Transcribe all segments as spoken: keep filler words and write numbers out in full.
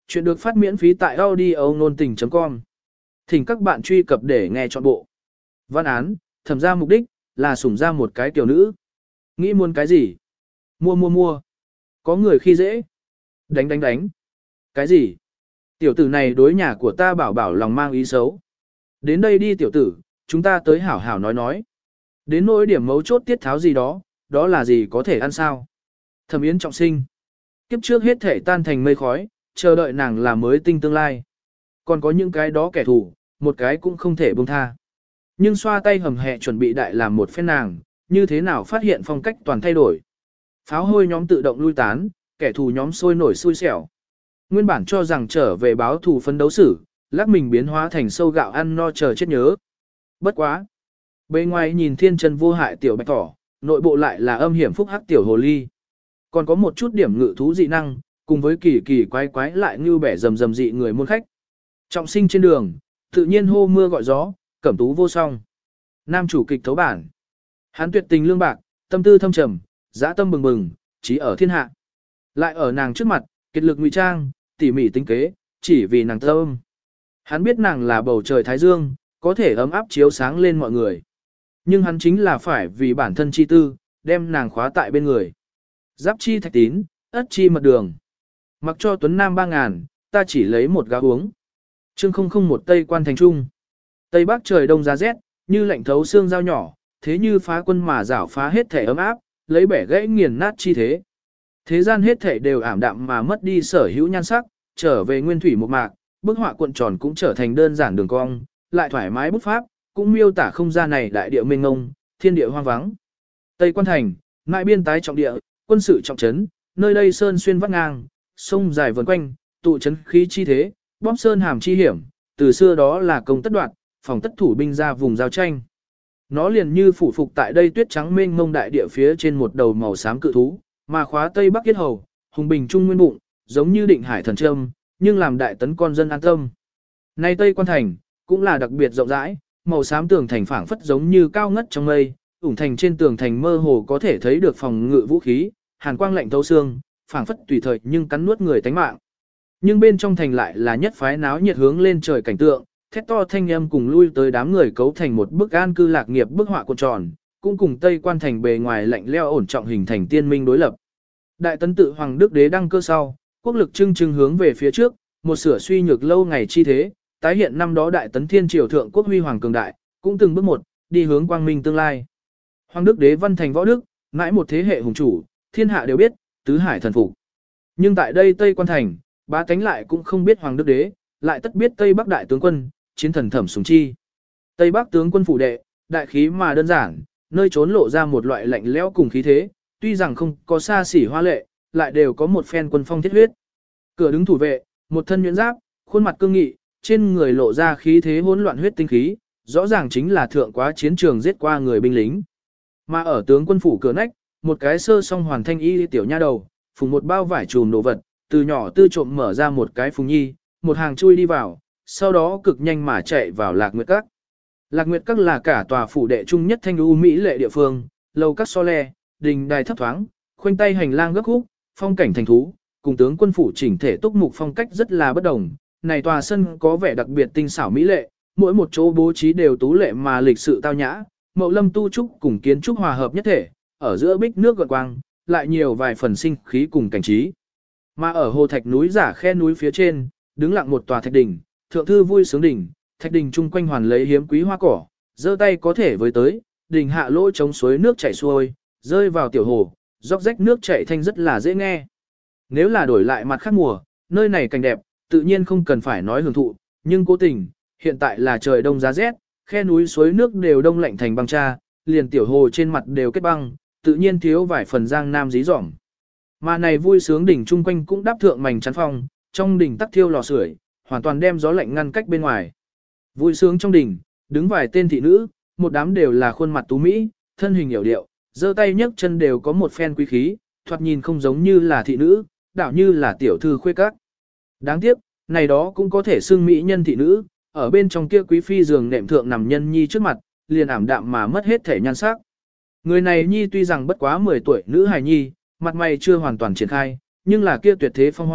Chuyện được phát miễn phí tại audio nôn tình chấm com. Thỉnh các bạn truy cập để nghe trọn bộ. Văn án, thẩm ra mục đích, là sủng ra một cái tiểu nữ. Nghĩ muốn cái gì? Mua mua mua. Có người khi dễ. Đánh đánh đánh. Cái gì? Tiểu tử này đối nhà của ta bảo bảo lòng mang ý xấu. Đến đây đi tiểu tử, chúng ta tới hảo hảo nói nói. Đến nỗi điểm mấu chốt tiết tháo gì đó, đó là gì có thể ăn sao? Thẩm Yến trọng sinh. Kiếp trước hết thể tan thành mây khói, chờ đợi nàng là mới tinh tương lai. Còn có những cái đó kẻ thù, một cái cũng không thể buông tha. Nhưng xoa tay hầm hẹ chuẩn bị đại làm một phen nàng, như thế nào phát hiện phong cách toàn thay đổi. Pháo hôi nhóm tự động lui tán, kẻ thù nhóm sôi nổi xui xẻo. Nguyên bản cho rằng trở về báo thù phấn đấu xử, lắc mình biến hóa thành sâu gạo ăn no chờ chết nhớ. Bất quá. Bề ngoài nhìn thiên chân vô hại tiểu bạch thỏ, nội bộ lại là âm hiểm phúc hắc tiểu hồ ly. Còn có một chút điểm ngự thú dị năng, cùng với kỳ kỳ quái quái lại như bẻ rầm rầm dị người môn khách. Trọng sinh trên đường, tự nhiên hô mưa gọi gió, cẩm tú vô song. Nam chủ kịch thấu bản. Hắn tuyệt tình lương bạc, tâm tư thâm trầm, dã tâm bừng bừng, trí ở thiên hạ. Lại ở nàng trước mặt, kiệt lực ngụy trang, tỉ mỉ tính kế, chỉ vì nàng tâm. Hắn biết nàng là bầu trời thái dương, có thể ấm áp chiếu sáng lên mọi người. Nhưng hắn chính là phải vì bản thân chi tư, đem nàng khóa tại bên người. Giáp chi thạch tín, ất chi mật đường. Mặc cho Tuấn Nam ba ngàn, ta chỉ lấy một gáo uống. Chương không không một Tây Quan Thành Trung. Tây Bắc trời đông giá rét, như lạnh thấu xương dao nhỏ, thế như phá quân mà rảo phá hết thể ấm áp, lấy bẻ gãy nghiền nát chi thế. Thế gian hết thể đều ảm đạm mà mất đi sở hữu nhan sắc, trở về nguyên thủy một mạc, bức họa cuộn tròn cũng trở thành đơn giản đường cong, lại thoải mái bút pháp, cũng miêu tả không gian này đại địa mênh ngông, thiên địa hoang vắng. Tây Quan Thành, ngại biên tái trọng địa, quân sự trọng trấn, nơi đây sơn xuyên vắt ngang, sông dài vần quanh, tụ trấn khí chi thế, bóp sơn hàm chi hiểm, từ xưa đó là công tất đoạt, phòng tất thủ binh ra vùng giao tranh. Nó liền như phủ phục tại đây tuyết trắng mênh mông đại địa phía trên một đầu màu xám cự thú, mà khóa tây bắc yết hầu, hùng bình trung nguyên bụng, giống như định hải thần trâm, nhưng làm đại tấn con dân an tâm. Nay Tây Quan Thành, cũng là đặc biệt rộng rãi, màu xám tường thành phảng phất giống như cao ngất trong mây, ủng thành trên tường thành mơ hồ có thể thấy được phòng ngự vũ khí, hàn quang lạnh thấu xương, phảng phất tùy thời nhưng cắn nuốt người tánh mạng. Nhưng bên trong thành lại là nhất phái náo nhiệt hướng lên trời cảnh tượng, thét to thanh âm cùng lui tới đám người cấu thành một bức an cư lạc nghiệp bức họa cuộn tròn, cũng cùng Tây Quan Thành bề ngoài lạnh leo ổn trọng hình thành tiên minh đối lập. Đại tấn tự hoàng đức đế đăng cơ sau, quốc lực trưng trưng hướng về phía trước, một sửa suy nhược lâu ngày chi thế, tái hiện năm đó đại tấn thiên triều thượng quốc huy hoàng cường đại, cũng từng bước một đi hướng quang minh tương lai. Hoàng đức đế văn thành võ đức, mãi một thế hệ hùng chủ, thiên hạ đều biết, tứ hải thần phục. Nhưng tại đây Tây Quan Thành, bá tánh lại cũng không biết hoàng đức đế, lại tất biết Tây Bắc đại tướng quân, chiến thần Thẩm Sùng Chi. Tây Bắc tướng quân phủ đệ, đại khí mà đơn giản, nơi trốn lộ ra một loại lạnh lẽo cùng khí thế, tuy rằng không có xa xỉ hoa lệ, lại đều có một phen quân phong thiết huyết. Cửa đứng thủ vệ, một thân nhuyễn giáp, khuôn mặt cương nghị, trên người lộ ra khí thế hỗn loạn huyết tinh khí, rõ ràng chính là thượng quá chiến trường giết qua người binh lính. Mà ở tướng quân phủ cửa nách, một cái sơ song hoàn thanh y tiểu nha đầu, phùng một bao vải trùm đồ vật, từ nhỏ tư trộm mở ra một cái phùng nhi, một hàng chui đi vào, sau đó cực nhanh mà chạy vào Lạc Nguyệt Các. Lạc Nguyệt Các là cả tòa phủ đệ trung nhất thanh u mỹ lệ địa phương, lầu các so le, đình đài thấp thoáng, khoanh tay hành lang gấp khúc, phong cảnh thành thú, cùng tướng quân phủ chỉnh thể túc mục phong cách rất là bất đồng. Này tòa sân có vẻ đặc biệt tinh xảo mỹ lệ, mỗi một chỗ bố trí đều tú lệ mà lịch sự tao nhã, mậu lâm tu trúc cùng kiến trúc hòa hợp nhất thể, ở giữa bích nước gợn quang, lại nhiều vài phần sinh khí cùng cảnh trí. Mà ở hồ thạch núi giả khe núi phía trên, đứng lặng một tòa thạch đỉnh, thượng thư vui sướng đỉnh, thạch đỉnh chung quanh hoàn lấy hiếm quý hoa cỏ, giơ tay có thể với tới, đỉnh hạ lỗ chống suối nước chảy xuôi, rơi vào tiểu hồ, róc rách nước chảy thanh rất là dễ nghe. Nếu là đổi lại mặt khác mùa, nơi này cảnh đẹp, tự nhiên không cần phải nói hưởng thụ, nhưng cố tình, hiện tại là trời đông giá rét, khe núi suối nước đều đông lạnh thành băng cha, liền tiểu hồ trên mặt đều kết băng, tự nhiên thiếu vài phần giang nam dí dỏm. Mà này vui sướng đỉnh chung quanh cũng đáp thượng mảnh chắn phong, trong đỉnh tắc thiêu lò sưởi, hoàn toàn đem gió lạnh ngăn cách bên ngoài. Vui sướng trong đỉnh, đứng vài tên thị nữ, một đám đều là khuôn mặt tú mỹ, thân hình hiểu điệu, giơ tay nhấc chân đều có một phen quý khí, thoạt nhìn không giống như là thị nữ, đảo như là tiểu thư khuê các. Đáng tiếc, này đó cũng có thể xưng mỹ nhân thị nữ, ở bên trong kia quý phi giường nệm thượng nằm nhân nhi trước mặt, liền ảm đạm mà mất hết thể nhan sắc. Người này nhi tuy rằng bất quá mười tuổi nữ hài nhi, mặt mày chưa hoàn toàn triển khai, nhưng là kia tuyệt thế phong hoa,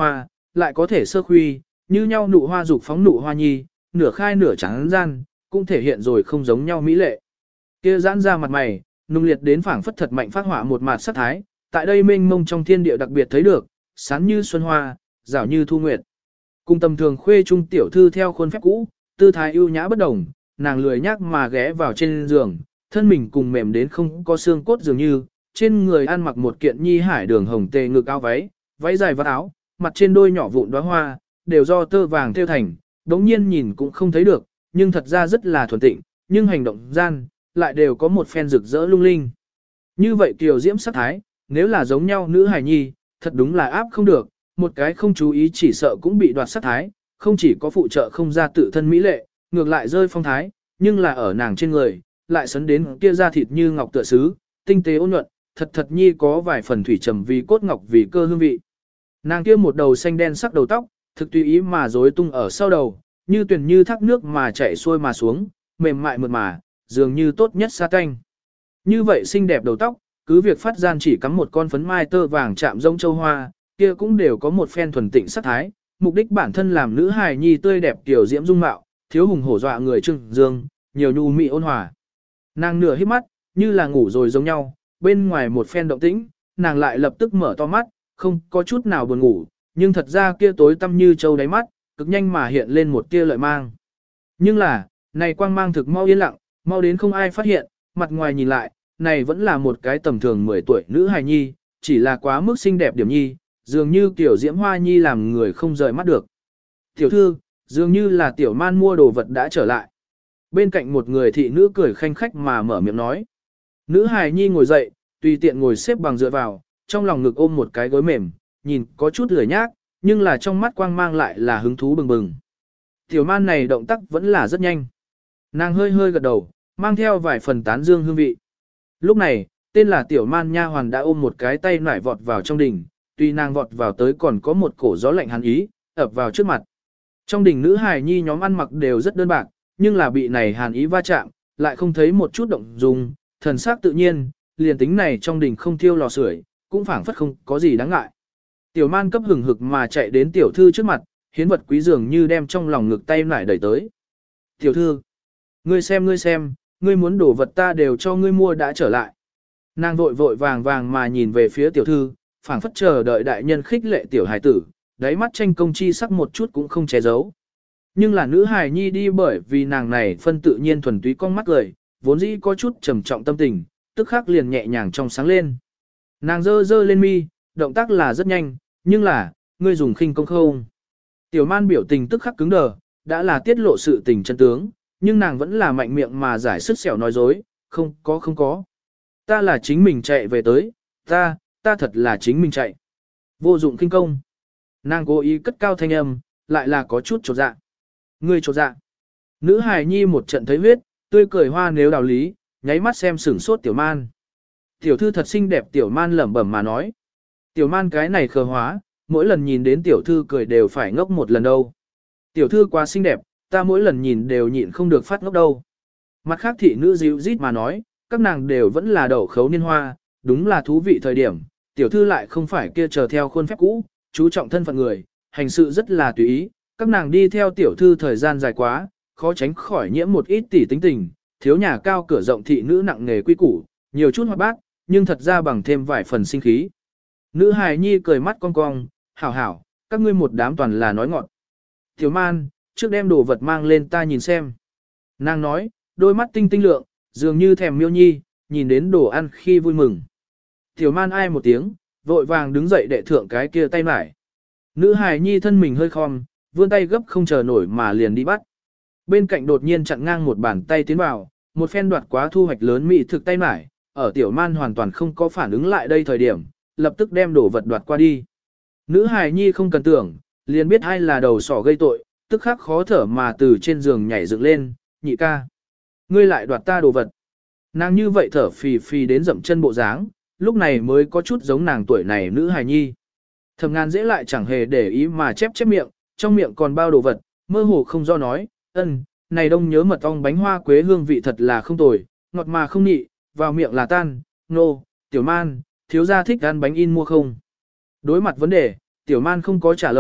lại có thể sơ khuy, như nhau nụ hoa dục phóng nụ hoa nhi, nửa khai nửa trắng gian, cũng thể hiện rồi không giống nhau mỹ lệ. Kia giãn ra mặt mày, nung liệt đến phảng phất thật mạnh phát hỏa một mạt sắc thái, tại đây mênh mông trong thiên địa đặc biệt thấy được, sán như xuân hoa, rảo như thu nguyệt. Cùng tầm thường khuê trung tiểu thư theo khuôn phép cũ, tư thái ưu nhã bất đồng, nàng lười nhác mà ghé vào trên giường, thân mình cùng mềm đến không có xương cốt dường như, trên người ăn mặc một kiện nhi hải đường hồng tề ngực áo váy, váy dài vắt áo, mặt trên đôi nhỏ vụn đóa hoa, đều do tơ vàng thêu thành, đống nhiên nhìn cũng không thấy được, nhưng thật ra rất là thuần tịnh, nhưng hành động gian, lại đều có một phen rực rỡ lung linh. Như vậy kiều diễm sắc thái, nếu là giống nhau nữ hài nhi, thật đúng là áp không được, một cái không chú ý chỉ sợ cũng bị đoạt sắc thái, không chỉ có phụ trợ không ra tự thân mỹ lệ, ngược lại rơi phong thái, nhưng là ở nàng trên người, lại sấn đến kia da thịt như ngọc tựa sứ, tinh tế ôn nhuận, thật thật nhi có vài phần thủy trầm vì cốt ngọc vì cơ hương vị. Nàng kia một đầu xanh đen sắc đầu tóc, thực tùy ý mà rối tung ở sau đầu, như tuyển như thác nước mà chảy xuôi mà xuống, mềm mại mượt mà, dường như tốt nhất sa tanh. Như vậy xinh đẹp đầu tóc, cứ việc phát gian chỉ cắm một con phấn mai tơ vàng chạm rông châu hoa, kia cũng đều có một phen thuần tịnh sắc thái, mục đích bản thân làm nữ hài nhi tươi đẹp tiểu diễm dung mạo, thiếu hùng hổ dọa người trưng dương, nhiều nhu mị ôn hòa. Nàng nửa hít mắt, như là ngủ rồi giống nhau, bên ngoài một phen động tĩnh, nàng lại lập tức mở to mắt, không có chút nào buồn ngủ, nhưng thật ra kia tối tăm như châu đáy mắt, cực nhanh mà hiện lên một tia lợi mang. Nhưng là, này quang mang thực mau yên lặng, mau đến không ai phát hiện, mặt ngoài nhìn lại, này vẫn là một cái tầm thường mười tuổi nữ hài nhi, chỉ là quá mức xinh đẹp điểm nhi, dường như kiểu diễm hoa nhi làm người không rời mắt được. Tiểu thư, dường như là tiểu man mua đồ vật đã trở lại. Bên cạnh một người thị nữ cười khanh khách mà mở miệng nói. Nữ hài nhi ngồi dậy, tùy tiện ngồi xếp bằng dựa vào, trong lòng ngực ôm một cái gối mềm, nhìn có chút lười nhác, nhưng là trong mắt quang mang lại là hứng thú bừng bừng. Tiểu man này động tác vẫn là rất nhanh. Nàng hơi hơi gật đầu, mang theo vài phần tán dương hương vị. Lúc này, tên là tiểu man nha hoàn đã ôm một cái tay nải vọt vào trong đình, tuy nàng vọt vào tới còn có một cổ gió lạnh hàn ý, ập vào trước mặt. Trong đình nữ hài nhi nhóm ăn mặc đều rất đơn bạc, nhưng là bị này hàn ý va chạm, lại không thấy một chút động dung, thần sắc tự nhiên, liền tính này trong đình không thiêu lò sưởi, cũng phảng phất không có gì đáng ngại. Tiểu man cấp hừng hực mà chạy đến tiểu thư trước mặt, hiến vật quý dường như đem trong lòng ngực tay nải đẩy tới. Tiểu thư, ngươi xem ngươi xem, ngươi muốn đổ vật ta đều cho ngươi mua đã trở lại. Nàng vội vội vàng vàng mà nhìn về phía tiểu thư, phảng phất chờ đợi đại nhân khích lệ tiểu hài tử, đáy mắt tranh công chi sắc một chút cũng không che giấu. Nhưng là nữ hài nhi đi bởi vì nàng này phân tự nhiên thuần túy con mắt cười, vốn dĩ có chút trầm trọng tâm tình, tức khắc liền nhẹ nhàng trong sáng lên. Nàng dơ dơ lên mi, động tác là rất nhanh, nhưng là, ngươi dùng khinh công không. Tiểu man biểu tình tức khắc cứng đờ, đã là tiết lộ sự tình chân tướng, nhưng nàng vẫn là mạnh miệng mà giải sức sẹo nói dối, không có không có. Ta là chính mình chạy về tới, ta, ta thật là chính mình chạy. Vô dụng khinh công. Nàng cố ý cất cao thanh âm, lại là có chút chột dạ. Ngươi chột dạ. Nữ hài nhi một trận thấy huyết, tươi cười hoa nếu đào lý, nháy mắt xem sửng sốt tiểu man. Tiểu thư thật xinh đẹp tiểu man lẩm bẩm mà nói. Tiểu man cái này khờ hóa, mỗi lần nhìn đến tiểu thư cười đều phải ngốc một lần đâu. Tiểu thư quá xinh đẹp, ta mỗi lần nhìn đều nhịn không được phát ngốc đâu. Mặt khác thị nữ dịu rít mà nói, các nàng đều vẫn là đậu khấu niên hoa, đúng là thú vị thời điểm. Tiểu thư lại không phải kia chờ theo khuôn phép cũ, chú trọng thân phận người, hành sự rất là tùy ý. Các nàng đi theo tiểu thư thời gian dài quá, khó tránh khỏi nhiễm một ít tỉ tính tình, thiếu nhà cao cửa rộng thị nữ nặng nghề quy củ, nhiều chút hoạt bát, nhưng thật ra bằng thêm vài phần sinh khí. Nữ hài nhi cười mắt cong cong, hảo hảo, các ngươi một đám toàn là nói ngọn. Tiểu man, trước đem đồ vật mang lên ta nhìn xem. Nàng nói, đôi mắt tinh tinh lượng, dường như thèm miêu nhi, nhìn đến đồ ăn khi vui mừng. Tiểu man ai một tiếng, vội vàng đứng dậy đệ thượng cái kia tay mải. Nữ hài nhi thân mình hơi khom, vươn tay gấp không chờ nổi mà liền đi bắt. Bên cạnh đột nhiên chặn ngang một bàn tay tiến vào, một phen đoạt quá thu hoạch lớn mỹ thực tay mải, ở tiểu man hoàn toàn không có phản ứng lại đây thời điểm, lập tức đem đồ vật đoạt qua đi. Nữ hài nhi không cần tưởng, liền biết ai là đầu sỏ gây tội, tức khắc khó thở mà từ trên giường nhảy dựng lên, nhị ca. Ngươi lại đoạt ta đồ vật. Nàng như vậy thở phì phì đến dậm chân bộ dáng, lúc này mới có chút giống nàng tuổi này nữ hài nhi. Thẩm Ngàn dễ lại chẳng hề để ý mà chép chép miệng, trong miệng còn bao đồ vật, mơ hồ không do nói, ân, này đông nhớ mật ong bánh hoa quế hương vị thật là không tồi, ngọt mà không nhị, vào miệng là tan, nô, tiểu man, thiếu gia thích ăn bánh in mua không. Đối mặt vấn đề, tiểu man không có trả lời,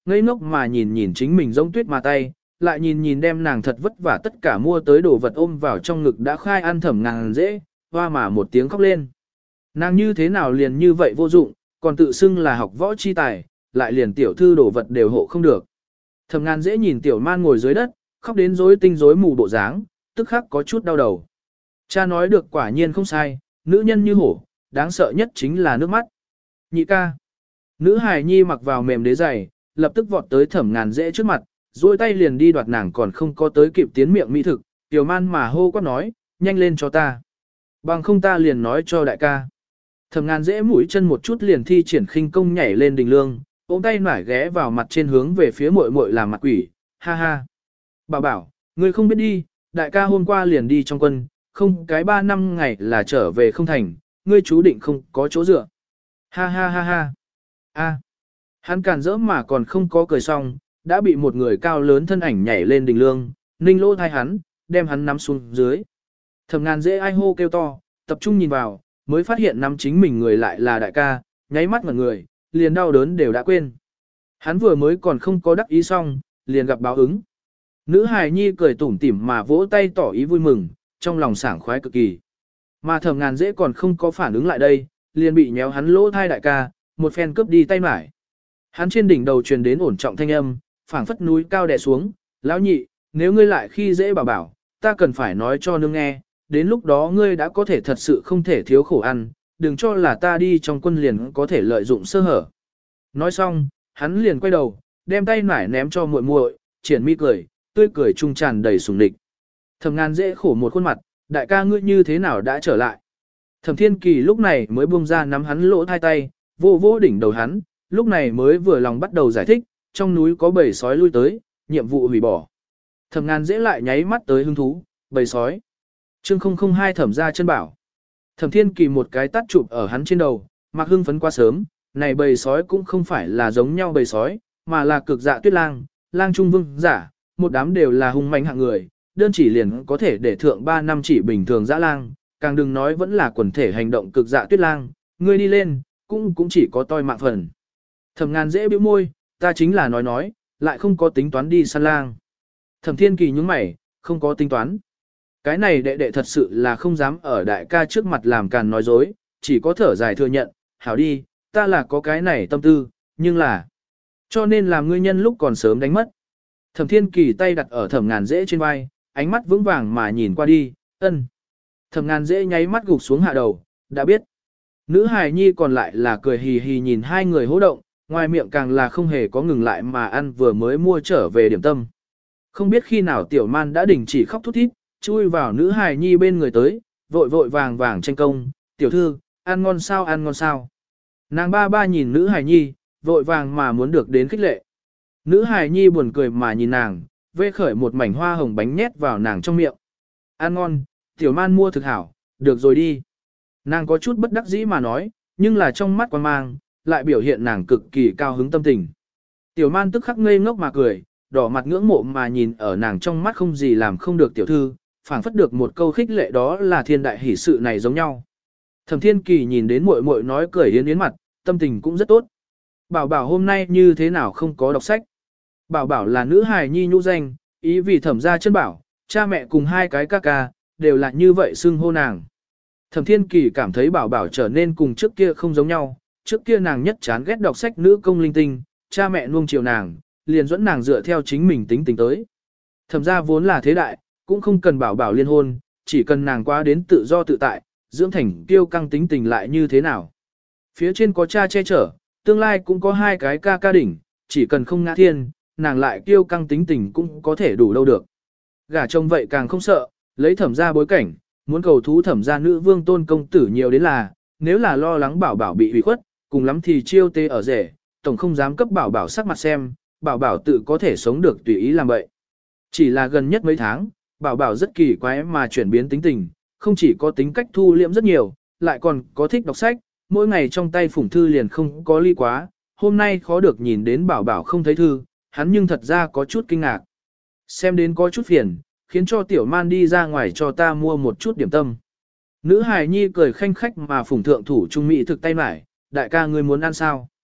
ngây ngốc mà nhìn nhìn chính mình giống tuyết mà tay, lại nhìn nhìn đem nàng thật vất vả tất cả mua tới đồ vật ôm vào trong ngực đã khai ăn thẩm ngàn dễ, hoa mà một tiếng khóc lên. Nàng như thế nào liền như vậy vô dụng, còn tự xưng là học võ chi tài, lại liền tiểu thư đồ vật đều hộ không được. Thẩm ngàn dễ nhìn tiểu man ngồi dưới đất, khóc đến rối tinh rối mù bộ dáng, tức khắc có chút đau đầu. Cha nói được quả nhiên không sai, nữ nhân như hổ, đáng sợ nhất chính là nước mắt. Nhị ca. Nữ hài nhi mặc vào mềm đế giày, lập tức vọt tới thẩm ngàn dễ trước mặt, duỗi tay liền đi đoạt nàng còn không có tới kịp tiến miệng mỹ thực, tiểu man mà hô quát nói, nhanh lên cho ta. Bằng không ta liền nói cho đại ca. Thẩm ngàn dễ mũi chân một chút liền thi triển khinh công nhảy lên đình lương, ôm tay nải ghé vào mặt trên hướng về phía muội muội làm mặt quỷ, ha ha. Bảo bảo, ngươi không biết đi, đại ca hôm qua liền đi trong quân, không cái ba năm ngày là trở về không thành, ngươi chú định không có chỗ dựa. Ha ha ha ha. A. Hắn càn rỡ mà còn không có cười xong, đã bị một người cao lớn thân ảnh nhảy lên đình lương, ninh lỗ thai hắn, đem hắn nắm xuống dưới. Thẩm ngàn dễ ai hô kêu to, tập trung nhìn vào, mới phát hiện nắm chính mình người lại là đại ca, nháy mắt ngẩn người, liền đau đớn đều đã quên. Hắn vừa mới còn không có đắc ý xong, liền gặp báo ứng. Nữ hài nhi cười tủm tỉm mà vỗ tay tỏ ý vui mừng, trong lòng sảng khoái cực kỳ. Mà thẩm ngàn dễ còn không có phản ứng lại đây, liền bị nhéo hắn lỗ thai đại ca, một phen cướp đi tay mải. Hắn trên đỉnh đầu truyền đến ổn trọng thanh âm, phảng phất núi cao đè xuống, lão nhị, nếu ngươi lại khi dễ bảo bảo, ta cần phải nói cho nương nghe, đến lúc đó ngươi đã có thể thật sự không thể thiếu khổ ăn, đừng cho là ta đi trong quân liền có thể lợi dụng sơ hở. Nói xong, hắn liền quay đầu, đem tay nải ném cho muội muội, triển mi cười, tươi cười trung tràn đầy sùng địch. Thẩm ngàn dễ khổ một khuôn mặt, đại ca ngươi như thế nào đã trở lại. Thẩm thiên kỳ lúc này mới buông ra nắm hắn lỗ thai tay, vô vô đỉnh đầu hắn, lúc này mới vừa lòng bắt đầu giải thích, trong núi có bầy sói lui tới, nhiệm vụ hủy bỏ. Thẩm ngàn dễ lại nháy mắt tới hứng thú, bầy sói. Chương không không hai thẩm ra chân bảo. Thẩm thiên kỳ một cái tắt chụp ở hắn trên đầu, mặc hưng phấn quá sớm, này bầy sói cũng không phải là giống nhau bầy sói, mà là cực dạ tuyết lang, lang trung vương giả, một đám đều là hung manh hạng người, đơn chỉ liền có thể để thượng ba năm chỉ bình thường dã lang, càng đừng nói vẫn là quần thể hành động cực dạ tuyết lang, ngươi đi lên, cũng cũng chỉ có toi mạng phần. Thẩm ngàn dễ bĩu môi, ta chính là nói nói, lại không có tính toán đi săn lang. Thẩm thiên kỳ nhướng mày, không có tính toán. Cái này đệ đệ thật sự là không dám ở đại ca trước mặt làm càn nói dối, chỉ có thở dài thừa nhận, hảo đi, ta là có cái này tâm tư, nhưng là, cho nên làm ngươi nhân lúc còn sớm đánh mất. Thẩm thiên kỳ tay đặt ở thẩm ngàn dễ trên vai, ánh mắt vững vàng mà nhìn qua đi, ân. Thẩm ngàn dễ nháy mắt gục xuống hạ đầu, đã biết. Nữ hài nhi còn lại là cười hì hì nhìn hai người hô động, ngoài miệng càng là không hề có ngừng lại mà ăn vừa mới mua trở về điểm tâm. Không biết khi nào tiểu man đã đình chỉ khóc thút thít, chui vào nữ hài nhi bên người tới, vội vội vàng vàng tranh công, tiểu thư, ăn ngon sao ăn ngon sao. Nàng ba ba nhìn nữ hài nhi, vội vàng mà muốn được đến khích lệ. Nữ hài nhi buồn cười mà nhìn nàng, vê khởi một mảnh hoa hồng bánh nhét vào nàng trong miệng. Ăn ngon, tiểu man mua thực hảo, được rồi đi. Nàng có chút bất đắc dĩ mà nói, nhưng là trong mắt quan mang, lại biểu hiện nàng cực kỳ cao hứng tâm tình. Tiểu man tức khắc ngây ngốc mà cười, đỏ mặt ngưỡng mộ mà nhìn ở nàng trong mắt không gì làm không được tiểu thư, phảng phất được một câu khích lệ đó là thiên đại hỷ sự này giống nhau. Thẩm thiên kỳ nhìn đến muội muội nói cười yến yến mặt, tâm tình cũng rất tốt. Bảo bảo hôm nay như thế nào không có đọc sách. Bảo bảo là nữ hài nhi nhũ danh, ý vì thẩm ra chân bảo, cha mẹ cùng hai cái ca ca, đều là như vậy xưng hô nàng. Thẩm thiên kỳ cảm thấy bảo bảo trở nên cùng trước kia không giống nhau, trước kia nàng nhất chán ghét đọc sách nữ công linh tinh, cha mẹ nuông chiều nàng, liền dẫn nàng dựa theo chính mình tính tình tới. Thẩm ra vốn là thế đại, cũng không cần bảo bảo liên hôn, chỉ cần nàng qua đến tự do tự tại, dưỡng thành kiêu căng tính tình lại như thế nào. Phía trên có cha che chở, tương lai cũng có hai cái ca ca đỉnh, chỉ cần không ngã thiên, nàng lại kiêu căng tính tình cũng có thể đủ lâu được. Gả chồng vậy càng không sợ, lấy thẩm ra bối cảnh, muốn cầu thú thẩm ra nữ vương tôn công tử nhiều đến là, nếu là lo lắng bảo bảo bị hủy khuất, cùng lắm thì chiêu tê ở rể, tổng không dám cấp bảo bảo sắc mặt xem, bảo bảo tự có thể sống được tùy ý làm vậy. Chỉ là gần nhất mấy tháng, bảo bảo rất kỳ quái mà chuyển biến tính tình, không chỉ có tính cách thu liễm rất nhiều, lại còn có thích đọc sách, mỗi ngày trong tay phủng thư liền không có ly quá, hôm nay khó được nhìn đến bảo bảo không thấy thư, hắn nhưng thật ra có chút kinh ngạc. Xem đến có chút phiền, khiến cho tiểu man đi ra ngoài cho ta mua một chút điểm tâm. Nữ hài nhi cười khanh khách mà phủng thượng thủ trung mỹ thực tay mải, đại ca ngươi muốn ăn sao?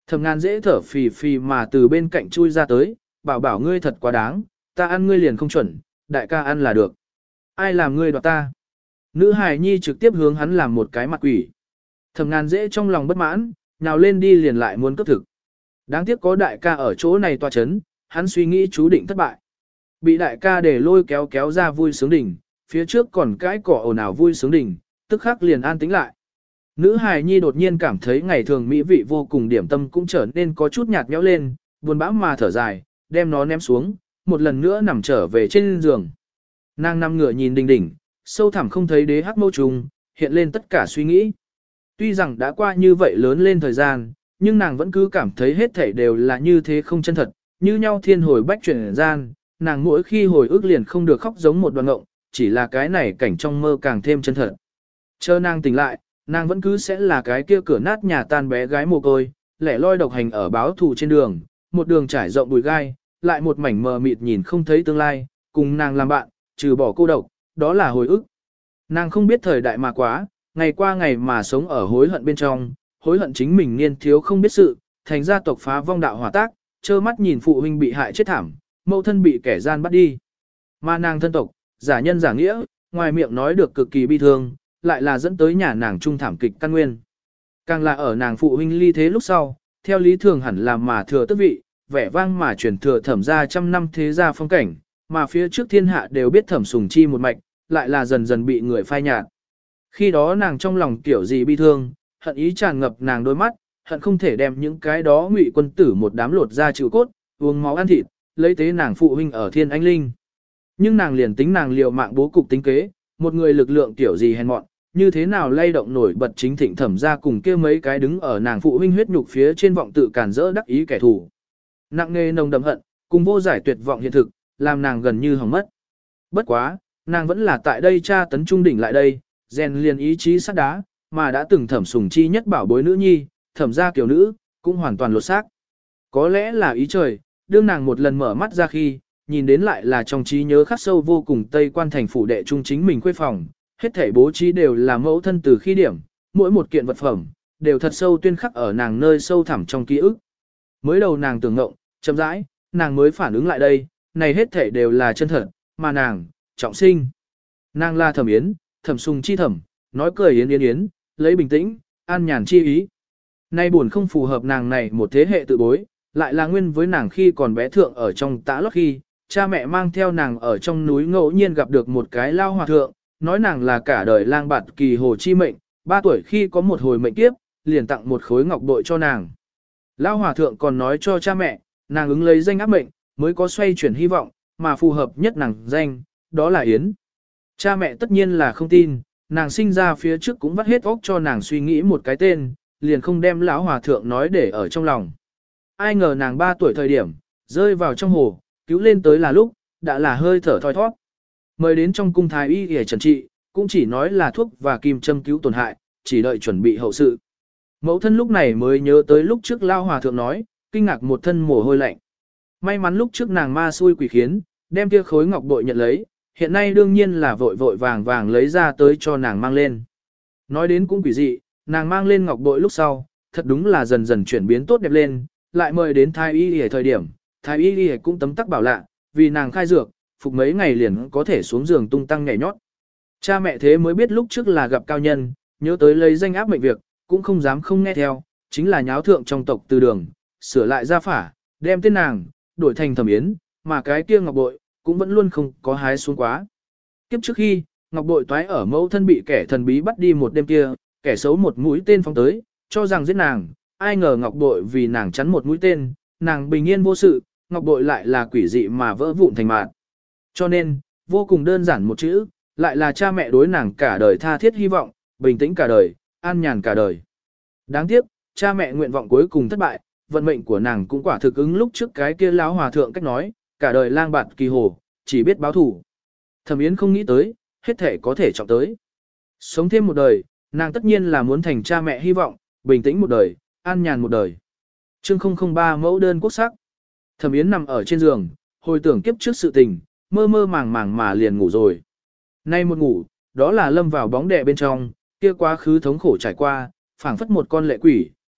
Thẩm Ngàn dễ thở phì phì mà từ bên cạnh chui ra tới, bảo bảo ngươi thật quá đáng, ta ăn ngươi liền không chuẩn, đại ca ăn là được. Ai làm ngươi đoạt ta? Nữ hài nhi trực tiếp hướng hắn làm một cái mặt quỷ. Thẩm Ngàn dễ trong lòng bất mãn, nào lên đi liền lại muốn cấp thực. Đáng tiếc có đại ca ở chỗ này tòa chấn, hắn suy nghĩ chú định thất bại. Bị đại ca để lôi kéo kéo ra vui sướng đỉnh, phía trước còn cái cỏ ồn ào vui sướng đỉnh, tức khắc liền an tĩnh lại. Nữ hài nhi đột nhiên cảm thấy ngày thường mỹ vị vô cùng điểm tâm cũng trở nên có chút nhạt nhẽo lên, buồn bã mà thở dài, đem nó ném xuống, một lần nữa nằm trở về trên giường. Nàng nằm ngửa nhìn đỉnh đỉnh, sâu thẳm không thấy đế hắc mâu trùng, hiện lên tất cả suy nghĩ. Tuy rằng đã qua như vậy lớn lên thời gian, nhưng nàng vẫn cứ cảm thấy hết thảy đều là như thế không chân thật, như nhau thiên hồi bách chuyển gian, nàng mỗi khi hồi ức liền không được khóc giống một đoàn ngộng, chỉ là cái này cảnh trong mơ càng thêm chân thật. Chờ nàng tỉnh lại, nàng vẫn cứ sẽ là cái kia cửa nát nhà tan bé gái mồ côi, lẻ loi độc hành ở báo thù trên đường, một đường trải rộng bụi gai, lại một mảnh mờ mịt nhìn không thấy tương lai, cùng nàng làm bạn, trừ bỏ cô độc, đó là hồi ức. Nàng không biết thời đại mà quá, ngày qua ngày mà sống ở hối hận bên trong, hối hận chính mình niên thiếu không biết sự, thành gia tộc phá vong đạo hỏa tác, trơ mắt nhìn phụ huynh bị hại chết thảm, mẫu thân bị kẻ gian bắt đi. Mà nàng thân tộc, giả nhân giả nghĩa, ngoài miệng nói được cực kỳ bi thương, lại là dẫn tới nhà nàng trung thảm kịch căn nguyên. Càng là ở nàng phụ huynh ly thế lúc sau, theo lý thường hẳn là mà thừa tước vị, vẻ vang mà truyền thừa thẩm ra trăm năm thế gia phong cảnh, mà phía trước thiên hạ đều biết thẩm sùng chi một mạch, lại là dần dần bị người phai nhạt. Khi đó nàng trong lòng kiểu gì bi thương, hận ý tràn ngập nàng đôi mắt, hận không thể đem những cái đó ngụy quân tử một đám lột ra chịu cốt, uống máu ăn thịt, lấy tế nàng phụ huynh ở thiên anh linh. Nhưng nàng liền tính nàng liều mạng bố cục tính kế, một người lực lượng tiểu gì hèn mọn, như thế nào lay động nổi bật chính thịnh thẩm ra cùng kia mấy cái đứng ở nàng phụ huynh huyết nhục phía trên vọng tự cản rỡ đắc ý kẻ thù. Nặng nề nồng đậm hận, cùng vô giải tuyệt vọng hiện thực, làm nàng gần như hỏng mất. Bất quá, nàng vẫn là tại đây tra tấn trung đỉnh lại đây, rèn liền ý chí sắt đá, mà đã từng thẩm sùng chi nhất bảo bối nữ nhi, thẩm gia kiểu nữ, cũng hoàn toàn lột xác. Có lẽ là ý trời, đương nàng một lần mở mắt ra khi, nhìn đến lại là trong trí nhớ khắc sâu vô cùng Tây Quan thành phủ đệ trung chính mình khuê phòng, hết thảy bố trí đều là mẫu thân từ khi điểm, mỗi một kiện vật phẩm, đều thật sâu tuyên khắc ở nàng nơi sâu thẳm trong ký ức. Mới đầu nàng tưởng ngộng, chậm rãi, nàng mới phản ứng lại đây, này hết thảy đều là chân thật, mà nàng, trọng sinh. Nàng là thẩm yến, thẩm sùng chi thẩm, nói cười yến yến yến, lấy bình tĩnh, an nhàn chi ý. Nay buồn không phù hợp nàng này một thế hệ tự bối, lại là nguyên với nàng khi còn bé thượng ở trong tã lót khi, cha mẹ mang theo nàng ở trong núi ngẫu nhiên gặp được một cái lao hòa thượng, nói nàng là cả đời lang bạt kỳ hồ chi mệnh, ba tuổi khi có một hồi mệnh kiếp, liền tặng một khối ngọc bội cho nàng. Lao hòa thượng còn nói cho cha mẹ, nàng ứng lấy danh áp mệnh, mới có xoay chuyển hy vọng, mà phù hợp nhất nàng danh, đó là Yến. Cha mẹ tất nhiên là không tin, nàng sinh ra phía trước cũng vắt hết óc cho nàng suy nghĩ một cái tên, liền không đem lão hòa thượng nói để ở trong lòng. Ai ngờ nàng ba tuổi thời điểm, rơi vào trong hồ, cứu lên tới là lúc, đã là hơi thở thoi thoát. Mời đến trong cung thái y để trần trị, cũng chỉ nói là thuốc và kim châm cứu tổn hại, chỉ đợi chuẩn bị hậu sự. Mẫu thân lúc này mới nhớ tới lúc trước lao hòa thượng nói, kinh ngạc một thân mồ hôi lạnh. May mắn lúc trước nàng ma xui quỷ khiến, đem kia khối ngọc bội nhận lấy, hiện nay đương nhiên là vội vội vàng vàng lấy ra tới cho nàng mang lên. Nói đến cũng quỷ dị, nàng mang lên ngọc bội lúc sau, thật đúng là dần dần chuyển biến tốt đẹp lên, lại mời đến thái y ở thời điểm, thái y cũng tấm tắc bảo lạ, vì nàng khai dược, phục mấy ngày liền có thể xuống giường tung tăng nhảy nhót. Cha mẹ thế mới biết lúc trước là gặp cao nhân, nhớ tới lấy danh áp mệnh việc, cũng không dám không nghe theo, chính là nháo thượng trong tộc từ đường, sửa lại gia phả, đem tên nàng, đổi thành thẩm yến, mà cái kia ngọc bội, cũng vẫn luôn không có hái xuống quá. Kiếp trước khi, ngọc bội toái ở mẫu thân bị kẻ thần bí bắt đi một đêm kia, kẻ xấu một mũi tên phóng tới, cho rằng giết nàng, ai ngờ ngọc bội vì nàng chắn một mũi tên, nàng bình yên vô sự, ngọc bội lại là quỷ dị mà vỡ vụn thành mạt. Cho nên, vô cùng đơn giản một chữ, lại là cha mẹ đối nàng cả đời tha thiết hy vọng, bình tĩnh cả đời, an nhàn cả đời. Đáng tiếc, cha mẹ nguyện vọng cuối cùng thất bại, vận mệnh của nàng cũng quả thực ứng lúc trước cái kia lão hòa thượng cách nói, cả đời lang bạt kỳ hồ, chỉ biết báo thủ. Thẩm Yến không nghĩ tới, hết thể có thể trọng tới. Sống thêm một đời, nàng tất nhiên là muốn thành cha mẹ hy vọng, bình tĩnh một đời, an nhàn một đời. Chương không không ba mẫu đơn quốc sắc. Thẩm Yến nằm ở trên giường, hồi tưởng kiếp trước sự tình, mơ mơ màng màng mà liền ngủ rồi. Nay một ngủ, đó là lâm vào bóng đè bên trong, kia quá khứ thống khổ trải qua, phảng phất một con lệ quỷ,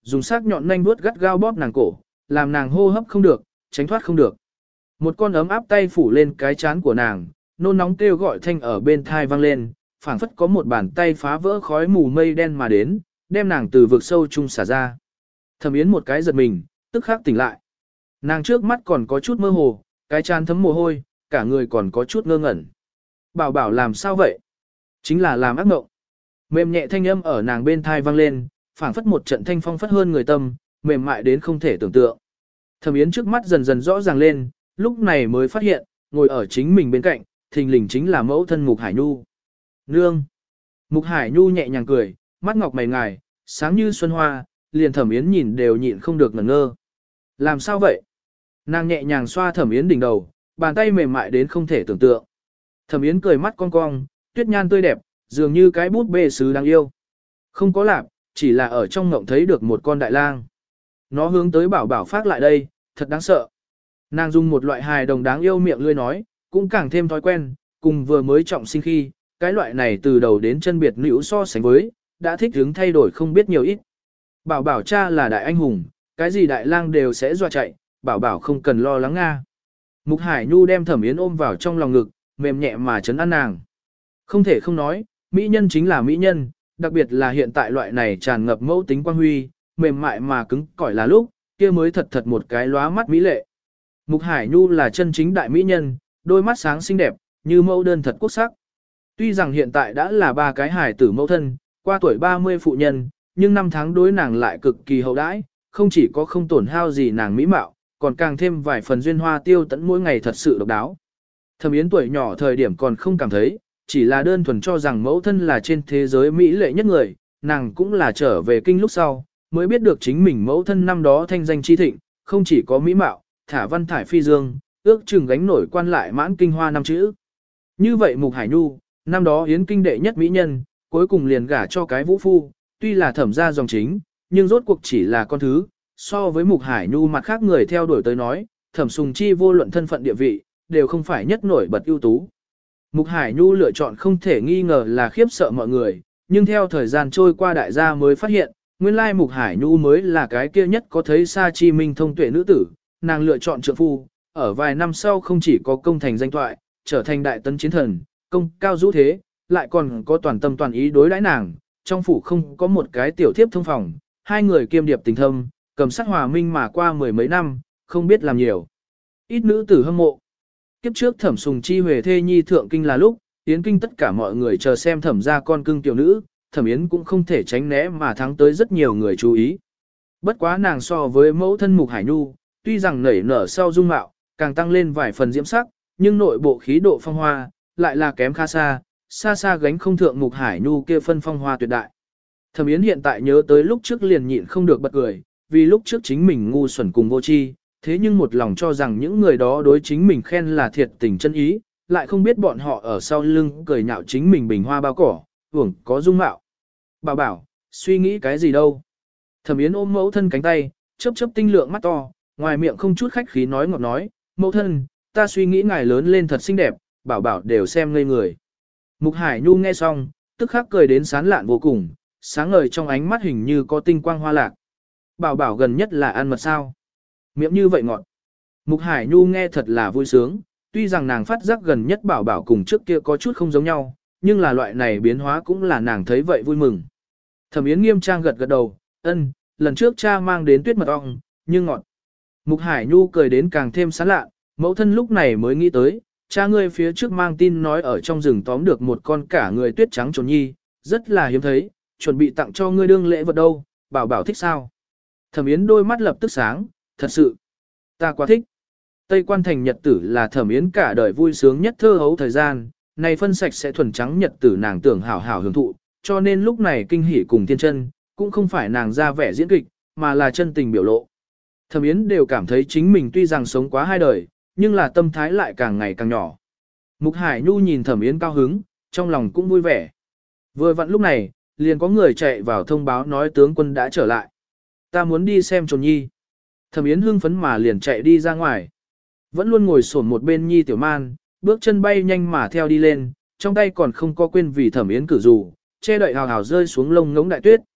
dùng sắc nhọn nhanh vuốt gắt gao bóp nàng cổ, làm nàng hô hấp không được, tránh thoát không được. Một con ấm áp tay phủ lên cái chán của nàng, nôn nóng kêu gọi thanh ở bên thai vang lên, phảng phất có một bàn tay phá vỡ khói mù mây đen mà đến, đem nàng từ vực sâu chung xả ra. Thẩm Yến một cái giật mình, tức khắc tỉnh lại. Nàng trước mắt còn có chút mơ hồ, cái chán thấm mồ hôi, cả người còn có chút ngơ ngẩn. Bảo bảo làm sao vậy? Chính là làm ác mộng. Mềm nhẹ thanh âm ở nàng bên thai vang lên, phảng phất một trận thanh phong phất hơn người tâm, mềm mại đến không thể tưởng tượng. Thẩm Yến trước mắt dần dần rõ ràng lên, lúc này mới phát hiện, ngồi ở chính mình bên cạnh, thình lình chính là mẫu thân Mục Hải Nhu. Nương! Mục Hải Nhu nhẹ nhàng cười, mắt ngọc mày ngài, sáng như xuân hoa, liền Thẩm Yến nhìn đều nhịn không được ngẩn ngơ. Làm sao vậy? Nàng nhẹ nhàng xoa Thẩm Yến đỉnh đầu, bàn tay mềm mại đến không thể tưởng tượng. Thẩm Yến cười mắt cong cong, tuyết nhan tươi đẹp, dường như cái bút bê sứ đáng yêu. Không có lạp, chỉ là ở trong ngộng thấy được một con đại lang. Nó hướng tới bảo bảo phát lại đây, thật đáng sợ. Nàng dùng một loại hài đồng đáng yêu miệng lươi nói, cũng càng thêm thói quen, cùng vừa mới trọng sinh khi, cái loại này từ đầu đến chân biệt nữ so sánh với, đã thích hướng thay đổi không biết nhiều ít. Bảo bảo cha là đại anh hùng, cái gì đại lang đều sẽ dọa chạy, bảo bảo không cần lo lắng nga. Mục Hải Nhu đem Thẩm Yến ôm vào trong lòng ngực, mềm nhẹ mà trấn an nàng. Không thể không nói, mỹ nhân chính là mỹ nhân, đặc biệt là hiện tại loại này tràn ngập mẫu tính quang huy, mềm mại mà cứng cỏi là lúc, kia mới thật thật một cái lóa mắt mỹ lệ. Mục Hải Nhu là chân chính đại mỹ nhân, đôi mắt sáng xinh đẹp, như mẫu đơn thật quốc sắc. Tuy rằng hiện tại đã là ba cái hài tử mẫu thân, qua tuổi ba mươi phụ nhân, nhưng năm tháng đối nàng lại cực kỳ hậu đãi, không chỉ có không tổn hao gì nàng mỹ mạo, còn càng thêm vài phần duyên hoa tiêu tẫn mỗi ngày thật sự độc đáo. Thẩm Yến tuổi nhỏ thời điểm còn không cảm thấy, chỉ là đơn thuần cho rằng mẫu thân là trên thế giới mỹ lệ nhất người, nàng cũng là trở về kinh lúc sau, mới biết được chính mình mẫu thân năm đó thanh danh chi thịnh, không chỉ có mỹ mạo, thả văn thải phi dương, ước chừng gánh nổi quan lại mãn kinh hoa năm chữ. Như vậy Mục Hải Nhu, năm đó Yến kinh đệ nhất mỹ nhân, cuối cùng liền gả cho cái vũ phu, tuy là thẩm gia dòng chính, nhưng rốt cuộc chỉ là con thứ, so với Mục Hải Nhu mặt khác người theo đuổi tới nói, Thẩm Sùng Chi vô luận thân phận địa vị, đều không phải nhất nổi bật ưu tú. Mục Hải Nhu lựa chọn không thể nghi ngờ là khiếp sợ mọi người, nhưng theo thời gian trôi qua đại gia mới phát hiện, nguyên lai Mục Hải Nhu mới là cái kia nhất có thấy xa chi minh thông tuệ nữ tử, nàng lựa chọn trượng phu, ở vài năm sau không chỉ có công thành danh thoại, trở thành đại tấn chiến thần, công cao dũ thế, lại còn có toàn tâm toàn ý đối đãi nàng, trong phủ không có một cái tiểu thiếp thông phòng, hai người kiêm điệp tình thâm, cầm sát hòa minh mà qua mười mấy năm, không biết làm nhiều. Ít nữ tử hâm mộ. Kiếp trước Thẩm Sùng Chi huề thê nhi thượng kinh là lúc, Yến kinh tất cả mọi người chờ xem Thẩm gia con cưng tiểu nữ, Thẩm Yến cũng không thể tránh né mà thắng tới rất nhiều người chú ý. Bất quá nàng so với mẫu thân Mục Hải Nhu, tuy rằng nảy nở sau dung mạo, càng tăng lên vài phần diễm sắc, nhưng nội bộ khí độ phong hoa, lại là kém khá xa, xa xa gánh không thượng Mục Hải Nhu kia phân phong hoa tuyệt đại. Thẩm Yến hiện tại nhớ tới lúc trước liền nhịn không được bật cười, vì lúc trước chính mình ngu xuẩn cùng vô tri, thế nhưng một lòng cho rằng những người đó đối chính mình khen là thiệt tình chân ý, lại không biết bọn họ ở sau lưng cười nhạo chính mình bình hoa bao cỏ, hưởng có dung mạo. Bảo bảo, suy nghĩ cái gì đâu? Thẩm Yến ôm mẫu thân cánh tay, chớp chớp tinh lượng mắt to, ngoài miệng không chút khách khí nói ngọt nói, mẫu thân, ta suy nghĩ ngài lớn lên thật xinh đẹp, bảo bảo đều xem ngây người. Mục Hải Nhu nghe xong, tức khắc cười đến sán lạn vô cùng, sáng ngời trong ánh mắt hình như có tinh quang hoa lạc. Bảo bảo gần nhất là ăn mật sao? Miệng như vậy ngọt. Mục Hải Nhu nghe thật là vui sướng, tuy rằng nàng phát giác gần nhất bảo bảo cùng trước kia có chút không giống nhau, nhưng là loại này biến hóa cũng là nàng thấy vậy vui mừng. Thẩm Yến nghiêm trang gật gật đầu, ân, lần trước cha mang đến tuyết mật ong, nhưng ngọt. Mục Hải Nhu cười đến càng thêm sán lạ, mẫu thân lúc này mới nghĩ tới, cha ngươi phía trước mang tin nói ở trong rừng tóm được một con cả người tuyết trắng trồn nhi, rất là hiếm thấy, chuẩn bị tặng cho ngươi đương lễ vật đâu, bảo bảo thích sao. Thẩm Yến đôi mắt lập tức sáng, thật sự, ta quá thích. Tây Quan Thành nhật tử là Thẩm Yến cả đời vui sướng nhất thơ hấu thời gian, này phân sạch sẽ thuần trắng nhật tử nàng tưởng hảo hảo hưởng thụ, cho nên lúc này kinh hỉ cùng thiên chân, cũng không phải nàng ra vẻ diễn kịch, mà là chân tình biểu lộ. Thẩm Yến đều cảm thấy chính mình tuy rằng sống quá hai đời, nhưng là tâm thái lại càng ngày càng nhỏ. Mục Hải Nhu nhìn Thẩm Yến cao hứng, trong lòng cũng vui vẻ. Vừa vặn lúc này, liền có người chạy vào thông báo nói tướng quân đã trở lại. Ta muốn đi xem trồn nhi. Thẩm Yến hưng phấn mà liền chạy đi ra ngoài. Vẫn luôn ngồi xổm một bên Nhi Tiểu Man, bước chân bay nhanh mà theo đi lên, trong tay còn không có quên vì Thẩm Yến cử dù, che đậy hào hào rơi xuống lông ngỗng đại tuyết.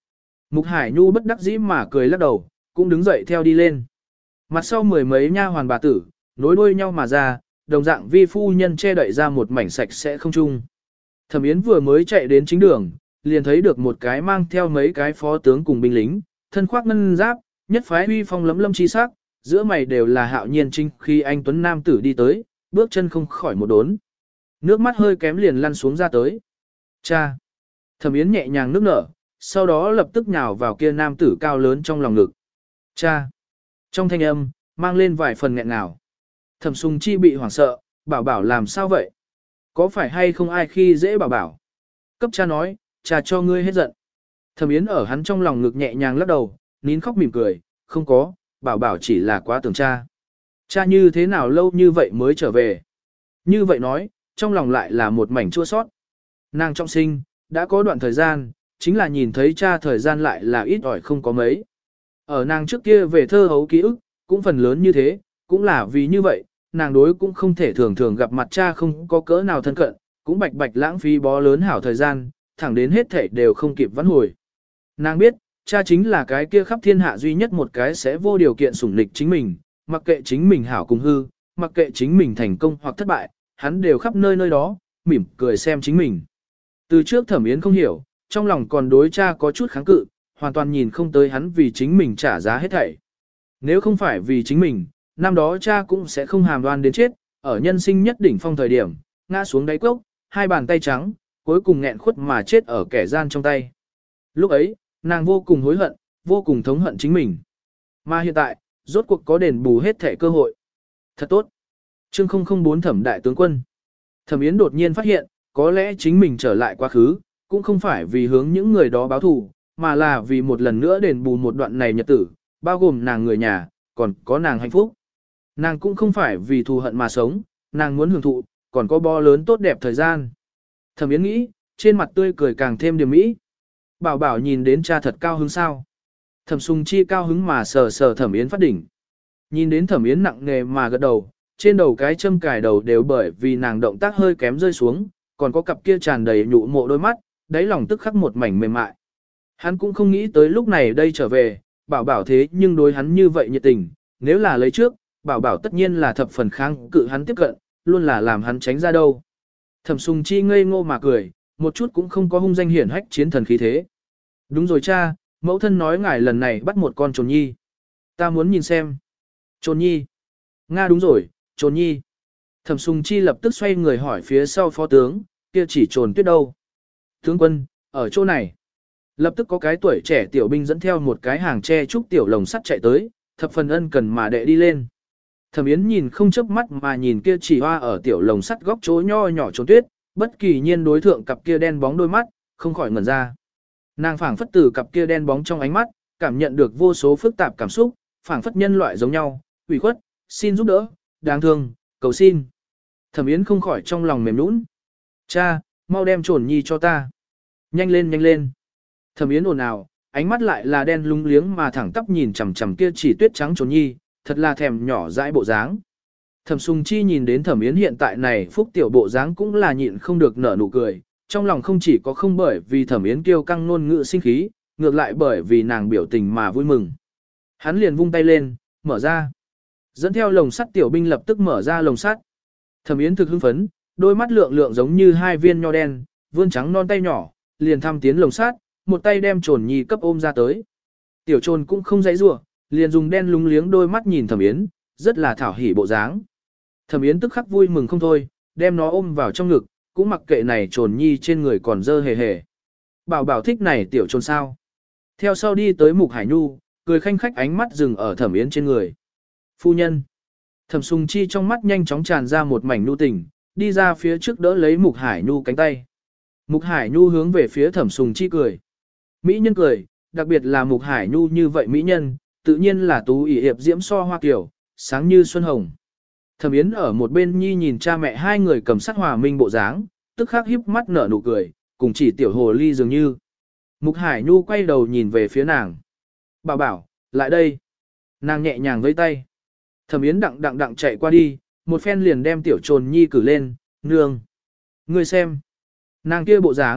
Mục Hải Nhu bất đắc dĩ mà cười lắc đầu, cũng đứng dậy theo đi lên. Mặt sau mười mấy nha hoàn bà tử, nối đuôi nhau mà ra, đồng dạng vi phu nhân che đậy ra một mảnh sạch sẽ không chung. Thẩm Yến vừa mới chạy đến chính đường, liền thấy được một cái mang theo mấy cái phó tướng cùng binh lính, thân khoác ngân giáp, nhất phái uy phong lấm lâm chi sắc, giữa mày đều là hạo nhiên trinh khi anh tuấn nam tử đi tới, bước chân không khỏi một đốn. Nước mắt hơi kém liền lăn xuống ra tới. Cha! Thẩm Yến nhẹ nhàng nước nở, sau đó lập tức nhào vào kia nam tử cao lớn trong lòng ngực. Cha! Trong thanh âm, mang lên vài phần nghẹn ngào. Thẩm Sùng Chi bị hoảng sợ, bảo bảo làm sao vậy? Có phải hay không ai khi dễ bảo bảo? Cấp cha nói, cha cho ngươi hết giận. Thẩm Yến ở hắn trong lòng ngực nhẹ nhàng lắc đầu, nín khóc mỉm cười, không có, bảo bảo chỉ là quá tưởng cha. Cha như thế nào lâu như vậy mới trở về? Như vậy nói, trong lòng lại là một mảnh chua sót. Nàng trong sinh, đã có đoạn thời gian, chính là nhìn thấy cha thời gian lại là ít ỏi không có mấy. Ở nàng trước kia về thơ hấu ký ức, cũng phần lớn như thế, cũng là vì như vậy, nàng đối cũng không thể thường thường gặp mặt cha không có cỡ nào thân cận, cũng bạch bạch lãng phí bó lớn hảo thời gian, thẳng đến hết thể đều không kịp vãn hồi. Nàng biết, cha chính là cái kia khắp thiên hạ duy nhất một cái sẽ vô điều kiện sủng lịch chính mình, mặc kệ chính mình hảo cùng hư, mặc kệ chính mình thành công hoặc thất bại, hắn đều khắp nơi nơi đó, mỉm cười xem chính mình. Từ trước Thẩm Yến không hiểu, trong lòng còn đối cha có chút kháng cự, hoàn toàn nhìn không tới hắn vì chính mình trả giá hết thảy. Nếu không phải vì chính mình, năm đó cha cũng sẽ không hàm đoan đến chết, ở nhân sinh nhất đỉnh phong thời điểm, ngã xuống đáy cốc, hai bàn tay trắng, cuối cùng nghẹn khuất mà chết ở kẻ gian trong tay. Lúc ấy, nàng vô cùng hối hận, vô cùng thống hận chính mình. Mà hiện tại, rốt cuộc có đền bù hết thẻ cơ hội. Thật tốt. Chương không không bốn Thẩm đại tướng quân. Thẩm Yến đột nhiên phát hiện, có lẽ chính mình trở lại quá khứ, cũng không phải vì hướng những người đó báo thù, mà là vì một lần nữa đền bù một đoạn này nhật tử, bao gồm nàng người nhà, còn có nàng hạnh phúc. Nàng cũng không phải vì thù hận mà sống, nàng muốn hưởng thụ, còn có bo lớn tốt đẹp thời gian. Thẩm Yến nghĩ, trên mặt tươi cười càng thêm điềm mỹ. Bảo bảo nhìn đến cha thật cao hứng sao. Thẩm Sùng Chi cao hứng mà sờ sờ Thẩm Yến phát đỉnh. Nhìn đến Thẩm Yến nặng nề mà gật đầu, trên đầu cái châm cài đầu đều bởi vì nàng động tác hơi kém rơi xuống, còn có cặp kia tràn đầy nhụ mộ đôi mắt, đáy lòng tức khắc một mảnh mềm mại. Hắn cũng không nghĩ tới lúc này đây trở về, bảo bảo thế nhưng đối hắn như vậy nhiệt tình, nếu là lấy trước, bảo bảo tất nhiên là thập phần kháng cự hắn tiếp cận, luôn là làm hắn tránh ra đâu. Thẩm Sùng Chi ngây ngô mà cười, một chút cũng không có hung danh hiển hách chiến thần khí thế. Đúng rồi cha, mẫu thân nói ngài lần này bắt một con trồn nhi. Ta muốn nhìn xem. Trồn nhi. Nga đúng rồi, trồn nhi. Thẩm Sùng Chi lập tức xoay người hỏi phía sau phó tướng, kia chỉ trồn tuyết đâu. Tướng quân, ở chỗ này. Lập tức có cái tuổi trẻ tiểu binh dẫn theo một cái hàng tre trúc tiểu lồng sắt chạy tới, thập phần ân cần mà đệ đi lên. Thẩm Yến nhìn không chớp mắt mà nhìn kia chỉ hoa ở tiểu lồng sắt góc chỗ nho nhỏ trồn tuyết, bất kỳ nhiên đối thượng cặp kia đen bóng đôi mắt, không khỏi ngẩn ra. Nàng phảng phất từ cặp kia đen bóng trong ánh mắt, cảm nhận được vô số phức tạp cảm xúc, phảng phất nhân loại giống nhau, ủy khuất, xin giúp đỡ, đáng thương, cầu xin. Thẩm Yến không khỏi trong lòng mềm nũng. Cha, mau đem trồn nhi cho ta. Nhanh lên nhanh lên. Thẩm Yến ồn ào, ánh mắt lại là đen lung liếng mà thẳng tắp nhìn chằm chằm kia chỉ tuyết trắng trồn nhi, thật là thèm nhỏ dãi bộ dáng. Thẩm Sùng Chi nhìn đến Thẩm Yến hiện tại này phúc tiểu bộ dáng cũng là nhịn không được nở nụ cười, trong lòng không chỉ có không bởi vì Thẩm Yến kiêu căng ngôn ngữ sinh khí, ngược lại bởi vì nàng biểu tình mà vui mừng. Hắn liền vung tay lên, mở ra. Dẫn theo lồng sắt tiểu binh lập tức mở ra lồng sắt. Thẩm Yến thực hưng phấn, đôi mắt lượng lượng giống như hai viên nho đen, vươn trắng non tay nhỏ, liền thăm tiến lồng sắt, một tay đem trồn nhi cấp ôm ra tới. Tiểu trồn cũng không dãy rủa, liền dùng đen lúng liếng đôi mắt nhìn Thẩm Yến, rất là thảo hỉ bộ dáng. Thẩm Yến tức khắc vui mừng không thôi, đem nó ôm vào trong ngực, cũng mặc kệ này trồn nhi trên người còn dơ hề hề. Bảo bảo thích này tiểu trồn sao. Theo sau đi tới Mục Hải Nhu, cười khanh khách ánh mắt dừng ở Thẩm Yến trên người. Phu nhân. Thẩm Sùng Chi trong mắt nhanh chóng tràn ra một mảnh nhu tình, đi ra phía trước đỡ lấy Mục Hải Nhu cánh tay. Mục Hải Nhu hướng về phía Thẩm Sùng Chi cười. Mỹ nhân cười, đặc biệt là Mục Hải Nhu như vậy mỹ nhân, tự nhiên là tú ỷ hiệp diễm so hoa kiểu, sáng như xuân hồng. Thẩm Yến ở một bên nhi nhìn cha mẹ hai người cầm sắt hòa minh bộ dáng, tức khắc híp mắt nở nụ cười, cùng chỉ tiểu hồ ly dường như. Mục Hải Nhu quay đầu nhìn về phía nàng. Bảo bảo, lại đây. Nàng nhẹ nhàng vẫy tay. Thẩm Yến đặng đặng đặng chạy qua đi, một phen liền đem tiểu trồn nhi cử lên, nương. Ngươi xem. Nàng kia bộ dáng,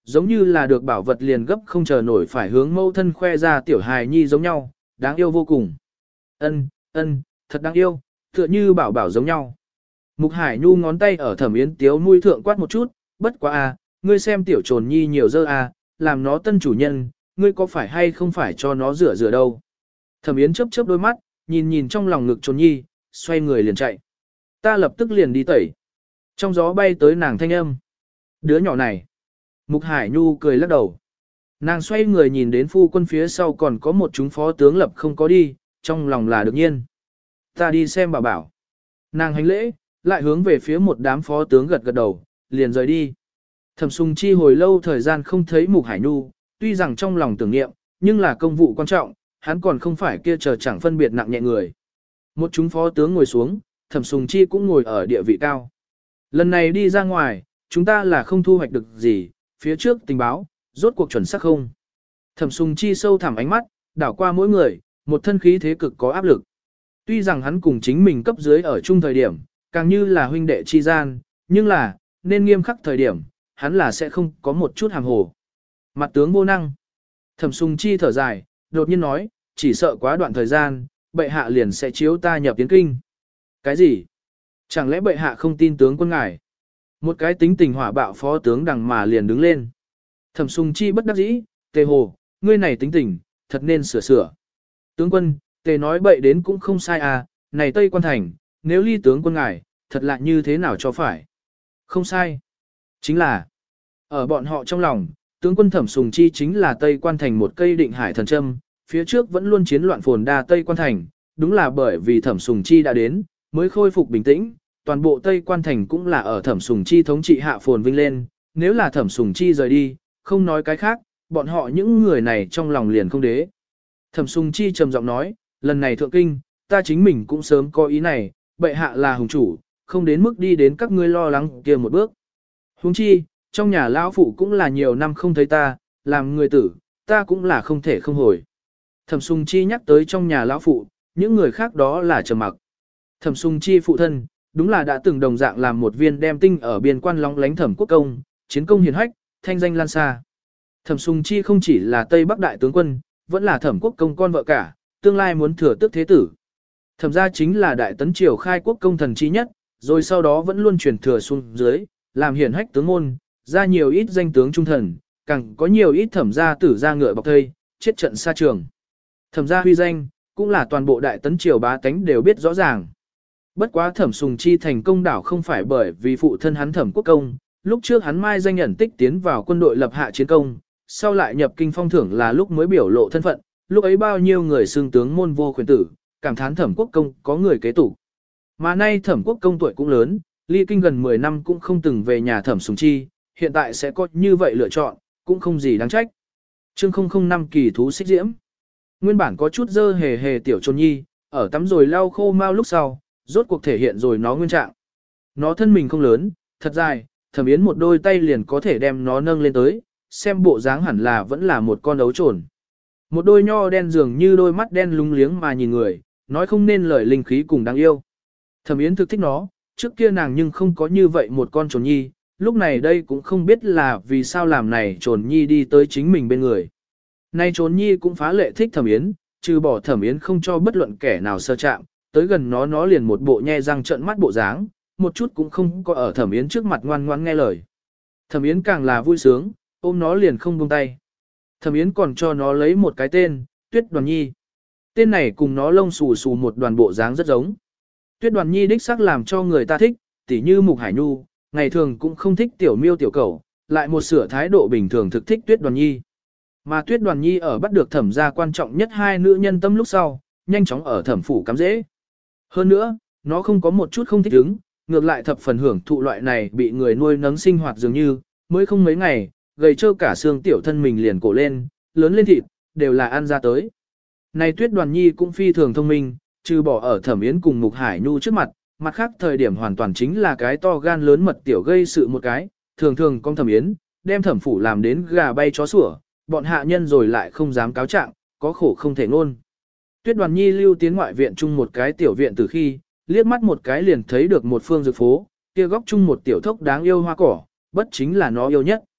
giống như là được bảo vật liền gấp không chờ nổi phải hướng mẫu thân khoe ra tiểu hài nhi giống nhau, đáng yêu vô cùng. Ân, ân, thật đáng yêu, tựa như bảo bảo giống nhau. Mục Hải Nhu ngón tay ở Thẩm Yến tiếu nuôi thượng quát một chút, bất quá a, ngươi xem tiểu trồn nhi nhiều dơ a, làm nó tân chủ nhân, ngươi có phải hay không phải cho nó rửa rửa đâu. Thẩm Yến chớp chớp đôi mắt, nhìn nhìn trong lòng ngực trồn nhi, xoay người liền chạy. Ta lập tức liền đi tẩy. Trong gió bay tới nàng thanh âm. Đứa nhỏ này. Mục Hải Nhu cười lắc đầu. Nàng xoay người nhìn đến phu quân phía sau còn có một chúng phó tướng lập không có đi, trong lòng là được nhiên. Ta đi xem bảo bảo. Nàng hành lễ, lại hướng về phía một đám phó tướng gật gật đầu, liền rời đi. Thẩm Sùng Chi hồi lâu thời gian không thấy Mục Hải Nhu, tuy rằng trong lòng tưởng niệm, nhưng là công vụ quan trọng, hắn còn không phải kia chờ chẳng phân biệt nặng nhẹ người. Một chúng phó tướng ngồi xuống, Thẩm Sùng Chi cũng ngồi ở địa vị cao. Lần này đi ra ngoài, chúng ta là không thu hoạch được gì, phía trước tình báo, rốt cuộc chuẩn xác không. Thẩm Sùng Chi sâu thẳm ánh mắt, đảo qua mỗi người, một thân khí thế cực có áp lực. Tuy rằng hắn cùng chính mình cấp dưới ở chung thời điểm, càng như là huynh đệ chi gian, nhưng là, nên nghiêm khắc thời điểm, hắn là sẽ không có một chút hàm hồ. Mặt tướng vô năng. Thẩm Sùng Chi thở dài, đột nhiên nói, chỉ sợ quá đoạn thời gian, bệ hạ liền sẽ chiếu ta nhập tiến kinh. Cái gì? Chẳng lẽ bệ hạ không tin tướng quân ngài? Một cái tính tình hỏa bạo phó tướng đằng mà liền đứng lên. Thẩm Sùng Chi bất đắc dĩ, Tề Hồ, ngươi này tính tình, thật nên sửa sửa. Tướng quân, Tề nói bậy đến cũng không sai à, này Tây Quan Thành, nếu ly tướng quân ngài, thật lạ như thế nào cho phải. Không sai. Chính là, ở bọn họ trong lòng, tướng quân Thẩm Sùng Chi chính là Tây Quan Thành một cây định hải thần châm, phía trước vẫn luôn chiến loạn phồn đa Tây Quan Thành, đúng là bởi vì Thẩm Sùng Chi đã đến, mới khôi phục bình tĩnh, toàn bộ Tây Quan Thành cũng là ở Thẩm Sùng Chi thống trị hạ phồn vinh lên, nếu là Thẩm Sùng Chi rời đi, không nói cái khác, bọn họ những người này trong lòng liền không đế. Thẩm Sùng Chi trầm giọng nói, lần này thượng kinh, ta chính mình cũng sớm có ý này, bệ hạ là hùng chủ, không đến mức đi đến các ngươi lo lắng kia một bước. Huống chi, trong nhà lão phụ cũng là nhiều năm không thấy ta, làm người tử, ta cũng là không thể không hồi. Thẩm Sùng Chi nhắc tới trong nhà lão phụ, những người khác đó là trầm mặc. Thẩm Sùng Chi phụ thân, đúng là đã từng đồng dạng làm một viên đem tinh ở biên quan lóng lánh Thẩm Quốc Công, chiến công hiển hách, thanh danh lan xa. Thẩm Sùng Chi không chỉ là Tây Bắc đại tướng quân, vẫn là Thẩm Quốc Công con vợ cả, tương lai muốn thừa tước thế tử. Thẩm gia chính là đại tấn triều khai quốc công thần chi nhất, rồi sau đó vẫn luôn truyền thừa xuống dưới, làm hiển hách tướng môn, ra nhiều ít danh tướng trung thần, càng có nhiều ít thẩm gia tử gia ngựa bọc thây, chết trận xa trường. Thẩm gia huy danh, cũng là toàn bộ đại tấn triều bá tánh đều biết rõ ràng. Bất quá Thẩm Sùng Chi thành công đảo không phải bởi vì phụ thân hắn Thẩm Quốc Công, lúc trước hắn mai danh nhận tích tiến vào quân đội lập hạ chiến công, sau lại nhập kinh phong thưởng là lúc mới biểu lộ thân phận, lúc ấy bao nhiêu người xưng tướng môn vô khuyến tử, cảm thán Thẩm Quốc Công có người kế tục. Mà nay Thẩm Quốc Công tuổi cũng lớn, ly kinh gần mười năm cũng không từng về nhà Thẩm Sùng Chi, hiện tại sẽ có như vậy lựa chọn, cũng không gì đáng trách. Chương không không năm kỳ thú xích diễm. Nguyên bản có chút dơ hề hề tiểu trồn nhi, ở tắm rồi lau khô mau lúc sau, rốt cuộc thể hiện rồi nó nguyên trạng. Nó thân mình không lớn, thật dài, Thẩm Yến một đôi tay liền có thể đem nó nâng lên tới, xem bộ dáng hẳn là vẫn là một con ấu trồn. Một đôi nho đen dường như đôi mắt đen lúng liếng mà nhìn người, nói không nên lời linh khí cùng đáng yêu. Thẩm Yến thực thích nó, trước kia nàng nhưng không có như vậy một con trồn nhi, lúc này đây cũng không biết là vì sao làm này trồn nhi đi tới chính mình bên người. Nay trồn nhi cũng phá lệ thích Thẩm Yến, trừ bỏ Thẩm Yến không cho bất luận kẻ nào sơ chạm, tới gần nó nó liền một bộ nhe răng trợn mắt bộ dáng, một chút cũng không có ở Thẩm Yến trước mặt ngoan ngoãn nghe lời. Thẩm Yến càng là vui sướng, ôm nó liền không buông tay. Thẩm Yến còn cho nó lấy một cái tên, Tuyết Đoàn Nhi. Tên này cùng nó lông xù xù một đoàn bộ dáng rất giống. Tuyết Đoàn Nhi đích xác làm cho người ta thích, tỉ như Mục Hải Nhu, ngày thường cũng không thích tiểu miêu tiểu cẩu, lại một sửa thái độ bình thường thực thích Tuyết Đoàn Nhi. Mà Tuyết Đoàn Nhi ở bắt được Thẩm gia quan trọng nhất hai nữ nhân tâm lúc sau, nhanh chóng ở Thẩm phủ cắm dễ. Hơn nữa, nó không có một chút không thích ứng, ngược lại thập phần hưởng thụ loại này bị người nuôi nấng sinh hoạt dường như, mới không mấy ngày, gầy trơ cả xương tiểu thân mình liền cổ lên, lớn lên thịt, đều là ăn ra tới. Này Tuyết Đoàn Nhi cũng phi thường thông minh, trừ bỏ ở Thẩm Yến cùng Mục Hải Nhu trước mặt, mặt khác thời điểm hoàn toàn chính là cái to gan lớn mật tiểu gây sự một cái, thường thường con Thẩm Yến, đem Thẩm phủ làm đến gà bay chó sủa, bọn hạ nhân rồi lại không dám cáo trạng, có khổ không thể ngôn. Tuyết Đoàn Nhi lưu tiến ngoại viện chung một cái tiểu viện từ khi, liếc mắt một cái liền thấy được một phương dược phố, kia góc chung một tiểu thốc đáng yêu hoa cỏ, bất chính là nó yêu nhất.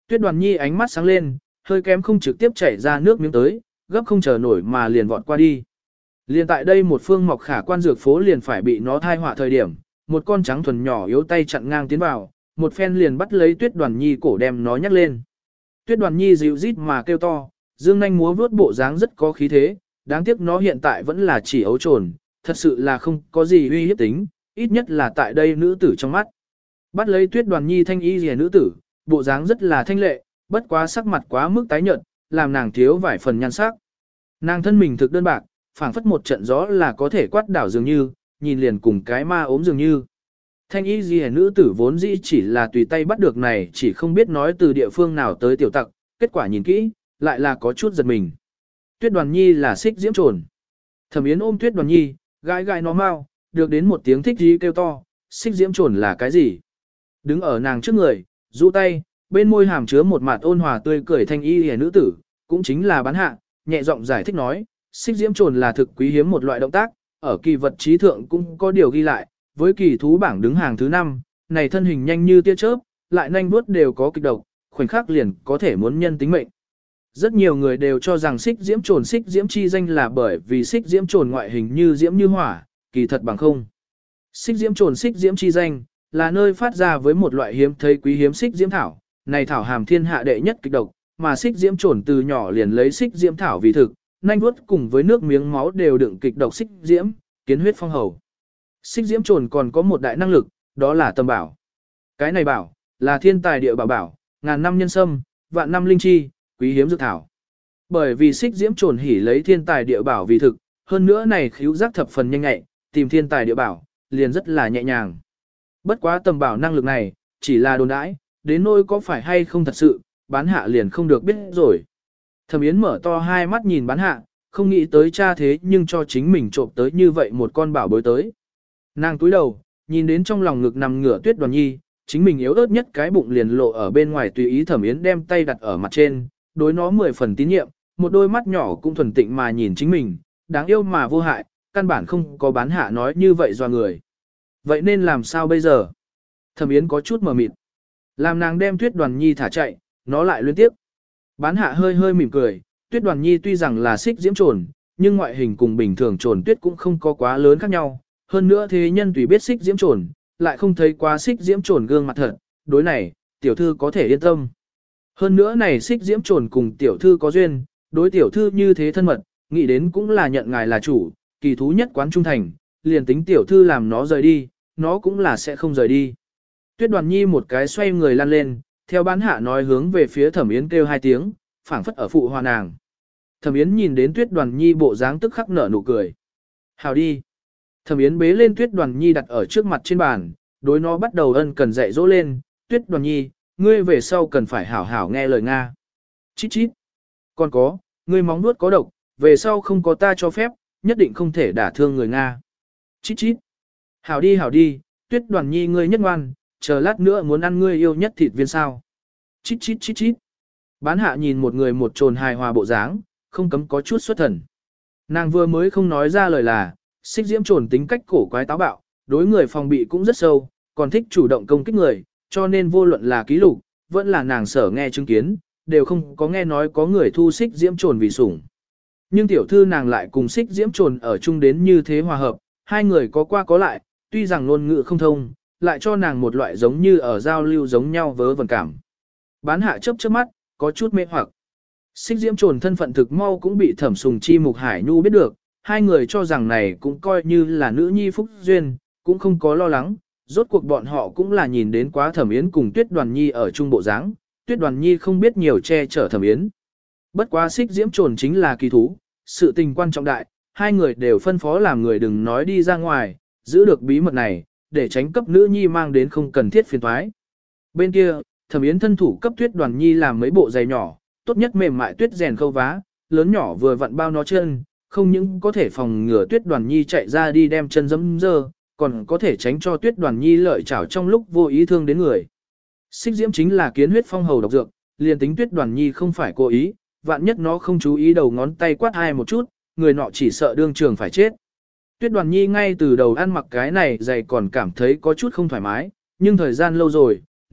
Tuyết Đoàn Nhi ánh mắt sáng lên, hơi kém không trực tiếp chảy ra nước miếng tới, gấp không chờ nổi mà liền vọt qua đi. Liền tại đây một phương mọc khả quan dược phố liền phải bị nó thai họa thời điểm, một con trắng thuần nhỏ yếu tay chặn ngang tiến vào, một phen liền bắt lấy Tuyết Đoàn Nhi cổ đem nó nhắc lên. Tuyết Đoàn Nhi dịu rít mà kêu to, dương nanh múa vuốt bộ dáng rất có khí thế, đáng tiếc nó hiện tại vẫn là chỉ ấu trồn, thật sự là không có gì uy hiếp tính, ít nhất là tại đây nữ tử trong mắt. Bắt lấy Tuyết Đoàn Nhi thanh y rìa nữ tử, bộ dáng rất là thanh lệ, bất quá sắc mặt quá mức tái nhợt, làm nàng thiếu vài phần nhan sắc. Nàng thân mình thực đơn bạc, phảng phất một trận gió là có thể quát đảo dường như, nhìn liền cùng cái ma ốm dường như. Thanh y rìa nữ tử vốn dĩ chỉ là tùy tay bắt được này, chỉ không biết nói từ địa phương nào tới tiểu tặc, kết quả nhìn kỹ, lại là có chút giật mình. Tuyết Đoàn Nhi là xích diễm trồn. Thẩm Yến ôm Tuyết Đoàn Nhi, gãi gãi nó mau, được đến một tiếng thích dí kêu to, xích diễm trồn là cái gì? Đứng ở nàng trước người, rũ tay, bên môi hàm chứa một mặt ôn hòa tươi cười thanh y hề nữ tử, cũng chính là bán hạ, nhẹ giọng giải thích nói, xích diễm trồn là thực quý hiếm một loại động tác, ở kỳ vật trí thượng cũng có điều ghi lại, với kỳ thú bảng đứng hàng thứ năm, này thân hình nhanh như tia chớp, lại nhanh vuốt đều có kịch độc, khoảnh khắc liền có thể muốn nhân tính mệnh. Rất nhiều người đều cho rằng xích diễm trồn xích diễm chi danh là bởi vì xích diễm trồn ngoại hình như diễm như hỏa, kỳ thật bằng không. Xích diễm trồn xích diễm chi danh là nơi phát ra với một loại hiếm thấy quý hiếm xích diễm thảo, này thảo hàm thiên hạ đệ nhất kịch độc, mà xích diễm trồn từ nhỏ liền lấy xích diễm thảo vì thực, nhanh vuốt cùng với nước miếng máu đều đựng kịch độc xích diễm, kiến huyết phong hầu. Xích diễm trồn còn có một đại năng lực, đó là tầm bảo. Cái này bảo là thiên tài địa bảo bảo, ngàn năm nhân sâm, vạn năm linh chi, quý hiếm dược thảo. Bởi vì xích diễm trồn hỉ lấy thiên tài địa bảo vì thực, hơn nữa này khíu giác thập phần nhanh nhạy, tìm thiên tài địa bảo, liền rất là nhẹ nhàng. Bất quá tầm bảo năng lực này, chỉ là đồn đãi, đến nỗi có phải hay không thật sự, bán hạ liền không được biết rồi. Thẩm Yến mở to hai mắt nhìn bán hạ, không nghĩ tới cha thế nhưng cho chính mình trộm tới như vậy một con bảo bối tới. Nàng túi đầu, nhìn đến trong lòng ngực nằm ngửa Tuyết Đoàn Nhi, chính mình yếu ớt nhất cái bụng liền lộ ở bên ngoài tùy ý Thẩm Yến đem tay đặt ở mặt trên, đối nó mười phần tín nhiệm, một đôi mắt nhỏ cũng thuần tịnh mà nhìn chính mình, đáng yêu mà vô hại, căn bản không có bán hạ nói như vậy doa người. Vậy nên làm sao bây giờ? Thẩm Yến có chút mờ mịt. Làm nàng đem Tuyết Đoàn Nhi thả chạy, nó lại liên tiếp. Bán hạ hơi hơi mỉm cười, Tuyết Đoàn Nhi tuy rằng là xích diễm trồn, nhưng ngoại hình cùng bình thường trồn tuyết cũng không có quá lớn khác nhau. Hơn nữa thế nhân tùy biết xích diễm trồn, lại không thấy quá xích diễm trồn gương mặt thật. Đối này, tiểu thư có thể yên tâm. Hơn nữa này xích diễm trồn cùng tiểu thư có duyên, đối tiểu thư như thế thân mật, nghĩ đến cũng là nhận ngài là chủ, kỳ thú nhất quán trung thành, liền tính tiểu thư làm nó rời đi, nó cũng là sẽ không rời đi. Tuyết Đoàn Nhi một cái xoay người lăn lên, theo bán hạ nói hướng về phía Thẩm Yến kêu hai tiếng, phảng phất ở phụ hòa nàng. Thẩm Yến nhìn đến Tuyết Đoàn Nhi bộ dáng tức khắc nở nụ cười. Hào đi. Thẩm Yến bế lên Tuyết Đoàn Nhi đặt ở trước mặt trên bàn, đối nó bắt đầu ân cần dạy dỗ lên, Tuyết Đoàn Nhi, ngươi về sau cần phải hảo hảo nghe lời Nga. Chít chít. Còn có, ngươi móng nuốt có độc, về sau không có ta cho phép, nhất định không thể đả thương người Nga. Chít chít. Hảo đi hảo đi, Tuyết Đoàn Nhi ngươi nhất ngoan, chờ lát nữa muốn ăn ngươi yêu nhất thịt viên sao. Chít chít chít chít. Bán hạ nhìn một người một trồn hài hòa bộ dáng, không cấm có chút xuất thần. Nàng vừa mới không nói ra lời là, xích diễm trồn tính cách cổ quái táo bạo, đối người phòng bị cũng rất sâu, còn thích chủ động công kích người, cho nên vô luận là ký lục, vẫn là nàng sở nghe chứng kiến, đều không có nghe nói có người thu xích diễm trồn vì sủng. Nhưng tiểu thư nàng lại cùng xích diễm trồn ở chung đến như thế hòa hợp, hai người có qua có lại, tuy rằng ngôn ngữ không thông, lại cho nàng một loại giống như ở giao lưu giống nhau vớ vẩn cảm. Bán hạ chớp chớp mắt, có chút mê hoặc. Xích diễm trồn thân phận thực mau cũng bị Thẩm Sùng Chi Mục Hải Nhu biết được, hai người cho rằng này cũng coi như là nữ nhi phúc duyên, cũng không có lo lắng, rốt cuộc bọn họ cũng là nhìn đến quá Thẩm Yến cùng Tuyết Đoàn Nhi ở chung bộ dáng, Tuyết Đoàn Nhi không biết nhiều che chở Thẩm Yến. Bất quá xích diễm trồn chính là kỳ thú, sự tình quan trọng đại, hai người đều phân phó làm người đừng nói đi ra ngoài, giữ được bí mật này, để tránh cấp nữ nhi mang đến không cần thiết phiền toái. Bên kia, Thẩm Yến thân thủ cấp Tuyết Đoàn Nhi làm mấy bộ giày nhỏ, tốt nhất mềm mại tuyết rèn khâu vá, lớn nhỏ vừa vặn bao nó chân, không những có thể phòng ngừa Tuyết Đoàn Nhi chạy ra đi đem chân dẫm dơ, còn có thể tránh cho Tuyết Đoàn Nhi lợi chảo trong lúc vô ý thương đến người. Xích diễm chính là kiến huyết phong hầu độc dược, liền tính Tuyết Đoàn Nhi không phải cố ý, vạn nhất nó không chú ý đầu ngón tay quát hai một chút, người nọ chỉ sợ đương trường phải chết. Tuyết Đoàn Nhi ngay từ đầu ăn mặc cái này giày còn cảm thấy có chút không thoải mái, nhưng thời gian lâu rồi,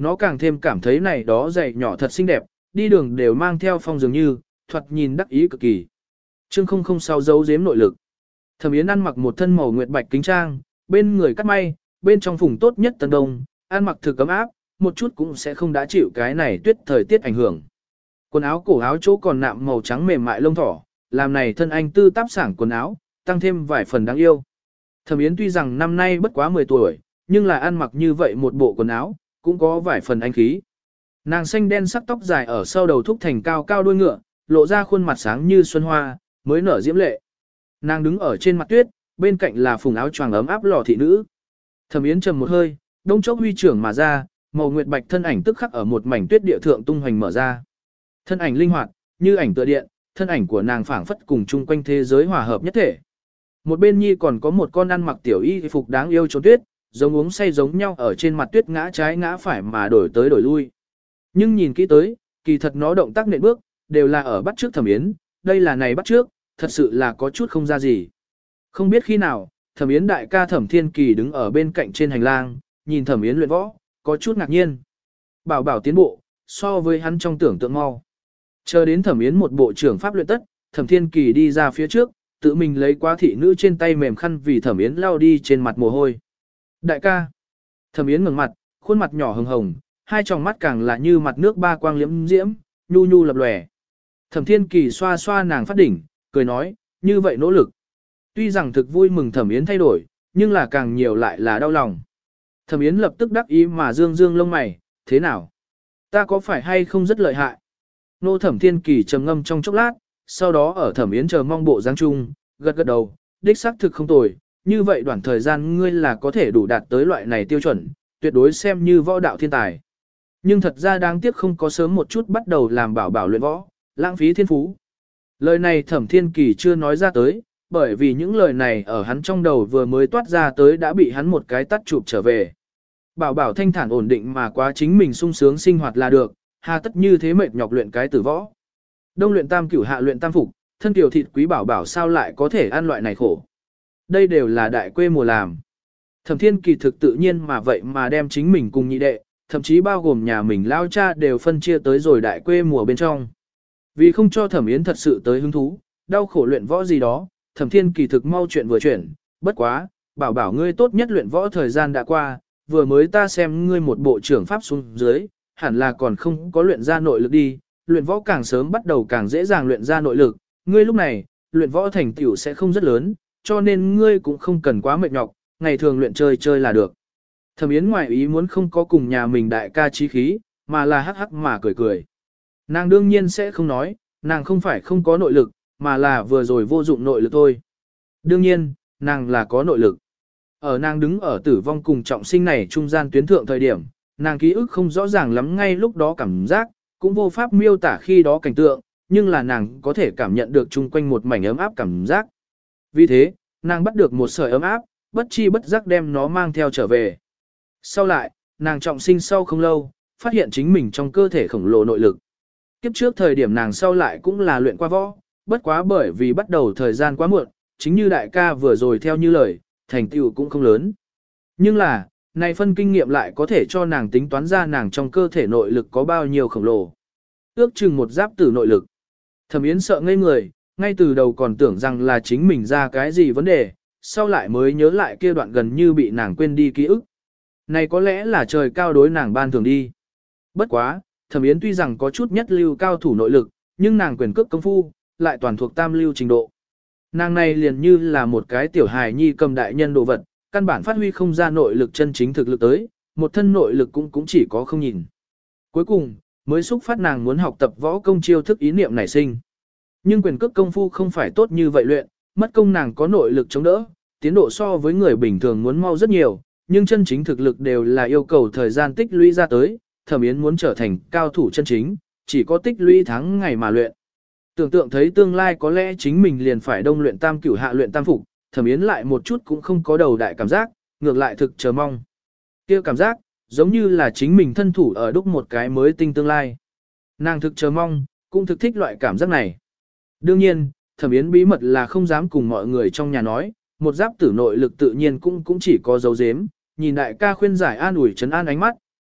nó càng thêm cảm thấy này đó giày nhỏ thật xinh đẹp, đi đường đều mang theo phong dường như, thoạt nhìn đắc ý cực kỳ. Chương không không sáu giấu giếm nội lực. Thẩm Yến ăn mặc một thân màu nguyệt bạch kính trang, bên người cắt may, bên trong phùng tốt nhất tân đông, ăn mặc thực cấm áp, một chút cũng sẽ không đã chịu cái này tuyết thời tiết ảnh hưởng. Quần áo cổ áo chỗ còn nạm màu trắng mềm mại lông thỏ, làm này thân anh tư táp sảng quần áo, tăng thêm vài phần đáng yêu. Thẩm Yến tuy rằng năm nay bất quá mười tuổi, nhưng là ăn mặc như vậy một bộ quần áo, cũng có vài phần anh khí. Nàng xanh đen sắc tóc dài ở sau đầu thúc thành cao cao đuôi ngựa, lộ ra khuôn mặt sáng như xuân hoa, mới nở diễm lệ. Nàng đứng ở trên mặt tuyết, bên cạnh là phùng áo choàng ấm áp lò thị nữ. Thẩm Yến trầm một hơi, đông chốc huy trưởng mà ra, màu nguyệt bạch thân ảnh tức khắc ở một mảnh tuyết địa thượng tung hoành mở ra. Thân ảnh linh hoạt, như ảnh tựa điện, thân ảnh của nàng phảng phất cùng chung quanh thế giới hòa hợp nhất thể. Một bên nhi còn có một con ăn mặc tiểu y phục đáng yêu trốn tuyết, giống uống say giống nhau ở trên mặt tuyết ngã trái ngã phải mà đổi tới đổi lui. Nhưng nhìn kỹ tới, kỳ thật nó động tác nện bước, đều là ở bắt trước Thẩm Yến, đây là này bắt trước, thật sự là có chút không ra gì. Không biết khi nào, Thẩm Yến đại ca Thẩm Thiên Kỳ đứng ở bên cạnh trên hành lang, nhìn Thẩm Yến luyện võ, có chút ngạc nhiên. Bảo bảo tiến bộ, so với hắn trong tưởng tượng mau. Chờ đến Thẩm Yến một bộ trưởng pháp luyện tất, Thẩm Thiên Kỳ đi ra phía trước, tự mình lấy quá thị nữ trên tay mềm khăn vì Thẩm Yến lau đi trên mặt mồ hôi. Đại ca. Thẩm Yến ngẩng mặt, khuôn mặt nhỏ hồng hồng, hai tròng mắt càng là như mặt nước ba quang liễm diễm, nhu nhu lập lòe. Thẩm Thiên Kỳ xoa xoa nàng phát đỉnh, cười nói, như vậy nỗ lực. Tuy rằng thực vui mừng Thẩm Yến thay đổi, nhưng là càng nhiều lại là đau lòng. Thẩm Yến lập tức đắc ý mà dương dương lông mày, thế nào? Ta có phải hay không rất lợi hại? Nô Thẩm Thiên Kỳ trầm ngâm trong chốc lát, sau đó ở Thẩm Yến chờ mong bộ dáng chung, gật gật đầu, đích xác thực không tồi, như vậy đoạn thời gian ngươi là có thể đủ đạt tới loại này tiêu chuẩn, tuyệt đối xem như võ đạo thiên tài. Nhưng thật ra đáng tiếc không có sớm một chút bắt đầu làm bảo bảo luyện võ, lãng phí thiên phú. Lời này Thẩm Thiên Kỳ chưa nói ra tới, bởi vì những lời này ở hắn trong đầu vừa mới toát ra tới đã bị hắn một cái tắt chụp trở về. Bảo bảo thanh thản ổn định mà quá chính mình sung sướng sinh hoạt là được, hà tất như thế mệt nhọc luyện cái tử võ. Đông luyện tam cửu hạ luyện tam phục, thân tiểu thịt quý bảo bảo sao lại có thể ăn loại này khổ. Đây đều là đại quê mùa làm. Thẩm Thiên Kỳ thực tự nhiên mà vậy mà đem chính mình cùng nhị đệ, thậm chí bao gồm nhà mình lao cha đều phân chia tới rồi đại quê mùa bên trong. Vì không cho Thẩm Yến thật sự tới hứng thú, đau khổ luyện võ gì đó, Thẩm Thiên Kỳ thực mau chuyện vừa chuyển, bất quá, bảo bảo ngươi tốt nhất luyện võ thời gian đã qua, vừa mới ta xem ngươi một bộ trưởng pháp xuống dưới, hẳn là còn không có luyện ra nội lực đi, luyện võ càng sớm bắt đầu càng dễ dàng luyện ra nội lực, ngươi lúc này, luyện võ thành tựu sẽ không rất lớn, cho nên ngươi cũng không cần quá mệt nhọc, ngày thường luyện chơi chơi là được. Thẩm Yến ngoài ý muốn không có cùng nhà mình đại ca chí khí, mà là hắc hắc mà cười cười. Nàng đương nhiên sẽ không nói, nàng không phải không có nội lực, mà là vừa rồi vô dụng nội lực thôi. Đương nhiên, nàng là có nội lực. Ở nàng đứng ở tử vong cùng trọng sinh này trung gian tuyến thượng thời điểm, nàng ký ức không rõ ràng lắm ngay lúc đó cảm giác, cũng vô pháp miêu tả khi đó cảnh tượng, nhưng là nàng có thể cảm nhận được chung quanh một mảnh ấm áp cảm giác. Vì thế, nàng bắt được một sợi ấm áp, bất chi bất giác đem nó mang theo trở về. Sau lại, nàng trọng sinh sau không lâu, phát hiện chính mình trong cơ thể khổng lồ nội lực. Kiếp trước thời điểm nàng sau lại cũng là luyện qua võ, bất quá bởi vì bắt đầu thời gian quá muộn, chính như đại ca vừa rồi theo như lời, thành tựu cũng không lớn. Nhưng là, này phân kinh nghiệm lại có thể cho nàng tính toán ra nàng trong cơ thể nội lực có bao nhiêu khổng lồ. Ước chừng một giáp tử nội lực. Thẩm Yến sợ ngây người, ngay từ đầu còn tưởng rằng là chính mình ra cái gì vấn đề, sau lại mới nhớ lại kia đoạn gần như bị nàng quên đi ký ức. Này có lẽ là trời cao đối nàng ban thường đi. Bất quá, Thẩm Yến tuy rằng có chút nhất lưu cao thủ nội lực, nhưng nàng quyền cước công phu, lại toàn thuộc tam lưu trình độ. Nàng này liền như là một cái tiểu hài nhi cầm đại nhân đồ vật, căn bản phát huy không ra nội lực chân chính thực lực tới, một thân nội lực cũng cũng chỉ có không nhìn. Cuối cùng, mới xúc phát nàng muốn học tập võ công chiêu thức ý niệm nảy sinh. Nhưng quyền cước công phu không phải tốt như vậy luyện, mất công nàng có nội lực chống đỡ, tiến độ so với người bình thường muốn mau rất nhiều, nhưng chân chính thực lực đều là yêu cầu thời gian tích lũy ra tới, Thẩm Yến muốn trở thành cao thủ chân chính, chỉ có tích lũy tháng ngày mà luyện. Tưởng tượng thấy tương lai có lẽ chính mình liền phải đông luyện tam cửu hạ luyện tam phục, Thẩm Yến lại một chút cũng không có đầu đại cảm giác, ngược lại thực chờ mong. Kia cảm giác, giống như là chính mình thân thủ ở đúc một cái mới tinh tương lai. Nàng thực chờ mong, cũng thực thích loại cảm giác này. Đương nhiên, Thẩm Yến bí mật là không dám cùng mọi người trong nhà nói, một giáp tử nội lực tự nhiên cũng cũng chỉ có dấu dếm, nhìn đại ca khuyên giải an ủi trấn an ánh mắt,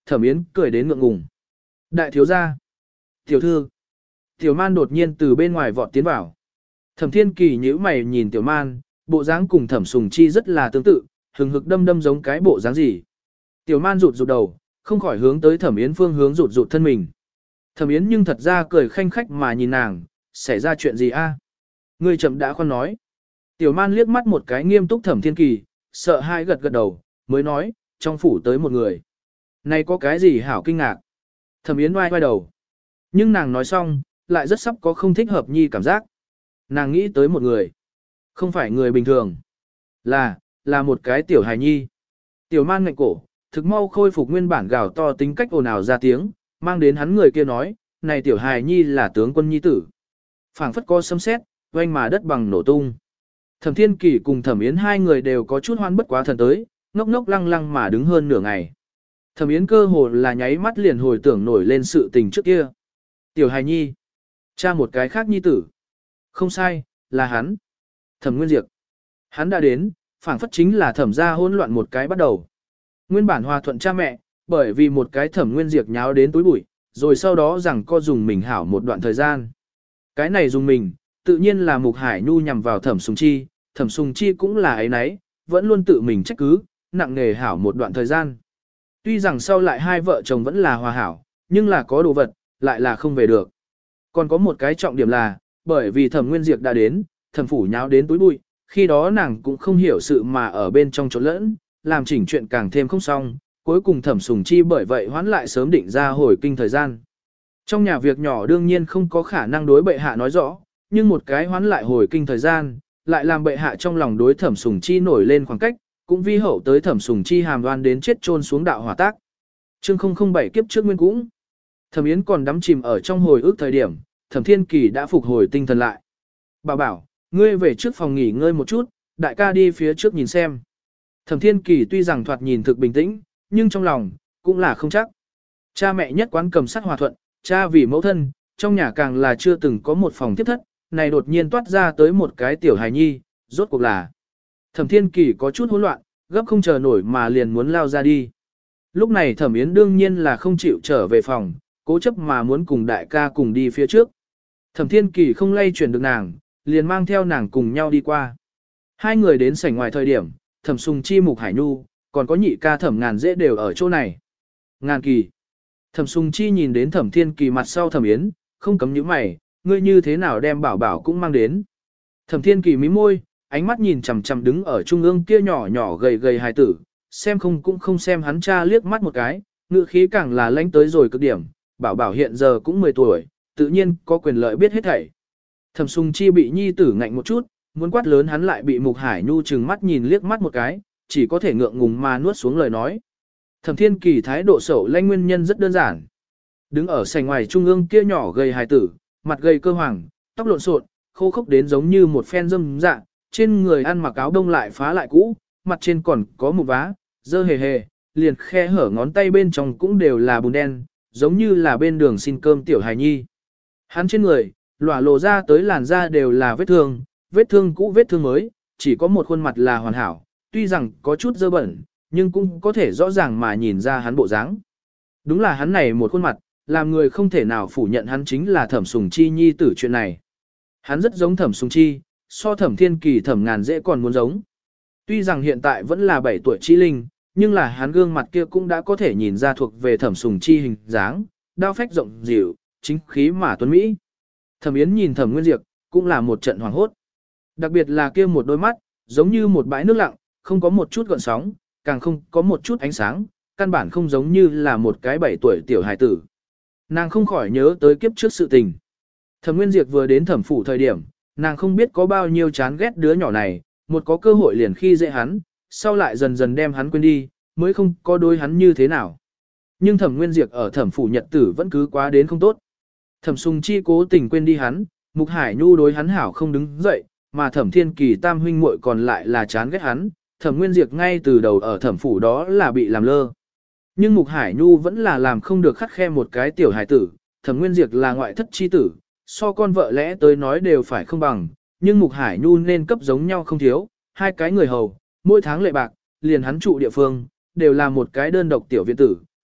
Thẩm Yến cười đến ngượng ngùng. Đại thiếu gia, tiểu thư, tiểu man đột nhiên từ bên ngoài vọt tiến vào. Thẩm Thiên Kỳ nhíu mày nhìn tiểu man, bộ dáng cùng Thẩm Sùng Chi rất là tương tự, hừng hực đâm đâm giống cái bộ dáng gì. Tiểu man rụt rụt đầu, không khỏi hướng tới Thẩm Yến phương hướng rụt rụt thân mình. Thẩm Yến nhưng thật ra cười khanh khách mà nhìn nàng, xảy ra chuyện gì a? Ngươi chậm đã khoan nói. Tiểu man liếc mắt một cái nghiêm túc Thẩm Thiên Kỳ, sợ hai gật gật đầu, mới nói, trong phủ tới một người. Này có cái gì hảo kinh ngạc? Thẩm Yến oai oai đầu. Nhưng nàng nói xong, lại rất sắp có không thích hợp nhi cảm giác. Nàng nghĩ tới một người. Không phải người bình thường. Là, là một cái tiểu hài nhi. Tiểu man ngạnh cổ, thực mau khôi phục nguyên bản gào to tính cách ồn ào ra tiếng, mang đến hắn người kia nói, này tiểu hài nhi là tướng quân nhi tử. Phảng phất có sấm sét, oanh mà đất bằng nổ tung. Thẩm Thiên Kỳ cùng Thẩm Yến hai người đều có chút hoan bất quá thần tới, ngốc ngốc lăng lăng mà đứng hơn nửa ngày. Thẩm Yến cơ hồ là nháy mắt liền hồi tưởng nổi lên sự tình trước kia. Tiểu hài nhi, cha một cái khác nhi tử. Không sai, là hắn. Thẩm Nguyên Diệp. Hắn đã đến, phảng phất chính là thẩm gia hỗn loạn một cái bắt đầu. Nguyên bản hòa thuận cha mẹ, bởi vì một cái Thẩm Nguyên Diệp nháo đến túi bụi, rồi sau đó rằng co dùng mình hảo một đoạn thời gian. Cái này dùng mình, tự nhiên là Mục Hải Nhu nhằm vào Thẩm Sùng Chi, Thẩm Sùng Chi cũng là ấy nấy, vẫn luôn tự mình trách cứ, nặng nề hảo một đoạn thời gian. Tuy rằng sau lại hai vợ chồng vẫn là hòa hảo, nhưng là có đồ vật, lại là không về được. Còn có một cái trọng điểm là, bởi vì Thẩm Nguyên Diệp đã đến, Thẩm phủ nháo đến túi bụi, khi đó nàng cũng không hiểu sự mà ở bên trong trốn lẫn, làm chỉnh chuyện càng thêm không xong, cuối cùng Thẩm Sùng Chi bởi vậy hoán lại sớm định ra hồi kinh thời gian. Trong nhà việc nhỏ đương nhiên không có khả năng đối bệ hạ nói rõ, nhưng một cái hoán lại hồi kinh thời gian, lại làm bệ hạ trong lòng đối Thẩm Sùng Chi nổi lên khoảng cách, cũng vi hậu tới Thẩm Sùng Chi hàm đoan đến chết chôn xuống đạo hỏa tác. Chương không không bảy kiếp trước nguyên cũng. Thẩm Yến còn đắm chìm ở trong hồi ức thời điểm, Thẩm Thiên Kỳ đã phục hồi tinh thần lại. Bảo bảo, ngươi về trước phòng nghỉ ngơi một chút, đại ca đi phía trước nhìn xem. Thẩm Thiên Kỳ tuy rằng thoạt nhìn thực bình tĩnh, nhưng trong lòng, cũng là không chắc. Cha mẹ nhất quán cầm sát hòa thuận, cha vì mẫu thân, trong nhà càng là chưa từng có một phòng tiếp thất, này đột nhiên toát ra tới một cái tiểu hài nhi, rốt cuộc là. Thẩm Thiên Kỳ có chút hỗn loạn, gấp không chờ nổi mà liền muốn lao ra đi. Lúc này Thẩm Yến đương nhiên là không chịu trở về phòng, cố chấp mà muốn cùng đại ca cùng đi phía trước. Thẩm Thiên Kỳ không lay chuyển được nàng, liền mang theo nàng cùng nhau đi qua. Hai người đến sảnh ngoài thời điểm, Thẩm Sùng Chi Mục Hải Nhu, còn có nhị ca Thẩm Ngàn Dễ đều ở chỗ này. Ngàn Kỳ. Thẩm Sùng Chi nhìn đến Thẩm Thiên Kỳ mặt sau Thẩm Yến, không cấm nhíu mày, ngươi như thế nào đem bảo bảo cũng mang đến. Thẩm Thiên Kỳ mím môi, ánh mắt nhìn chằm chằm đứng ở trung ương kia nhỏ nhỏ gầy gầy hài tử, xem không cũng không xem hắn cha liếc mắt một cái, ngữ khí càng là lãnh tới rồi cực điểm, bảo bảo hiện giờ cũng mười tuổi, tự nhiên có quyền lợi biết hết thảy. Thẩm Sùng Chi bị nhi tử ngạnh một chút, muốn quát lớn hắn lại bị Mục Hải Nhu trừng mắt nhìn liếc mắt một cái, chỉ có thể ngượng ngùng mà nuốt xuống lời nói. Thẩm Thiên Kỳ thái độ sầu lãnh nguyên nhân rất đơn giản. Đứng ở sảnh ngoài trung ương kia nhỏ gầy hài tử, mặt gầy cơ hoàng, tóc lộn xộn, khô khốc đến giống như một phen dâm dạ, trên người ăn mặc áo đông lại phá lại cũ, mặt trên còn có một vá, dơ hề hề, liền khe hở ngón tay bên trong cũng đều là bùn đen, giống như là bên đường xin cơm tiểu hài nhi. Hắn trên người, lỏa lộ ra tới làn da đều là vết thương, vết thương cũ vết thương mới, chỉ có một khuôn mặt là hoàn hảo, tuy rằng có chút dơ bẩn, nhưng cũng có thể rõ ràng mà nhìn ra hắn bộ dáng. Đúng là hắn này một khuôn mặt, làm người không thể nào phủ nhận hắn chính là Thẩm Sùng Chi nhi tử chuyện này. Hắn rất giống Thẩm Sùng Chi, so Thẩm Thiên Kỳ Thẩm Ngàn Dễ còn muốn giống. Tuy rằng hiện tại vẫn là bảy tuổi trí linh, nhưng là hắn gương mặt kia cũng đã có thể nhìn ra thuộc về Thẩm Sùng Chi hình dáng, đao phách rộng dịu, chính khí mà tuấn Mỹ. Thẩm Yến nhìn Thẩm Nguyên Diệp, cũng là một trận hoàng hốt. Đặc biệt là kia một đôi mắt, giống như một bãi nước lặng, không có một chút gợn sóng, càng không có một chút ánh sáng, căn bản không giống như là một cái bảy tuổi tiểu hài tử. Nàng không khỏi nhớ tới kiếp trước sự tình. Thẩm Nguyên Diệp vừa đến thẩm phủ thời điểm, nàng không biết có bao nhiêu chán ghét đứa nhỏ này, một có cơ hội liền khi dễ hắn, sau lại dần dần đem hắn quên đi, mới không có đối hắn như thế nào. Nhưng Thẩm Nguyên Diệp ở thẩm phủ nhật tử vẫn cứ quá đến không tốt. Thẩm Sùng Chi cố tình quên đi hắn, Mục Hải Nhu đối hắn hảo không đứng dậy, mà Thẩm Thiên Kỳ tam huynh muội còn lại là chán ghét hắn, Thẩm Nguyên Diệp ngay từ đầu ở thẩm phủ đó là bị làm lơ. Nhưng Mục Hải Nhu vẫn là làm không được khắt khe một cái tiểu hải tử, Thẩm Nguyên Diệp là ngoại thất chi tử, so con vợ lẽ tới nói đều phải không bằng, nhưng Mục Hải Nhu nên cấp giống nhau không thiếu, hai cái người hầu, mỗi tháng lệ bạc, liền hắn trụ địa phương, đều là một cái đơn độc tiểu viện tử,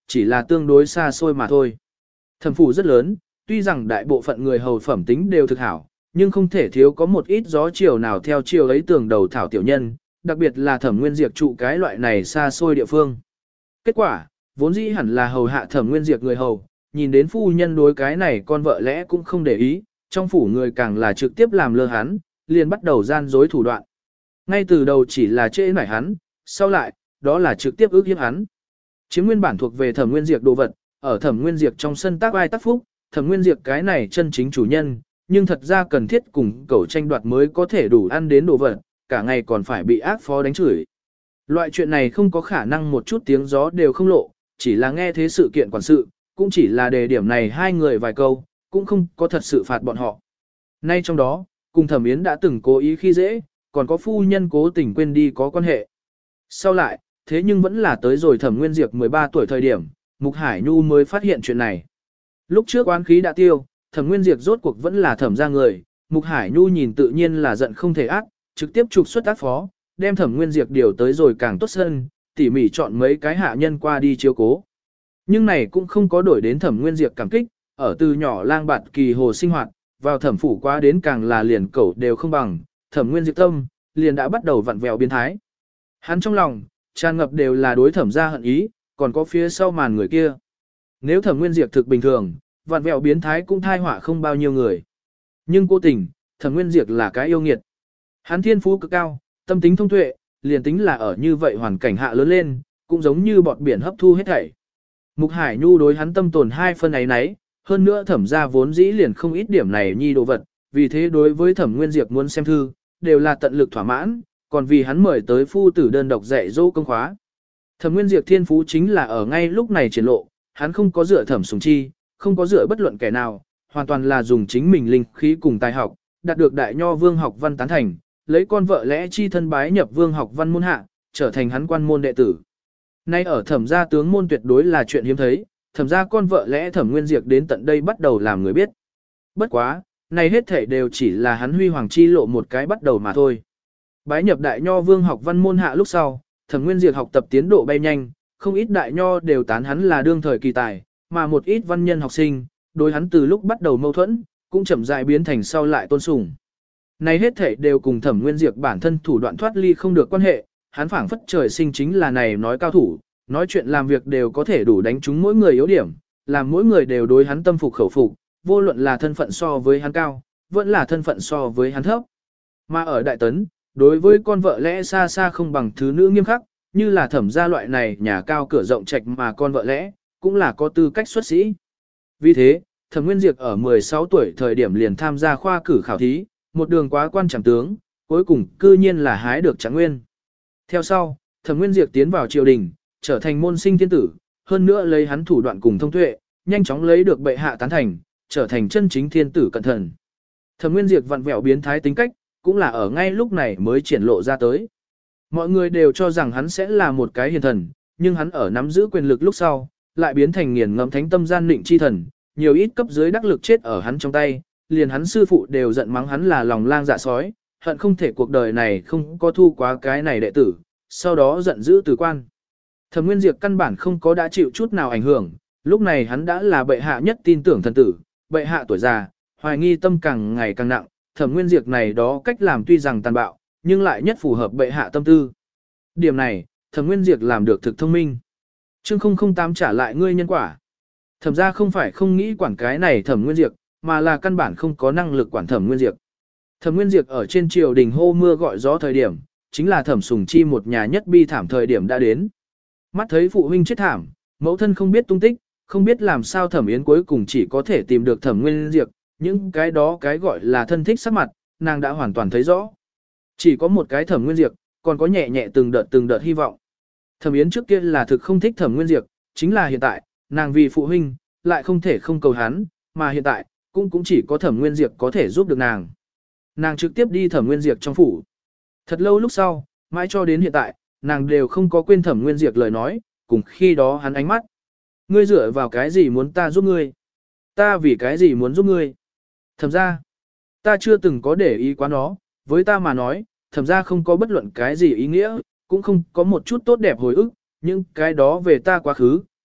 chỉ là tương đối xa xôi mà thôi. Thẩm phủ rất lớn, tuy rằng đại bộ phận người hầu phẩm tính đều thực hảo, nhưng không thể thiếu có một ít gió chiều nào theo chiều ấy tường đầu thảo tiểu nhân, đặc biệt là Thẩm Nguyên Diệp trụ cái loại này xa xôi địa phương. Kết quả, vốn dĩ hẳn là hầu hạ Thẩm Nguyên Diệp người hầu, nhìn đến phu nhân đối cái này con vợ lẽ cũng không để ý, trong phủ người càng là trực tiếp làm lơ hắn, liền bắt đầu gian dối thủ đoạn. Ngay từ đầu chỉ là trễ nải hắn, sau lại, đó là trực tiếp ước hiếp hắn. Chiếm nguyên bản thuộc về Thẩm Nguyên Diệp đồ vật, ở Thẩm Nguyên Diệp trong sân tác ai tác phúc, Thẩm Nguyên Diệp cái này chân chính chủ nhân, nhưng thật ra cần thiết cùng cẩu tranh đoạt mới có thể đủ ăn đến đồ vật, cả ngày còn phải bị ác phó đánh chửi. Loại chuyện này không có khả năng một chút tiếng gió đều không lộ, chỉ là nghe thế sự kiện quản sự, cũng chỉ là đề điểm này hai người vài câu, cũng không có thật sự phạt bọn họ. Nay trong đó, cùng Thẩm Yến đã từng cố ý khi dễ, còn có phu nhân cố tình quên đi có quan hệ. Sau lại, thế nhưng vẫn là tới rồi Thẩm Nguyên Diệp mười ba tuổi thời điểm, Mục Hải Nhu mới phát hiện chuyện này. Lúc trước oán khí đã tiêu, Thẩm Nguyên Diệp rốt cuộc vẫn là thẩm ra người, Mục Hải Nhu nhìn tự nhiên là giận không thể ác, trực tiếp trục xuất ác phó, đem Thẩm Nguyên Diệp điều tới rồi càng tốt sân, tỉ mỉ chọn mấy cái hạ nhân qua đi chiếu cố. Nhưng này cũng không có đổi đến Thẩm Nguyên Diệp cảm kích, ở từ nhỏ lang bạt kỳ hồ sinh hoạt, vào thẩm phủ qua đến càng là liền cẩu đều không bằng, Thẩm Nguyên Diệp tâm, liền đã bắt đầu vặn vẹo biến thái. Hắn trong lòng, tràn ngập đều là đối thẩm ra hận ý, còn có phía sau màn người kia. Nếu Thẩm Nguyên Diệp thực bình thường, vặn vẹo biến thái cũng thai họa không bao nhiêu người. Nhưng cố tình, Thẩm Nguyên Diệp là cái yêu nghiệt. Hắn thiên phú cực cao, tâm tính thông tuệ, liền tính là ở như vậy hoàn cảnh hạ lớn lên, cũng giống như bọt biển hấp thu hết thảy. Mục Hải Nhu đối hắn tâm tồn hai phân ấy nấy, hơn nữa thẩm ra vốn dĩ liền không ít điểm này nhi đồ vật, vì thế đối với Thẩm Nguyên Diệp muốn xem thư, đều là tận lực thỏa mãn, còn vì hắn mời tới phu tử đơn độc dạy dỗ công khóa. Thẩm Nguyên Diệp thiên phú chính là ở ngay lúc này triển lộ, hắn không có dựa Thẩm Sùng Chi, không có dựa bất luận kẻ nào, hoàn toàn là dùng chính mình linh khí cùng tài học, đạt được đại nho vương học văn tán thành, lấy con vợ lẽ chi thân bái nhập vương học văn môn hạ, trở thành hắn quan môn đệ tử. Nay ở Thẩm gia tướng môn tuyệt đối là chuyện hiếm thấy, Thẩm gia con vợ lẽ Thẩm Nguyên Diệp đến tận đây bắt đầu làm người biết. Bất quá, này hết thảy đều chỉ là hắn huy hoàng chi lộ một cái bắt đầu mà thôi. Bái nhập đại nho vương học văn môn hạ lúc sau, Thẩm Nguyên Diệp học tập tiến độ bay nhanh, không ít đại nho đều tán hắn là đương thời kỳ tài, mà một ít văn nhân học sinh, đối hắn từ lúc bắt đầu mâu thuẫn, cũng chậm rãi biến thành sau lại tôn sùng. Này hết thảy đều cùng Thẩm Nguyên Diệp bản thân thủ đoạn thoát ly không được quan hệ, hắn phảng phất trời sinh chính là này nói cao thủ, nói chuyện làm việc đều có thể đủ đánh trúng mỗi người yếu điểm, làm mỗi người đều đối hắn tâm phục khẩu phục, vô luận là thân phận so với hắn cao, vẫn là thân phận so với hắn thấp. Mà ở Đại Tấn, đối với con vợ lẽ xa xa không bằng thứ nữ nghiêm khắc, như là Thẩm gia loại này nhà cao cửa rộng trạch mà con vợ lẽ, cũng là có tư cách xuất sĩ. Vì thế, Thẩm Nguyên Diệp ở mười sáu tuổi thời điểm liền tham gia khoa cử khảo thí, một đường quá quan trọng tướng, cuối cùng cư nhiên là hái được trạng nguyên. Theo sau, Thẩm Nguyên Diệp tiến vào triều đình, trở thành môn sinh thiên tử, hơn nữa lấy hắn thủ đoạn cùng thông tuệ, nhanh chóng lấy được bệ hạ tán thành, trở thành chân chính thiên tử cận thần. Thẩm Nguyên Diệp vặn vẹo biến thái tính cách, cũng là ở ngay lúc này mới triển lộ ra tới. Mọi người đều cho rằng hắn sẽ là một cái hiền thần, nhưng hắn ở nắm giữ quyền lực lúc sau, lại biến thành nghiền ngẫm thánh tâm gian định chi thần, nhiều ít cấp dưới đắc lực chết ở hắn trong tay, liền hắn sư phụ đều giận mắng hắn là lòng lang dạ sói, hận không thể cuộc đời này không có thu quá cái này đệ tử, sau đó giận dữ từ quan. Thẩm Nguyên Diệp căn bản không có đã chịu chút nào ảnh hưởng, lúc này hắn đã là bệ hạ nhất tin tưởng thần tử, bệ hạ tuổi già, hoài nghi tâm càng ngày càng nặng, Thẩm Nguyên Diệp này đó cách làm tuy rằng tàn bạo, nhưng lại nhất phù hợp bệ hạ tâm tư. Điểm này, Thẩm Nguyên Diệp làm được thực thông minh. Chương không không tám trả lại ngươi nhân quả. Thẩm ra không phải không nghĩ quản cái này Thẩm Nguyên Diệp, mà là căn bản không có năng lực quản Thẩm Nguyên Diệp. Thẩm Nguyên Diệp ở trên triều đình hô mưa gọi gió thời điểm, chính là Thẩm Sùng Chi một nhà nhất bi thảm thời điểm đã đến. Mắt thấy phụ huynh chết thảm, mẫu thân không biết tung tích, không biết làm sao Thẩm Yến cuối cùng chỉ có thể tìm được Thẩm Nguyên Diệp, những cái đó cái gọi là thân thích sắc mặt, nàng đã hoàn toàn thấy rõ. Chỉ có một cái Thẩm Nguyên Diệp, còn có nhẹ nhẹ từng đợt từng đợt hy vọng. Thẩm Yến trước kia là thực không thích Thẩm Nguyên Diệp, chính là hiện tại, nàng vì phụ huynh, lại không thể không cầu hắn, mà hiện tại, cũng cũng chỉ có Thẩm Nguyên Diệp có thể giúp được nàng. Nàng trực tiếp đi Thẩm Nguyên Diệp trong phủ. Thật lâu lúc sau, mãi cho đến hiện tại, nàng đều không có quên Thẩm Nguyên Diệp lời nói, cùng khi đó hắn ánh mắt. Ngươi dựa vào cái gì muốn ta giúp ngươi? Ta vì cái gì muốn giúp ngươi? Thẩm ra, ta chưa từng có để ý quá nó, với ta mà nói, thẩm ra không có bất luận cái gì ý nghĩa, cũng không có một chút tốt đẹp hồi ức, nhưng cái đó về ta quá khứ,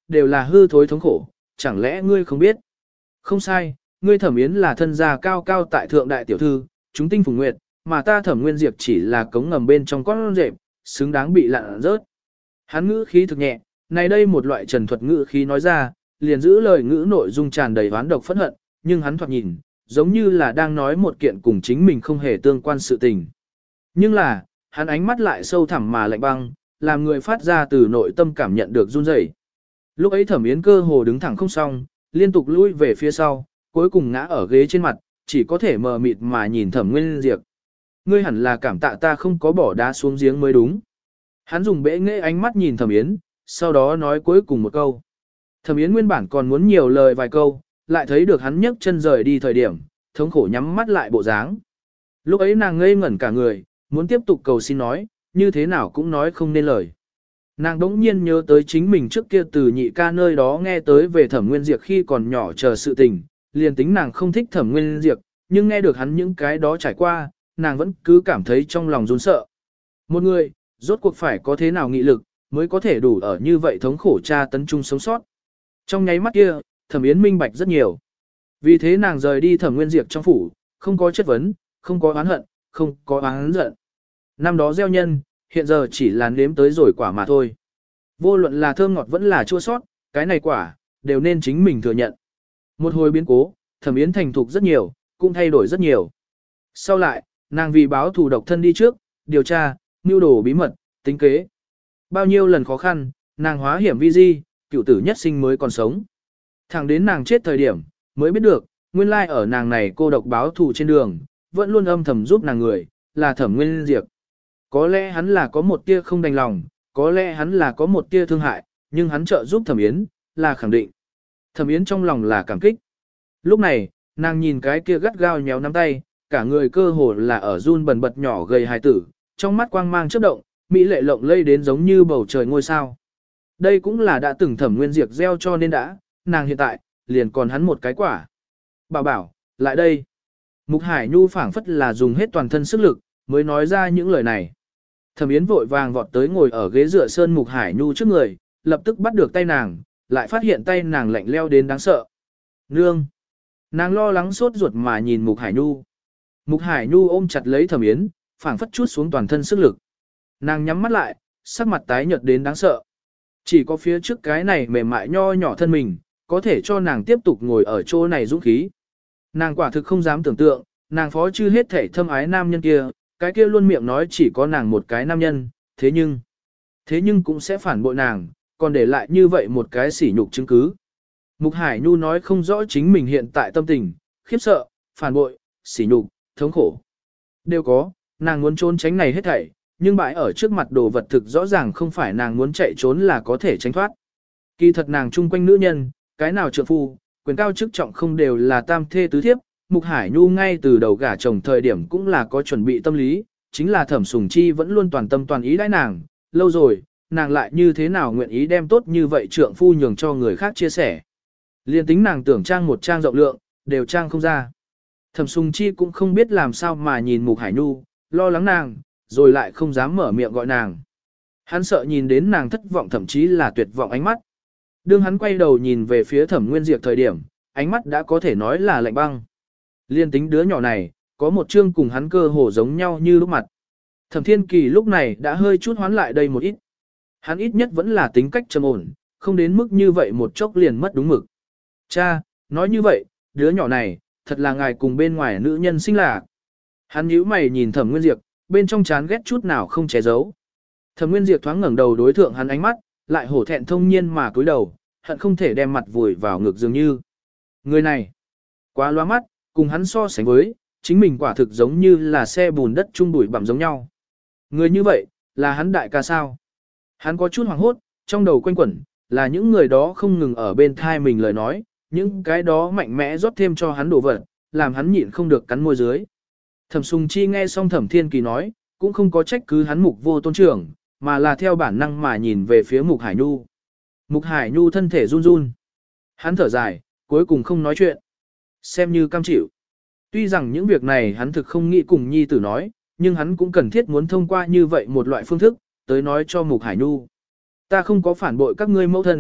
đều là hư thối thống khổ, chẳng lẽ ngươi không biết? Không sai, ngươi Thẩm Yến là thân gia cao cao tại thượng đại tiểu thư, chúng tinh phùng nguyệt, mà ta Thẩm Nguyên Diệp chỉ là cống ngầm bên trong con rệp, xứng đáng bị lặn rớt. Hắn ngữ khí thực nhẹ, này đây một loại trần thuật ngữ khí nói ra, liền giữ lời ngữ nội dung tràn đầy oán độc phẫn hận, nhưng hắn thoạt nhìn, giống như là đang nói một kiện cùng chính mình không hề tương quan sự tình. Nhưng là, hắn ánh mắt lại sâu thẳm mà lạnh băng, làm người phát ra từ nội tâm cảm nhận được run rẩy. Lúc ấy Thẩm Yến cơ hồ đứng thẳng không xong, liên tục lui về phía sau, cuối cùng ngã ở ghế trên mặt, chỉ có thể mờ mịt mà nhìn Thẩm Nguyên Diệp. Ngươi hẳn là cảm tạ ta không có bỏ đá xuống giếng mới đúng. Hắn dùng bẽ nghệ ánh mắt nhìn Thẩm Yến, sau đó nói cuối cùng một câu. Thẩm Yến nguyên bản còn muốn nhiều lời vài câu, lại thấy được hắn nhấc chân rời đi thời điểm, thống khổ nhắm mắt lại bộ dáng. Lúc ấy nàng ngây ngẩn cả người, muốn tiếp tục cầu xin nói, như thế nào cũng nói không nên lời. Nàng đống nhiên nhớ tới chính mình trước kia từ nhị ca nơi đó nghe tới về Thẩm Nguyên Diệp khi còn nhỏ chờ sự tình, liền tính nàng không thích Thẩm Nguyên Diệp, nhưng nghe được hắn những cái đó trải qua, nàng vẫn cứ cảm thấy trong lòng run sợ. Một người, rốt cuộc phải có thế nào nghị lực, mới có thể đủ ở như vậy thống khổ tra tấn chung sống sót. Trong nháy mắt kia, Thẩm Yến minh bạch rất nhiều. Vì thế nàng rời đi Thẩm Nguyên Diệp trong phủ, không có chất vấn, không có oán hận, không có oán giận. Năm đó gieo nhân, hiện giờ chỉ là nếm tới rồi quả mà thôi. Vô luận là thơm ngọt vẫn là chua sót, cái này quả, đều nên chính mình thừa nhận. Một hồi biến cố, Thẩm Yến thành thục rất nhiều, cũng thay đổi rất nhiều. Sau lại, nàng vì báo thù độc thân đi trước, điều tra, mưu đồ bí mật, tính kế. Bao nhiêu lần khó khăn, nàng hóa hiểm vi di, cựu tử nhất sinh mới còn sống. Thẳng đến nàng chết thời điểm, mới biết được, nguyên lai ở nàng này cô độc báo thù trên đường, vẫn luôn âm thầm giúp nàng người, là Thẩm Nguyên Diệp. Có lẽ hắn là có một tia không đành lòng, có lẽ hắn là có một tia thương hại, nhưng hắn trợ giúp Thẩm Yến, là khẳng định. Thẩm Yến trong lòng là cảm kích. Lúc này, nàng nhìn cái kia gắt gao nhéo nắm tay, cả người cơ hồ là ở run bần bật nhỏ gầy hài tử, trong mắt quang mang chớp động, mỹ lệ lộng lây đến giống như bầu trời ngôi sao. Đây cũng là đã từng Thẩm Nguyên Diệp gieo cho nên đã, nàng hiện tại, liền còn hắn một cái quả. Bảo bảo, lại đây. Mục Hải Nhu phảng phất là dùng hết toàn thân sức lực, mới nói ra những lời này. Thẩm Yến vội vàng vọt tới ngồi ở ghế dựa sơn Mục Hải Nhu trước người, lập tức bắt được tay nàng, lại phát hiện tay nàng lạnh leo đến đáng sợ. Nương! Nàng lo lắng sốt ruột mà nhìn Mục Hải Nhu. Mục Hải Nhu ôm chặt lấy Thẩm Yến, phảng phất chút xuống toàn thân sức lực. Nàng nhắm mắt lại, sắc mặt tái nhợt đến đáng sợ. Chỉ có phía trước cái này mềm mại nho nhỏ thân mình, có thể cho nàng tiếp tục ngồi ở chỗ này dũng khí. Nàng quả thực không dám tưởng tượng, nàng phó chư hết thể thâm ái nam nhân kia, cái kia luôn miệng nói chỉ có nàng một cái nam nhân, thế nhưng, thế nhưng cũng sẽ phản bội nàng, còn để lại như vậy một cái sỉ nhục chứng cứ. Mục Hải Nhu nói không rõ chính mình hiện tại tâm tình, khiếp sợ, phản bội, sỉ nhục, thống khổ. Đều có, nàng muốn trốn tránh này hết thảy, nhưng bãi ở trước mặt đồ vật thực rõ ràng không phải nàng muốn chạy trốn là có thể tránh thoát. Kỳ thật nàng chung quanh nữ nhân, cái nào trượng phu, quyền cao chức trọng không đều là tam thê tứ thiếp, Mục Hải Nhu ngay từ đầu gả chồng thời điểm cũng là có chuẩn bị tâm lý, chính là Thẩm Sùng Chi vẫn luôn toàn tâm toàn ý đãi nàng, lâu rồi, nàng lại như thế nào nguyện ý đem tốt như vậy trượng phu nhường cho người khác chia sẻ. Liên tính nàng tưởng trang một trang rộng lượng, đều trang không ra. Thẩm Sùng Chi cũng không biết làm sao mà nhìn Mục Hải Nhu, lo lắng nàng, rồi lại không dám mở miệng gọi nàng. Hắn sợ nhìn đến nàng thất vọng thậm chí là tuyệt vọng ánh mắt. Đương hắn quay đầu nhìn về phía Thẩm Nguyên Diệp thời điểm, ánh mắt đã có thể nói là lạnh băng. Liên tính đứa nhỏ này, có một chương cùng hắn cơ hồ giống nhau như lúc mặt. Thẩm Thiên Kỳ lúc này đã hơi chút hoán lại đây một ít. Hắn ít nhất vẫn là tính cách trầm ổn, không đến mức như vậy một chốc liền mất đúng mực. Cha, nói như vậy, đứa nhỏ này, thật là ngài cùng bên ngoài nữ nhân sinh lạc. Hắn nhíu mày nhìn Thẩm Nguyên Diệp, bên trong chán ghét chút nào không che giấu. Thẩm Nguyên Diệp thoáng ngẩng đầu đối thượng hắn ánh mắt, lại hổ thẹn thông nhiên mà cúi đầu, hận không thể đem mặt vùi vào ngực dường như. Người này, quá loa mắt, cùng hắn so sánh với, chính mình quả thực giống như là xe bùn đất chung bụi bặm giống nhau. Người như vậy, là hắn đại ca sao? Hắn có chút hoảng hốt, trong đầu quanh quẩn, là những người đó không ngừng ở bên thai mình lời nói, những cái đó mạnh mẽ rót thêm cho hắn đổ vật, làm hắn nhịn không được cắn môi dưới. Thẩm Sùng Chi nghe xong Thẩm Thiên Kỳ nói, cũng không có trách cứ hắn Mục vô tôn trưởng, mà là theo bản năng mà nhìn về phía Mục Hải Nhu. Mục Hải Nhu thân thể run run. Hắn thở dài, cuối cùng không nói chuyện. Xem như cam chịu. Tuy rằng những việc này hắn thực không nghĩ cùng nhi tử nói, nhưng hắn cũng cần thiết muốn thông qua như vậy một loại phương thức, tới nói cho Mục Hải Nhu. Ta không có phản bội các ngươi mẫu thân,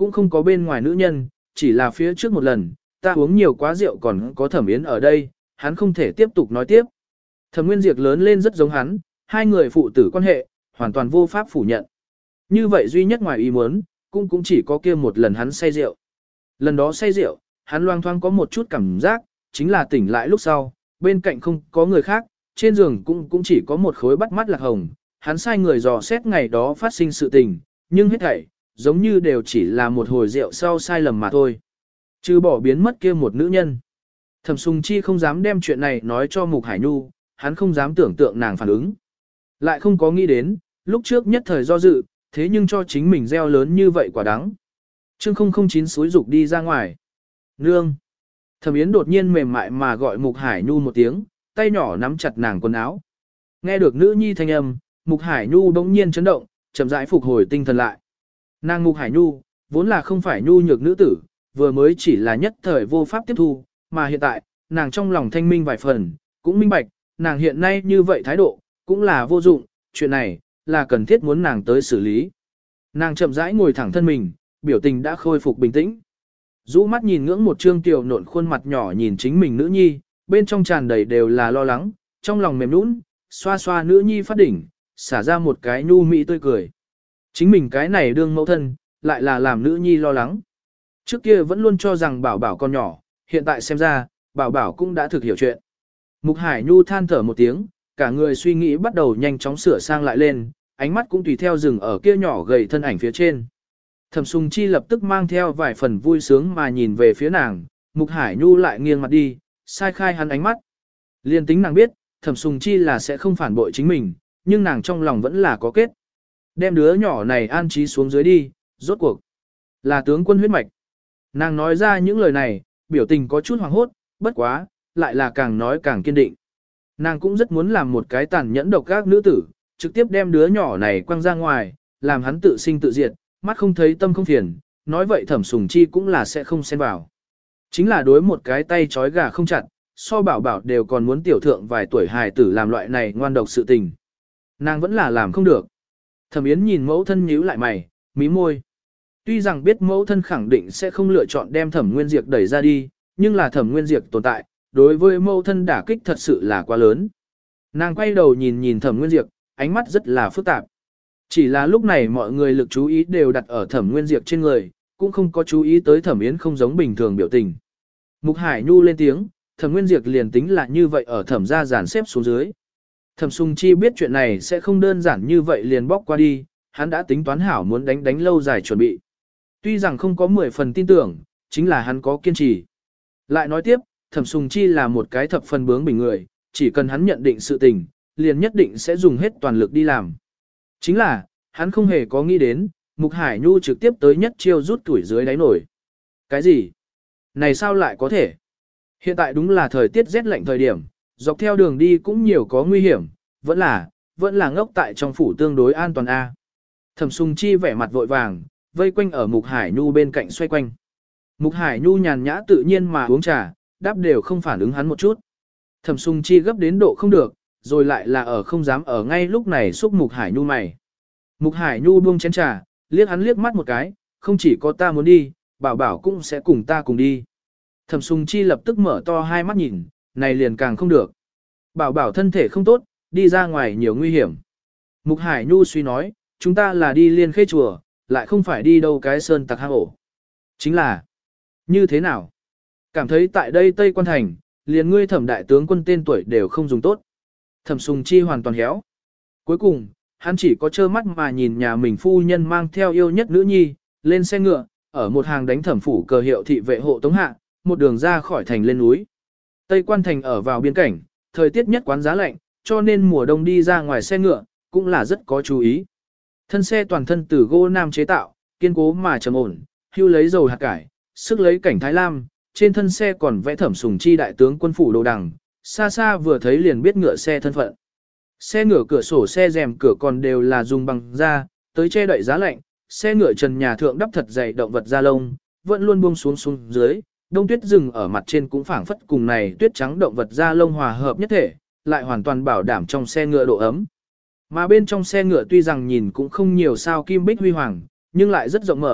cũng không có bên ngoài nữ nhân, chỉ là phía trước một lần, ta uống nhiều quá rượu còn có Thẩm Yến ở đây, hắn không thể tiếp tục nói tiếp. Thẩm Nguyên Diệp lớn lên rất giống hắn, hai người phụ tử quan hệ, hoàn toàn vô pháp phủ nhận. Như vậy duy nhất ngoài ý muốn, cũng cũng chỉ có kia một lần hắn say rượu. Lần đó say rượu, hắn loang thoáng có một chút cảm giác, chính là tỉnh lại lúc sau, bên cạnh không có người khác, trên giường cũng cũng chỉ có một khối bắt mắt lạc hồng. Hắn sai người dò xét ngày đó phát sinh sự tình, nhưng hết thảy, giống như đều chỉ là một hồi rượu sau sai lầm mà thôi. Trừ bỏ biến mất kia một nữ nhân. Thẩm Sùng Chi không dám đem chuyện này nói cho Mục Hải Nhu, hắn không dám tưởng tượng nàng phản ứng. Lại không có nghĩ đến, lúc trước nhất thời do dự, thế nhưng cho chính mình gieo lớn như vậy quả đắng. Chương không không chín xúi dục đi ra ngoài. Nương. Thẩm Yến đột nhiên mềm mại mà gọi Mục Hải Nhu một tiếng, tay nhỏ nắm chặt nàng quần áo. Nghe được nữ nhi thanh âm, Mục Hải Nhu bỗng nhiên chấn động, chậm rãi phục hồi tinh thần lại. Nàng Mục Hải Nhu, vốn là không phải nhu nhược nữ tử, vừa mới chỉ là nhất thời vô pháp tiếp thu, mà hiện tại, nàng trong lòng thanh minh vài phần, cũng minh bạch, nàng hiện nay như vậy thái độ, cũng là vô dụng, chuyện này, là cần thiết muốn nàng tới xử lý. Nàng chậm rãi ngồi thẳng thân mình, biểu tình đã khôi phục bình tĩnh. Rũ mắt nhìn ngưỡng một trương tiểu nộn khuôn mặt nhỏ nhìn chính mình nữ nhi, bên trong tràn đầy đều là lo lắng, trong lòng mềm nũng, xoa xoa nữ nhi phát đỉnh, xả ra một cái nhu mỹ tươi cười. Chính mình cái này đương mẫu thân, lại là làm nữ nhi lo lắng. Trước kia vẫn luôn cho rằng bảo bảo con nhỏ, hiện tại xem ra, bảo bảo cũng đã thực hiểu chuyện. Mục Hải Nhu than thở một tiếng, cả người suy nghĩ bắt đầu nhanh chóng sửa sang lại lên, ánh mắt cũng tùy theo dừng ở kia nhỏ gầy thân ảnh phía trên. Thẩm Sùng Chi lập tức mang theo vài phần vui sướng mà nhìn về phía nàng, Mục Hải Nhu lại nghiêng mặt đi, sai khai hắn ánh mắt. Liên tính nàng biết, Thẩm Sùng Chi là sẽ không phản bội chính mình, nhưng nàng trong lòng vẫn là có kết. Đem đứa nhỏ này an trí xuống dưới đi, rốt cuộc. Là tướng quân huyết mạch. Nàng nói ra những lời này, biểu tình có chút hoảng hốt, bất quá, lại là càng nói càng kiên định. Nàng cũng rất muốn làm một cái tàn nhẫn độc ác nữ tử, trực tiếp đem đứa nhỏ này quăng ra ngoài, làm hắn tự sinh tự diệt, mắt không thấy tâm không phiền, nói vậy Thẩm Sùng Chi cũng là sẽ không xen vào. Chính là đối một cái tay trói gà không chặt, so bảo bảo đều còn muốn tiểu thượng vài tuổi hài tử làm loại này ngoan độc sự tình. Nàng vẫn là làm không được. Thẩm Yến nhìn mẫu thân nhíu lại mày, mí môi. Tuy rằng biết mẫu thân khẳng định sẽ không lựa chọn đem Thẩm Nguyên Diệp đẩy ra đi, nhưng là Thẩm Nguyên Diệp tồn tại, đối với mẫu thân đả kích thật sự là quá lớn. Nàng quay đầu nhìn nhìn Thẩm Nguyên Diệp, ánh mắt rất là phức tạp. Chỉ là lúc này mọi người lực chú ý đều đặt ở Thẩm Nguyên Diệp trên người, cũng không có chú ý tới Thẩm Yến không giống bình thường biểu tình. Mục Hải Nhu lên tiếng, Thẩm Nguyên Diệp liền tính là như vậy ở Thẩm gia dàn xếp xuống dưới. Thẩm Sùng Chi biết chuyện này sẽ không đơn giản như vậy liền bóc qua đi, hắn đã tính toán hảo muốn đánh đánh lâu dài chuẩn bị. Tuy rằng không có mười phần tin tưởng, chính là hắn có kiên trì. Lại nói tiếp, Thẩm Sùng Chi là một cái thập phần bướng bỉnh người, chỉ cần hắn nhận định sự tình, liền nhất định sẽ dùng hết toàn lực đi làm. Chính là, hắn không hề có nghĩ đến, Mục Hải Nhu trực tiếp tới nhất chiêu rút tuổi dưới đáy nổi. Cái gì? Này sao lại có thể? Hiện tại đúng là thời tiết rét lạnh thời điểm, dọc theo đường đi cũng nhiều có nguy hiểm, vẫn là, vẫn là ngốc tại trong phủ tương đối an toàn a. Thẩm Sùng Chi vẻ mặt vội vàng, vây quanh ở Mục Hải Nhu bên cạnh xoay quanh. Mục Hải Nhu nhàn nhã tự nhiên mà uống trà, đáp đều không phản ứng hắn một chút. Thẩm Sùng Chi gấp đến độ không được, rồi lại là ở không dám ở ngay lúc này xúc Mục Hải Nhu mày. Mục Hải Nhu buông chén trà, liếc hắn liếc mắt một cái, không chỉ có ta muốn đi, bảo bảo cũng sẽ cùng ta cùng đi. Thẩm Sùng Chi lập tức mở to hai mắt nhìn, này liền càng không được. Bảo bảo thân thể không tốt, đi ra ngoài nhiều nguy hiểm. Mục Hải Nhu suy nói, chúng ta là đi Liên Khê chùa, lại không phải đi đâu cái sơn tặc hang ổ. Chính là, như thế nào? Cảm thấy tại đây Tây Quan Thành, liền ngươi Thẩm đại tướng quân tên tuổi đều không dùng tốt. Thẩm Sùng Chi hoàn toàn héo. Cuối cùng, hắn chỉ có trơ mắt mà nhìn nhà mình phu nhân mang theo yêu nhất nữ nhi, lên xe ngựa, ở một hàng đánh thẩm phủ cờ hiệu thị vệ hộ tống hạ, một đường ra khỏi thành lên núi. Tây Quan Thành ở vào biên cảnh, thời tiết nhất quán giá lạnh, cho nên mùa đông đi ra ngoài xe ngựa, cũng là rất có chú ý. Thân xe toàn thân từ gỗ nam chế tạo, kiên cố mà trầm ổn, hưu lấy dầu hạt cải, sức lấy cảnh Thái Lam, trên thân xe còn vẽ Thẩm Sùng Chi đại tướng quân phủ đồ đằng, xa xa vừa thấy liền biết ngựa xe thân phận. Xe ngựa cửa sổ xe rèm cửa còn đều là dùng bằng da, tới che đậy giá lạnh, xe ngựa trần nhà thượng đắp thật dày động vật da lông, vẫn luôn buông xuống xuống dưới, đông tuyết rừng ở mặt trên cũng phảng phất cùng này tuyết trắng động vật da lông hòa hợp nhất thể, lại hoàn toàn bảo đảm trong xe ngựa độ ấm. Mà bên trong xe ngựa tuy rằng nhìn cũng không nhiều sao kim bích huy hoàng, nhưng lại rất rộng mở,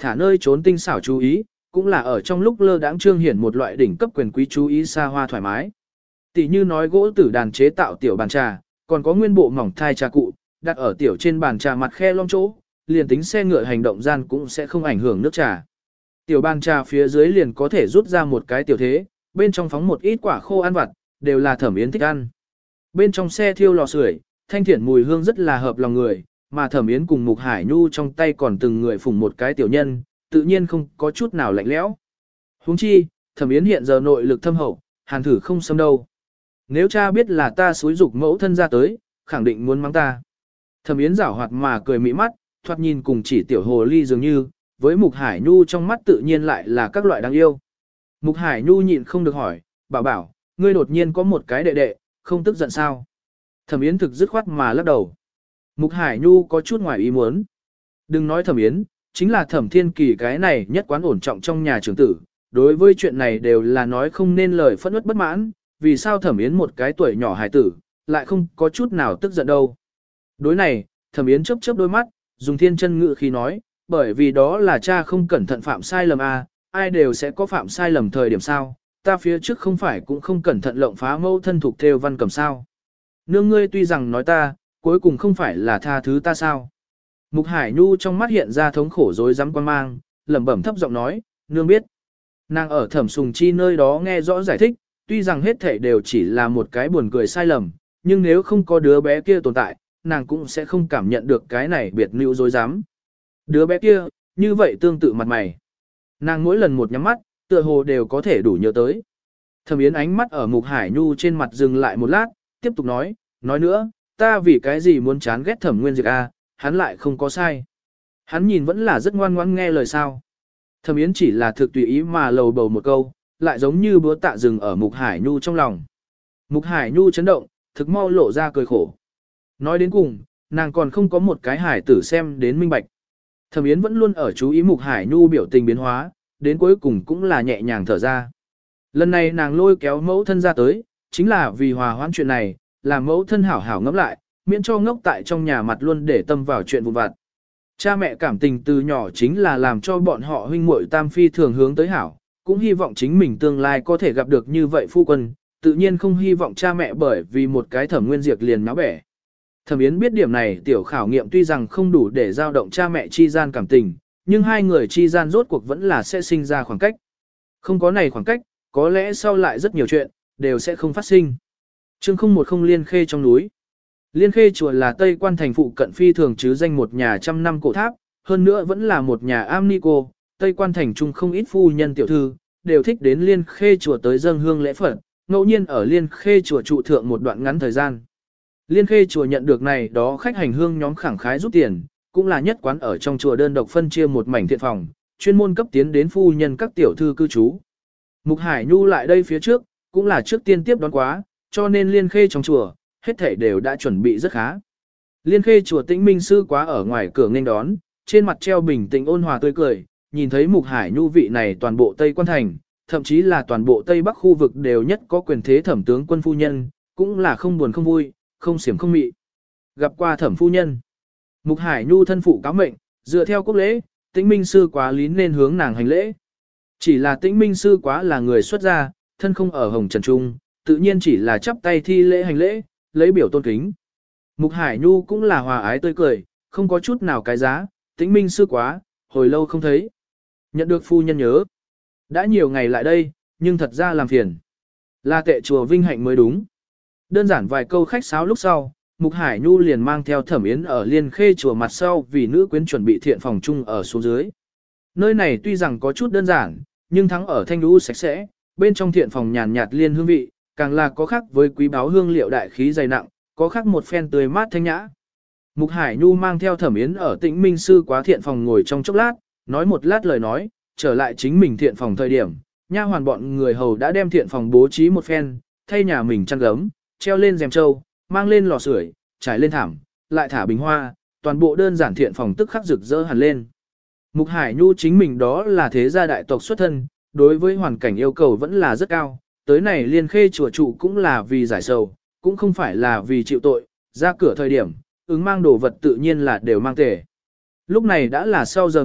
thả nơi trốn tinh xảo chú ý, cũng là ở trong lúc lơ đãng trương hiển một loại đỉnh cấp quyền quý chú ý xa hoa thoải mái. Tỷ như nói gỗ tử đàn chế tạo tiểu bàn trà, còn có nguyên bộ mỏng thai trà cụ, đặt ở tiểu trên bàn trà mặt khe long chỗ, liền tính xe ngựa hành động gian cũng sẽ không ảnh hưởng nước trà. Tiểu bàn trà phía dưới liền có thể rút ra một cái tiểu thế, bên trong phóng một ít quả khô ăn vặt, đều là Thẩm Yến thích ăn. Bên trong xe thiêu lò sưởi, thanh thiện mùi hương rất là hợp lòng người, mà Thẩm Yến cùng Mục Hải Nhu trong tay còn từng người phủng một cái tiểu nhân, tự nhiên không có chút nào lạnh lẽo. Huống chi, Thẩm Yến hiện giờ nội lực thâm hậu, hàn thử không xâm đâu. Nếu cha biết là ta xúi dục mẫu thân ra tới, khẳng định muốn mắng ta. Thẩm Yến giảo hoạt mà cười mỹ mắt, thoạt nhìn cùng chỉ tiểu hồ ly dường như, với Mục Hải Nhu trong mắt tự nhiên lại là các loại đáng yêu. Mục Hải Nhu nhịn không được hỏi, bảo bảo, ngươi đột nhiên có một cái đệ đệ, không tức giận sao? Thẩm Yến thực dứt khoát mà lắc đầu. Mục Hải Nhu có chút ngoài ý muốn. Đừng nói Thẩm Yến, chính là Thẩm Thiên Kỳ cái này nhất quán ổn trọng trong nhà trưởng tử, đối với chuyện này đều là nói không nên lời phẫn uất bất mãn, vì sao Thẩm Yến một cái tuổi nhỏ hài tử, lại không có chút nào tức giận đâu. Đối này, Thẩm Yến chớp chớp đôi mắt, dùng thiên chân ngự khi nói, bởi vì đó là cha không cẩn thận phạm sai lầm à, ai đều sẽ có phạm sai lầm thời điểm sao, ta phía trước không phải cũng không cẩn thận lộng phá mâu thân thuộc theo văn cầm sao. Nương ngươi tuy rằng nói ta, cuối cùng không phải là tha thứ ta sao. Mục Hải Nhu trong mắt hiện ra thống khổ rối rắm quan mang, lẩm bẩm thấp giọng nói, nương biết. Nàng ở Thẩm Sùng Chi nơi đó nghe rõ giải thích, tuy rằng hết thể đều chỉ là một cái buồn cười sai lầm, nhưng nếu không có đứa bé kia tồn tại, nàng cũng sẽ không cảm nhận được cái này biệt nữ dối dám. Đứa bé kia, như vậy tương tự mặt mày. Nàng mỗi lần một nhắm mắt, tựa hồ đều có thể đủ nhớ tới. Thẩm Yến ánh mắt ở Mục Hải Nhu trên mặt dừng lại một lát, tiếp tục nói, nói nữa, ta vì cái gì muốn chán ghét Thẩm Nguyên Diệp a, hắn lại không có sai. Hắn nhìn vẫn là rất ngoan ngoãn nghe lời sao. Thẩm Yến chỉ là thực tùy ý mà lầu bầu một câu, lại giống như búa tạ rừng ở Mục Hải Nhu trong lòng. Mục Hải Nhu chấn động, thực mau lộ ra cười khổ. Nói đến cùng, nàng còn không có một cái hải tử xem đến minh bạch. Thẩm Yến vẫn luôn ở chú ý Mục Hải Nhu biểu tình biến hóa, đến cuối cùng cũng là nhẹ nhàng thở ra. Lần này nàng lôi kéo mẫu thân ra tới, chính là vì hòa hoãn chuyện này, làm mẫu thân hảo hảo ngẫm lại, miễn cho ngốc tại trong nhà mặt luôn để tâm vào chuyện vụn vặt. Cha mẹ cảm tình từ nhỏ chính là làm cho bọn họ huynh muội tam phi thường hướng tới hảo, cũng hy vọng chính mình tương lai có thể gặp được như vậy phu quân, tự nhiên không hy vọng cha mẹ bởi vì một cái Thẩm Nguyên Diệp liền náo bẻ. Thẩm Yến biết điểm này tiểu khảo nghiệm tuy rằng không đủ để giao động cha mẹ chi gian cảm tình, nhưng hai người chi gian rốt cuộc vẫn là sẽ sinh ra khoảng cách. Không có này khoảng cách, có lẽ sau lại rất nhiều chuyện, đều sẽ không phát sinh. chương không một không Liên Khê trong núi. Liên Khê chùa là Tây Quan thành phụ cận phi thường chứ danh một nhà trăm năm cổ tháp, hơn nữa vẫn là một nhà am ni cô, Tây Quan thành trung không ít phu nhân tiểu thư, đều thích đến Liên Khê chùa tới dâng hương lễ Phật, ngẫu nhiên ở Liên Khê chùa trụ thượng một đoạn ngắn thời gian. Liên Khê chùa nhận được này đó khách hành hương nhóm khẳng khái rút tiền, cũng là nhất quán ở trong chùa đơn độc phân chia một mảnh thiện phòng, chuyên môn cấp tiến đến phu nhân các tiểu thư cư trú. Mục Hải Nhu lại đây phía trước, cũng là trước tiên tiếp đón quá, cho nên Liên Khê trong chùa, hết thảy đều đã chuẩn bị rất khá. Liên Khê chùa Tĩnh Minh sư quá ở ngoài cửa nghênh đón, trên mặt treo bình tĩnh ôn hòa tươi cười, nhìn thấy Mục Hải Nhu vị này toàn bộ Tây Quan thành, thậm chí là toàn bộ Tây Bắc khu vực đều nhất có quyền thế thẩm tướng quân phu nhân, cũng là không buồn không vui, không xiểm không mị. Gặp qua thẩm phu nhân, Mục Hải Nhu thân phụ cáo mệnh, dựa theo quốc lễ, Tĩnh Minh sư quá lý nên hướng nàng hành lễ. Chỉ là Tĩnh Minh sư quá là người xuất gia, thân không ở hồng trần trung, tự nhiên chỉ là chắp tay thi lễ hành lễ, lấy biểu tôn kính. Mục Hải Nhu cũng là hòa ái tươi cười, không có chút nào cái giá, Tĩnh Minh sư quá, hồi lâu không thấy. Nhận được phu nhân nhớ. Đã nhiều ngày lại đây, nhưng thật ra làm phiền. Là tệ chùa vinh hạnh mới đúng. Đơn giản vài câu khách sáo lúc sau, Mục Hải Nhu liền mang theo Thẩm Yến ở Liên Khê chùa mặt sau vì nữ quyến chuẩn bị thiện phòng chung ở xuống dưới. Nơi này tuy rằng có chút đơn giản, nhưng thắng ở thanh đũ sạch sẽ, bên trong thiện phòng nhàn nhạt liên hương vị, càng là có khác với quý báu hương liệu đại khí dày nặng, có khác một phen tươi mát thanh nhã. Mục Hải Nhu mang theo Thẩm Yến ở Tĩnh Minh sư quá thiện phòng ngồi trong chốc lát, nói một lát lời nói, trở lại chính mình thiện phòng thời điểm, nha hoàn bọn người hầu đã đem thiện phòng bố trí một phen, thay nhà mình chăn gấm, treo lên rèm trâu, mang lên lò sưởi, trải lên thảm, lại thả bình hoa, toàn bộ đơn giản thiện phòng tức khắc rực rỡ hẳn lên. Mục Hải Nhu chính mình đó là thế gia đại tộc xuất thân, đối với hoàn cảnh yêu cầu vẫn là rất cao, tới này Liên Khê chùa trụ cũng là vì giải sầu, cũng không phải là vì chịu tội, ra cửa thời điểm, ứng mang đồ vật tự nhiên là đều mang tề. Lúc này đã là sau giờ ngọ,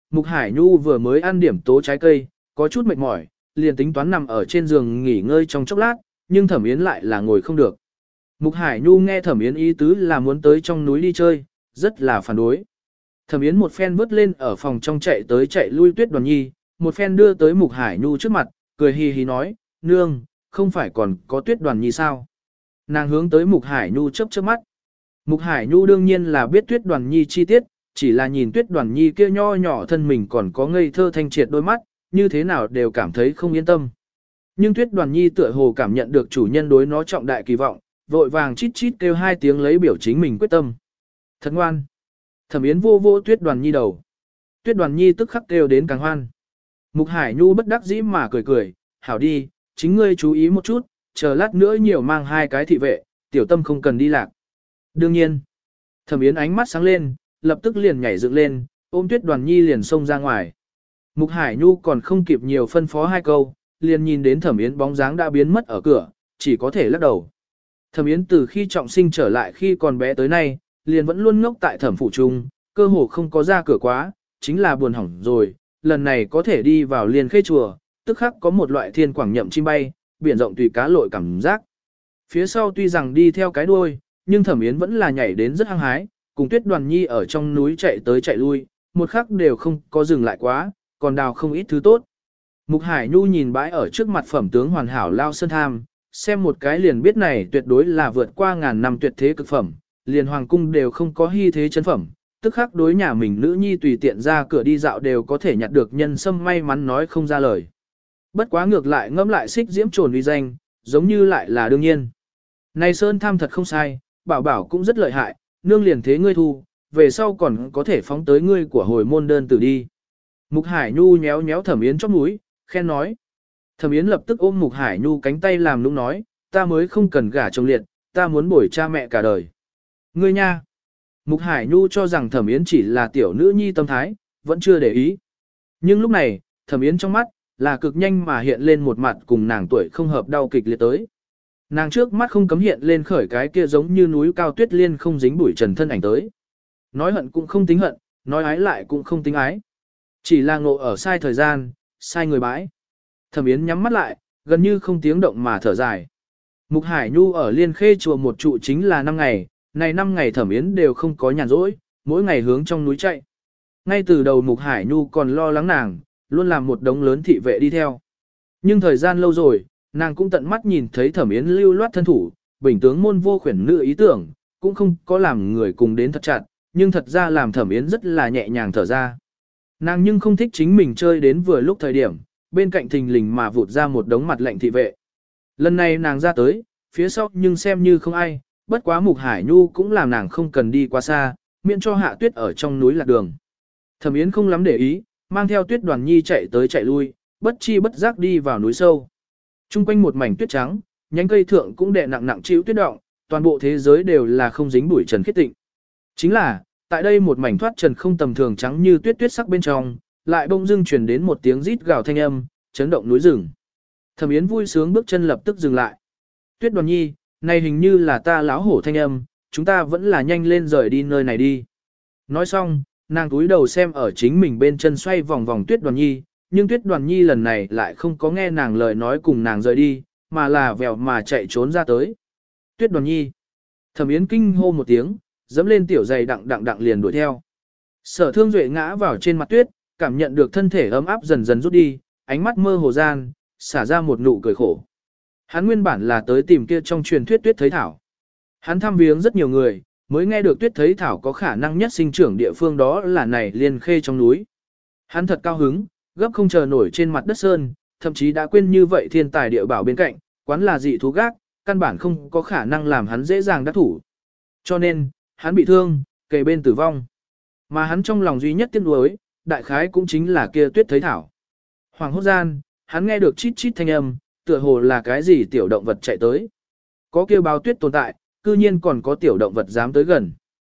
Mục Hải Nhu vừa mới ăn điểm tố trái cây, có chút mệt mỏi, liền tính toán nằm ở trên giường nghỉ ngơi trong chốc lát, nhưng Thẩm Yến lại là ngồi không được. Mục Hải Nhu nghe Thẩm Yến ý tứ là muốn tới trong núi đi chơi, rất là phản đối. Thẩm Yến một phen vớt lên ở phòng trong chạy tới chạy lui Tuyết Đoàn Nhi, một phen đưa tới Mục Hải Nhu trước mặt, cười hì hì nói, nương, không phải còn có Tuyết Đoàn Nhi sao? Nàng hướng tới Mục Hải Nhu chớp chớp mắt. Mục Hải Nhu đương nhiên là biết Tuyết Đoàn Nhi chi tiết, chỉ là nhìn Tuyết Đoàn Nhi kia nho nhỏ thân mình còn có ngây thơ thanh triệt đôi mắt, như thế nào đều cảm thấy không yên tâm. Nhưng Tuyết Đoàn Nhi tựa hồ cảm nhận được chủ nhân đối nó trọng đại kỳ vọng, vội vàng chít chít kêu hai tiếng lấy biểu chính mình quyết tâm. Thật ngoan. Thẩm Yến vô vô Tuyết Đoàn Nhi đầu. Tuyết Đoàn Nhi tức khắc kêu đến càng hoan. Mục Hải Nhu bất đắc dĩ mà cười cười, hảo đi, chính ngươi chú ý một chút, chờ lát nữa nhiều mang hai cái thị vệ, tiểu tâm không cần đi lạc. Đương nhiên. Thẩm Yến ánh mắt sáng lên, lập tức liền nhảy dựng lên, ôm Tuyết Đoàn Nhi liền xông ra ngoài. Mục Hải Nhu còn không kịp nhiều phân phó hai câu, liền nhìn đến Thẩm Yến bóng dáng đã biến mất ở cửa, chỉ có thể lắc đầu. Thẩm Yến từ khi trọng sinh trở lại khi còn bé tới nay, liền vẫn luôn ngốc tại Thẩm phủ trung, cơ hồ không có ra cửa quá, chính là buồn hỏng rồi, lần này có thể đi vào Liên Khê chùa, tức khắc có một loại thiên quảng nhậm chim bay, biển rộng tùy cá lội cảm giác. Phía sau tuy rằng đi theo cái đuôi, nhưng Thẩm Yến vẫn là nhảy đến rất hăng hái, cùng Tuyết Đoàn Nhi ở trong núi chạy tới chạy lui, một khắc đều không có dừng lại quá, còn đào không ít thứ tốt. Mục Hải Nhu nhìn bãi ở trước mặt phẩm tướng hoàn hảo Lao Sơn Tham, xem một cái liền biết này tuyệt đối là vượt qua ngàn năm tuyệt thế cực phẩm, liền hoàng cung đều không có hy thế chân phẩm, tức khắc đối nhà mình nữ nhi tùy tiện ra cửa đi dạo đều có thể nhặt được nhân sâm may mắn nói không ra lời. Bất quá ngược lại ngẫm lại xích diễm trồn uy danh, giống như lại là đương nhiên. Này Sơn Tham thật không sai, bảo bảo cũng rất lợi hại, nương liền thế ngươi thu, về sau còn có thể phóng tới ngươi của hồi môn đơn tử đi. Mục Hải Nhu nhéo nhéo Thẩm Yến chóp mũi, khen nói. Thẩm Yến lập tức ôm Mục Hải Nhu cánh tay làm nũng nói, ta mới không cần gả chồng liệt, ta muốn bồi cha mẹ cả đời. Ngươi nha. Mục Hải Nhu cho rằng Thẩm Yến chỉ là tiểu nữ nhi tâm thái, vẫn chưa để ý. Nhưng lúc này, Thẩm Yến trong mắt, là cực nhanh mà hiện lên một mặt cùng nàng tuổi không hợp đau kịch liệt tới. Nàng trước mắt không cấm hiện lên khởi cái kia giống như núi cao tuyết liên không dính bụi trần thân ảnh tới. Nói hận cũng không tính hận, nói ái lại cũng không tính ái. Chỉ là ngộ ở sai thời gian, sai người bãi. Thẩm Yến nhắm mắt lại, gần như không tiếng động mà thở dài. Mục Hải Nhu ở Liên Khê chùa một trụ chính là năm ngày, này năm ngày Thẩm Yến đều không có nhàn rỗi, mỗi ngày hướng trong núi chạy. Ngay từ đầu Mục Hải Nhu còn lo lắng nàng, luôn làm một đống lớn thị vệ đi theo. Nhưng thời gian lâu rồi, nàng cũng tận mắt nhìn thấy Thẩm Yến lưu loát thân thủ, bình tướng môn vô khuyển nữ ý tưởng, cũng không có làm người cùng đến thật chặt, nhưng thật ra làm Thẩm Yến rất là nhẹ nhàng thở ra. Nàng nhưng không thích chính mình chơi đến vừa lúc thời điểm, bên cạnh thình lình mà vụt ra một đống mặt lệnh thị vệ. Lần này nàng ra tới, phía sau nhưng xem như không ai, bất quá Mục Hải Nhu cũng làm nàng không cần đi quá xa, miễn cho hạ tuyết ở trong núi lạc đường. Thẩm Yến không lắm để ý, mang theo Tuyết Đoàn Nhi chạy tới chạy lui, bất chi bất giác đi vào núi sâu. Trung quanh một mảnh tuyết trắng, nhánh cây thượng cũng đè nặng nặng chịu tuyết động, toàn bộ thế giới đều là không dính bụi trần khiết tịnh. Chính là, tại đây một mảnh thoát trần không tầm thường trắng như tuyết tuyết sắc bên trong, lại bỗng dưng truyền đến một tiếng rít gào thanh âm, chấn động núi rừng. Thẩm Yến vui sướng bước chân lập tức dừng lại. Tuyết Đoàn Nhi, này hình như là ta láo hổ thanh âm, chúng ta vẫn là nhanh lên rời đi nơi này đi. Nói xong, nàng túi đầu xem ở chính mình bên chân xoay vòng vòng Tuyết Đoàn Nhi, nhưng Tuyết Đoàn Nhi lần này lại không có nghe nàng lời nói cùng nàng rời đi, mà là vèo mà chạy trốn ra tới. Tuyết Đoàn Nhi. Thẩm Yến kinh hô một tiếng, dẫm lên tiểu giày đặng đặng đặng liền đuổi theo. Sở Thương Duệ ngã vào trên mặt tuyết, cảm nhận được thân thể ấm áp dần dần rút đi, ánh mắt mơ hồ gian, xả ra một nụ cười khổ. Hắn nguyên bản là tới tìm kia trong truyền thuyết tuyết thấy thảo. Hắn thăm viếng rất nhiều người, mới nghe được tuyết thấy thảo có khả năng nhất sinh trưởng địa phương đó là này Liên Khê trong núi. Hắn thật cao hứng, gấp không chờ nổi trên mặt đất sơn, thậm chí đã quên như vậy thiên tài địa bảo bên cạnh, quán là dị thú gác, căn bản không có khả năng làm hắn dễ dàng đắc thủ. Cho nên, hắn bị thương, kề bên tử vong. Mà hắn trong lòng duy nhất tiếc nuối, đại khái cũng chính là kia tuyết thấy thảo. Hoàng hốt gian, hắn nghe được chít chít thanh âm, tựa hồ là cái gì tiểu động vật chạy tới. Có kia báo tuyết tồn tại, cư nhiên còn có tiểu động vật dám tới gần.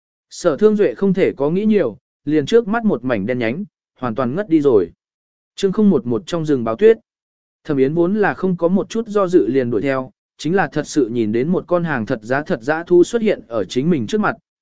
Sở Thương Duệ không thể có nghĩ nhiều, liền trước mắt một mảnh đen nhánh, hoàn toàn ngất đi rồi. Chương không một một trong rừng báo tuyết. Thẩm Yến vốn là không có một chút do dự liền đuổi theo, chính là thật sự nhìn đến một con hàng thật giá thật dã thu xuất hiện ở chính mình trước mặt,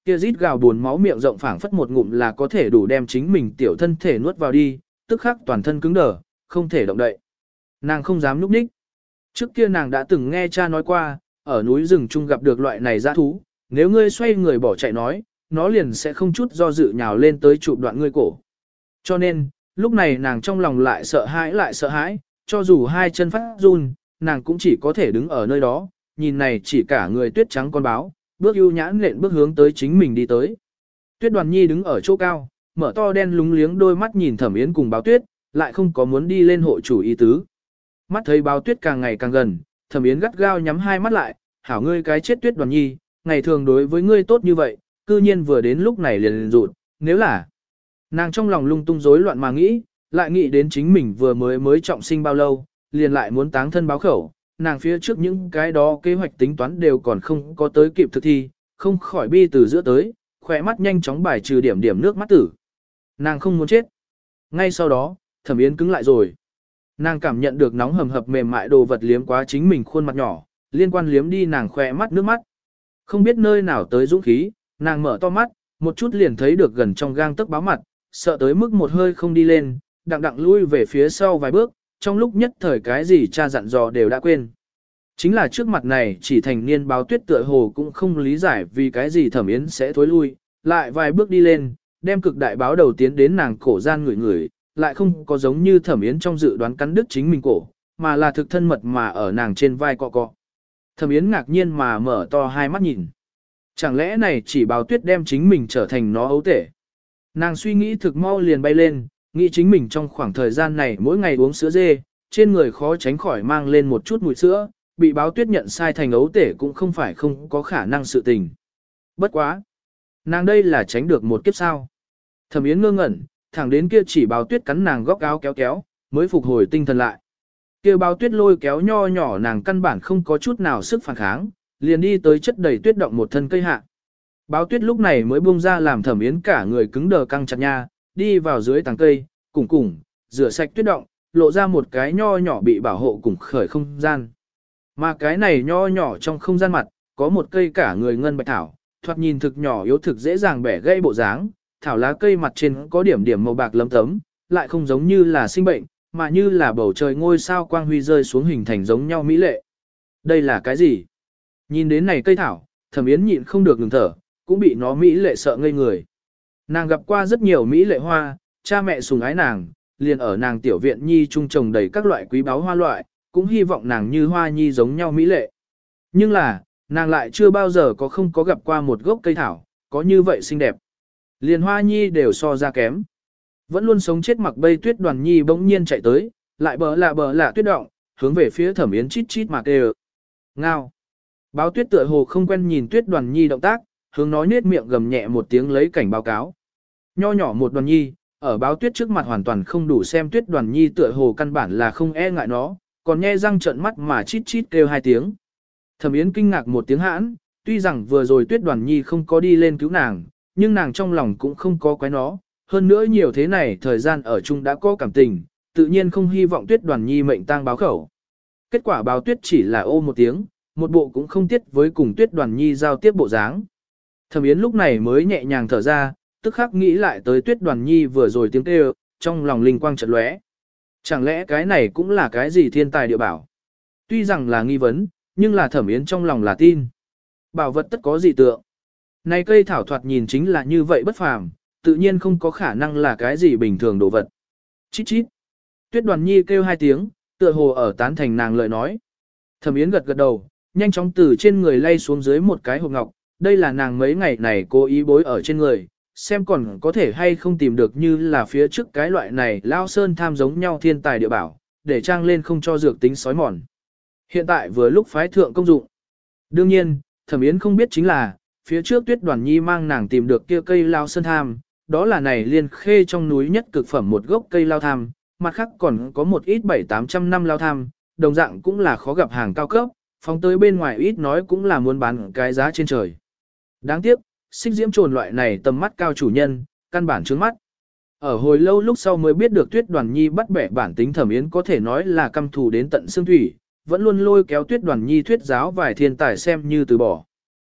kia rít gào buồn máu miệng rộng phảng phất một ngụm là có thể đủ đem chính mình tiểu thân thể nuốt vào đi, tức khắc toàn thân cứng đờ, không thể động đậy. Nàng không dám núp đích. Trước kia nàng đã từng nghe cha nói qua, ở núi rừng chung gặp được loại này dã thú, nếu ngươi xoay người bỏ chạy nói, nó liền sẽ không chút do dự nhào lên tới chụp đoạn ngươi cổ. Cho nên, lúc này nàng trong lòng lại sợ hãi lại sợ hãi, cho dù hai chân phát run, nàng cũng chỉ có thể đứng ở nơi đó, nhìn này chỉ cả người tuyết trắng con báo, bước ưu nhãn lện bước hướng tới chính mình đi tới. Tuyết Đoàn Nhi đứng ở chỗ cao, mở to đen lúng liếng đôi mắt nhìn Thẩm Yến cùng Báo Tuyết, lại không có muốn đi lên hộ chủ ý tứ. Mắt thấy Báo Tuyết càng ngày càng gần, Thẩm Yến gắt gao nhắm hai mắt lại, hảo ngươi cái chết Tuyết Đoàn Nhi, ngày thường đối với ngươi tốt như vậy, cư nhiên vừa đến lúc này liền liền rụt, nếu là... Nàng trong lòng lung tung rối loạn mà nghĩ, lại nghĩ đến chính mình vừa mới mới trọng sinh bao lâu, liền lại muốn táng thân báo khẩu, nàng phía trước những cái đó kế hoạch tính toán đều còn không có tới kịp thực thi, không khỏi bi từ giữa tới, khỏe mắt nhanh chóng bài trừ điểm điểm nước mắt tử. Nàng không muốn chết. Ngay sau đó, Thẩm Yến cứng lại rồi. Nàng cảm nhận được nóng hầm hập mềm mại đồ vật liếm quá chính mình khuôn mặt nhỏ, liên quan liếm đi nàng khỏe mắt nước mắt. Không biết nơi nào tới dũng khí, nàng mở to mắt, một chút liền thấy được gần trong gang tấc báo mặt, sợ tới mức một hơi không đi lên, đặng đặng lui về phía sau vài bước, trong lúc nhất thời cái gì cha dặn dò đều đã quên. Chính là trước mặt này chỉ thành niên Báo Tuyết tựa hồ cũng không lý giải vì cái gì Thẩm Yến sẽ thối lui, lại vài bước đi lên, đem cực đại báo đầu tiến đến nàng cổ gian ngửi ngửi, lại không có giống như Thẩm Yến trong dự đoán cắn đứt chính mình cổ, mà là thực thân mật mà ở nàng trên vai cọ cọ. Thẩm Yến ngạc nhiên mà mở to hai mắt nhìn. Chẳng lẽ này chỉ Báo Tuyết đem chính mình trở thành nó ấu tể. Nàng suy nghĩ thực mau liền bay lên, nghĩ chính mình trong khoảng thời gian này mỗi ngày uống sữa dê, trên người khó tránh khỏi mang lên một chút mùi sữa, bị Báo Tuyết nhận sai thành ấu tể cũng không phải không có khả năng sự tình. Bất quá. Nàng đây là tránh được một kiếp sao. Thẩm Yến ngơ ngẩn, thẳng đến kia chỉ Báo Tuyết cắn nàng góc áo kéo kéo, mới phục hồi tinh thần lại. Kia Báo Tuyết lôi kéo nho nhỏ nàng căn bản không có chút nào sức phản kháng, liền đi tới chất đầy tuyết động một thân cây hạ. Báo Tuyết lúc này mới buông ra làm Thẩm Yến cả người cứng đờ căng chặt nha, đi vào dưới tàng cây, cùng cùng, rửa sạch tuyết động, lộ ra một cái nho nhỏ bị bảo hộ cùng khởi không gian. Mà cái này nho nhỏ trong không gian mặt, có một cây cả người ngân bạch thảo, thoạt nhìn thực nhỏ yếu thực dễ dàng bẻ gãy bộ dáng, thảo lá cây mặt trên có điểm điểm màu bạc lấm tấm, lại không giống như là sinh bệnh, mà như là bầu trời ngôi sao quang huy rơi xuống hình thành giống nhau mỹ lệ. Đây là cái gì? Nhìn đến này cây thảo, Thẩm Yến nhịn không được ngừng thở, cũng bị nó mỹ lệ sợ ngây người. Nàng gặp qua rất nhiều mỹ lệ hoa, cha mẹ sủng ái nàng, liền ở nàng tiểu viện nhi trung trồng đầy các loại quý báu hoa loại, cũng hy vọng nàng như hoa nhi giống nhau mỹ lệ. Nhưng là, nàng lại chưa bao giờ có không có gặp qua một gốc cây thảo, có như vậy xinh đẹp. Liền hoa nhi đều so ra kém. Vẫn luôn sống chết mặc Bay Tuyết Đoàn Nhi bỗng nhiên chạy tới, lại bờ lạ bờ lạ tuyết động, hướng về phía Thẩm Yến chít chít mà kêu. Ngao. Báo Tuyết tựa hồ không quen nhìn Tuyết Đoàn Nhi động tác, hướng nó nết miệng gầm nhẹ một tiếng lấy cảnh báo cáo. Nho nhỏ một Đoàn Nhi, ở Báo Tuyết trước mặt hoàn toàn không đủ xem Tuyết Đoàn Nhi tựa hồ căn bản là không e ngại nó, còn nhe răng trợn mắt mà chít chít kêu hai tiếng. Thẩm Yến kinh ngạc một tiếng hãn, tuy rằng vừa rồi Tuyết Đoàn Nhi không có đi lên cứu nàng, nhưng nàng trong lòng cũng không có quái nó, hơn nữa nhiều thế này thời gian ở chung đã có cảm tình, tự nhiên không hy vọng Tuyết Đoàn Nhi mệnh tang báo khẩu. Kết quả Báo Tuyết chỉ là ô một tiếng, một bộ cũng không tiết với cùng Tuyết Đoàn Nhi giao tiếp bộ dáng. Thẩm Yến lúc này mới nhẹ nhàng thở ra, tức khắc nghĩ lại tới Tuyết Đoàn Nhi vừa rồi tiếng kêu, trong lòng linh quang chợt lóe. Chẳng lẽ cái này cũng là cái gì thiên tài địa bảo? Tuy rằng là nghi vấn, nhưng là Thẩm Yến trong lòng là tin. Bảo vật tất có dị tượng. Này cây thảo thoạt nhìn chính là như vậy bất phàm, tự nhiên không có khả năng là cái gì bình thường đồ vật. Chít chít. Tuyết Đoàn Nhi kêu hai tiếng, tựa hồ ở tán thành nàng lời nói. Thẩm Yến gật gật đầu, nhanh chóng từ trên người lay xuống dưới một cái hộp ngọc, đây là nàng mấy ngày này cố ý bối ở trên người, xem còn có thể hay không tìm được như là phía trước cái loại này lao sơn tham giống nhau thiên tài địa bảo, để trang lên không cho dược tính sói mòn. Hiện tại vừa lúc phái thượng công dụng. Đương nhiên, Thẩm Yến không biết chính là, phía trước Tuyết Đoàn Nhi mang nàng tìm được kia cây lao sơn tham, đó là này liên khê trong núi nhất cực phẩm một gốc cây lao tham, mặt khác còn có một ít bảy tám trăm năm lao tham, đồng dạng cũng là khó gặp hàng cao cấp, phóng tới bên ngoài ít nói cũng là muốn bán cái giá trên trời. Đáng tiếc, xích diễm trồn loại này tầm mắt cao chủ nhân, căn bản trướng mắt. Ở hồi lâu lúc sau mới biết được Tuyết Đoàn Nhi bắt bẻ bản tính Thẩm Yến có thể nói là căm thù đến tận xương thủy, vẫn luôn lôi kéo Tuyết Đoàn Nhi thuyết giáo vài thiên tài xem như từ bỏ.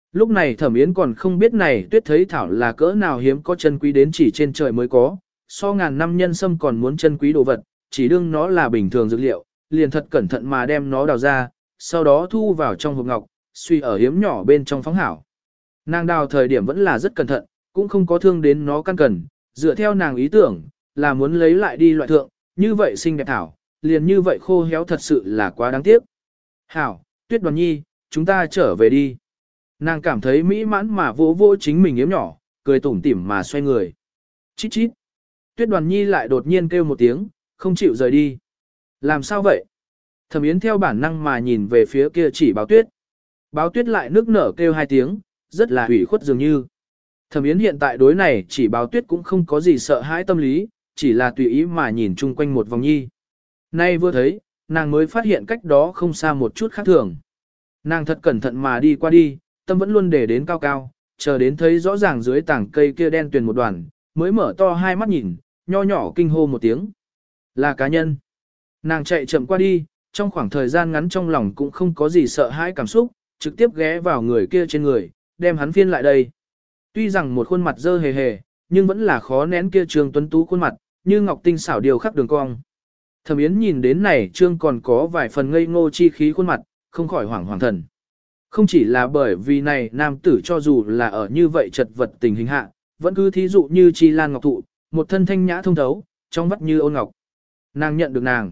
Lúc này Thẩm Yến còn không biết này tuyết thấy thảo là cỡ nào hiếm có chân quý đến chỉ trên trời mới có, so ngàn năm nhân sâm còn muốn chân quý đồ vật, chỉ đương nó là bình thường dược liệu, liền thật cẩn thận mà đem nó đào ra, sau đó thu vào trong hộp ngọc, suy ở hiếm nhỏ bên trong phóng hảo. Nàng đào thời điểm vẫn là rất cẩn thận, cũng không có thương đến nó căn cần, dựa theo nàng ý tưởng, là muốn lấy lại đi loại thượng, như vậy xinh đẹp thảo, liền như vậy khô héo thật sự là quá đáng tiếc. Hảo, Tuyết Đoàn Nhi, chúng ta trở về đi. Nàng cảm thấy mỹ mãn mà vỗ vỗ chính mình yếm nhỏ, cười tủm tỉm mà xoay người. Chít chít. Tuyết Đoàn Nhi lại đột nhiên kêu một tiếng, không chịu rời đi. Làm sao vậy? Thẩm Yến theo bản năng mà nhìn về phía kia chỉ báo tuyết. Báo tuyết lại nước nở kêu hai tiếng, rất là hủy khuất dường như. Thẩm Yến hiện tại đối này chỉ báo tuyết cũng không có gì sợ hãi tâm lý, chỉ là tùy ý mà nhìn chung quanh một vòng nhi. Nay vừa thấy, nàng mới phát hiện cách đó không xa một chút khác thường. Nàng thật cẩn thận mà đi qua đi, tâm vẫn luôn để đến cao cao, chờ đến thấy rõ ràng dưới tảng cây kia đen tuyền một đoàn, mới mở to hai mắt nhìn, nho nhỏ kinh hô một tiếng. Là cá nhân. Nàng chạy chậm qua đi, trong khoảng thời gian ngắn trong lòng cũng không có gì sợ hãi cảm xúc, trực tiếp ghé vào người kia trên người, đem hắn phiên lại đây. Tuy rằng một khuôn mặt dơ hề hề, nhưng vẫn là khó nén kia Trương Tuấn Tú khuôn mặt, như ngọc tinh xảo điều khắc đường cong. Thẩm Yến nhìn đến này Trương còn có vài phần ngây ngô chi khí khuôn mặt, không khỏi hoảng hoàng thần. Không chỉ là bởi vì này nam tử cho dù là ở như vậy chật vật tình hình hạ, vẫn cứ thí dụ như chi lan ngọc thụ, một thân thanh nhã thông thấu, trong vắt như ôn ngọc. Nàng nhận được nàng.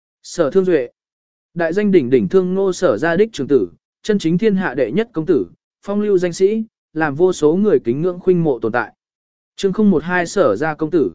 Sở Thương Duệ. Đại danh đỉnh đỉnh thương ngô sở gia đích trường tử, chân chính thiên hạ đệ nhất công tử, phong lưu danh sĩ, làm vô số người kính ngưỡng khuynh mộ tồn tại. Chương không một hai sở gia công tử.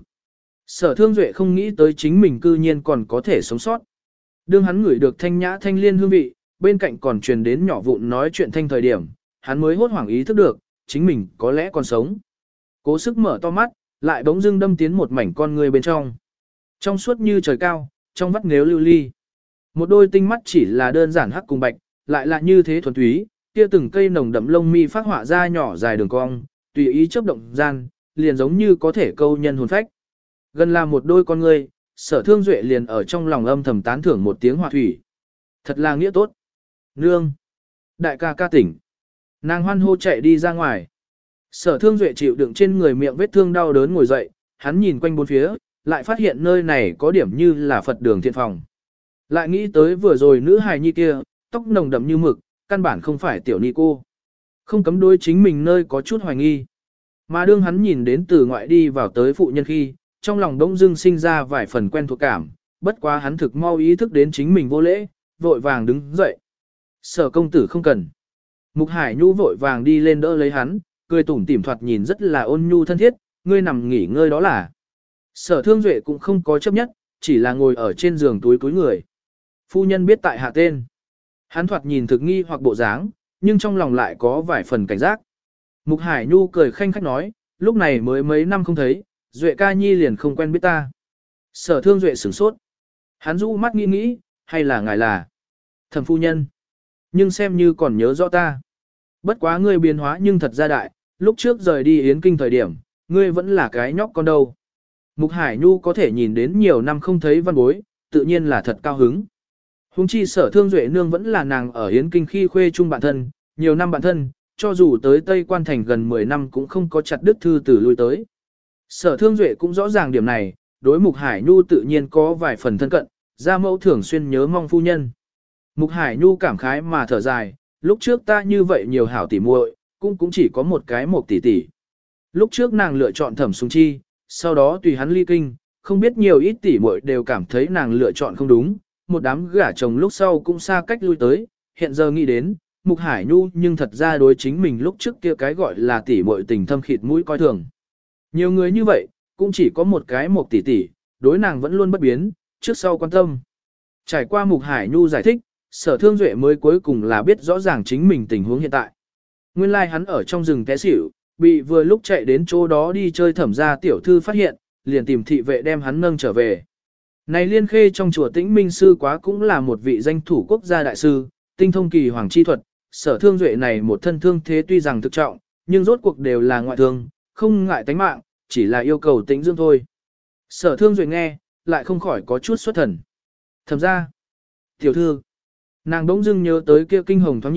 Sở Thương Duệ không nghĩ tới chính mình cư nhiên còn có thể sống sót. Đương hắn ngửi được thanh nhã thanh liên hương vị, bên cạnh còn truyền đến nhỏ vụn nói chuyện thanh thời điểm, hắn mới hốt hoảng ý thức được, chính mình có lẽ còn sống. Cố sức mở to mắt, lại bỗng dưng đâm tiến một mảnh con người bên trong. Trong suốt như trời cao, trong vắt nếu lưu ly. Một đôi tinh mắt chỉ là đơn giản hắc cùng bạch, lại là như thế thuần túy, kia từng cây nồng đậm lông mi phát họa ra nhỏ dài đường cong, tùy ý chớp động gian, liền giống như có thể câu nhân hồn phách. Gần là một đôi con người, Sở Thương Duệ liền ở trong lòng âm thầm tán thưởng một tiếng hòa thủy. Thật là nghĩa tốt. Nương. Đại ca ca tỉnh. Nàng hoan hô chạy đi ra ngoài. Sở Thương Duệ chịu đựng trên người miệng vết thương đau đớn ngồi dậy, hắn nhìn quanh bốn phía, lại phát hiện nơi này có điểm như là Phật đường thiện phòng. Lại nghĩ tới vừa rồi nữ hài nhi kia, tóc nồng đậm như mực, căn bản không phải tiểu ni cô. Không cấm đối chính mình nơi có chút hoài nghi. Mà đương hắn nhìn đến từ ngoại đi vào tới phụ nhân khi, trong lòng đông dưng sinh ra vài phần quen thuộc cảm, bất quá hắn thực mau ý thức đến chính mình vô lễ, vội vàng đứng dậy. Sở công tử không cần. Mục Hải Nhu vội vàng đi lên đỡ lấy hắn, cười tủm tỉm thoạt nhìn rất là ôn nhu thân thiết, ngươi nằm nghỉ ngơi đó là. Sở Thương Duệ cũng không có chấp nhất, chỉ là ngồi ở trên giường túi túi người. Phu nhân biết tại hạ tên. Hắn thoạt nhìn thực nghi hoặc bộ dáng, nhưng trong lòng lại có vài phần cảnh giác. Mục Hải Nhu cười khanh khách nói, lúc này mới mấy năm không thấy, Duệ ca nhi liền không quen biết ta. Sở Thương Duệ sửng sốt. Hắn rũ mắt nghĩ nghĩ, hay là ngài là Thẩm phu nhân. Nhưng xem như còn nhớ rõ ta. Bất quá ngươi biến hóa nhưng thật ra đại, lúc trước rời đi Yến Kinh thời điểm, ngươi vẫn là cái nhóc con đâu. Mục Hải Nhu có thể nhìn đến nhiều năm không thấy văn bối, tự nhiên là thật cao hứng. Hùng chi Sở Thương Duệ nương vẫn là nàng ở Yến Kinh khi khuê chung bạn thân, nhiều năm bạn thân, cho dù tới Tây Quan Thành gần mười năm cũng không có chặt đứt thư từ lui tới. Sở Thương Duệ cũng rõ ràng điểm này, đối Mục Hải Nhu tự nhiên có vài phần thân cận, gia mẫu thường xuyên nhớ mong phu nhân. Mục Hải Nhu cảm khái mà thở dài, lúc trước ta như vậy nhiều hảo tỉ muội, cũng cũng chỉ có một cái một tỷ tỷ. Lúc trước nàng lựa chọn Thẩm Sùng Chi, sau đó tùy hắn ly kinh, không biết nhiều ít tỷ muội đều cảm thấy nàng lựa chọn không đúng, một đám gả chồng lúc sau cũng xa cách lui tới, hiện giờ nghĩ đến, Mục Hải Nhu nhưng thật ra đối chính mình lúc trước kia cái gọi là tỷ muội tình thâm khịt mũi coi thường. Nhiều người như vậy, cũng chỉ có một cái một tỷ tỷ, đối nàng vẫn luôn bất biến, trước sau quan tâm. Trải qua Mục Hải Nhu giải thích, Sở Thương Duệ mới cuối cùng là biết rõ ràng chính mình tình huống hiện tại. Nguyên lai like hắn ở trong rừng té xỉu, bị vừa lúc chạy đến chỗ đó đi chơi Thẩm gia tiểu thư phát hiện, liền tìm thị vệ đem hắn nâng trở về. Này Liên Khê trong chùa Tĩnh Minh sư quá cũng là một vị danh thủ quốc gia đại sư, tinh thông kỳ hoàng chi thuật, Sở Thương Duệ này một thân thương thế tuy rằng thực trọng, nhưng rốt cuộc đều là ngoại thương, không ngại tánh mạng, chỉ là yêu cầu tĩnh dưỡng thôi. Sở Thương Duệ nghe, lại không khỏi có chút xuất thần. Thẩm gia, tiểu thư, nàng đống dưng nhớ tới kia kinh hồng thoáng nhìn,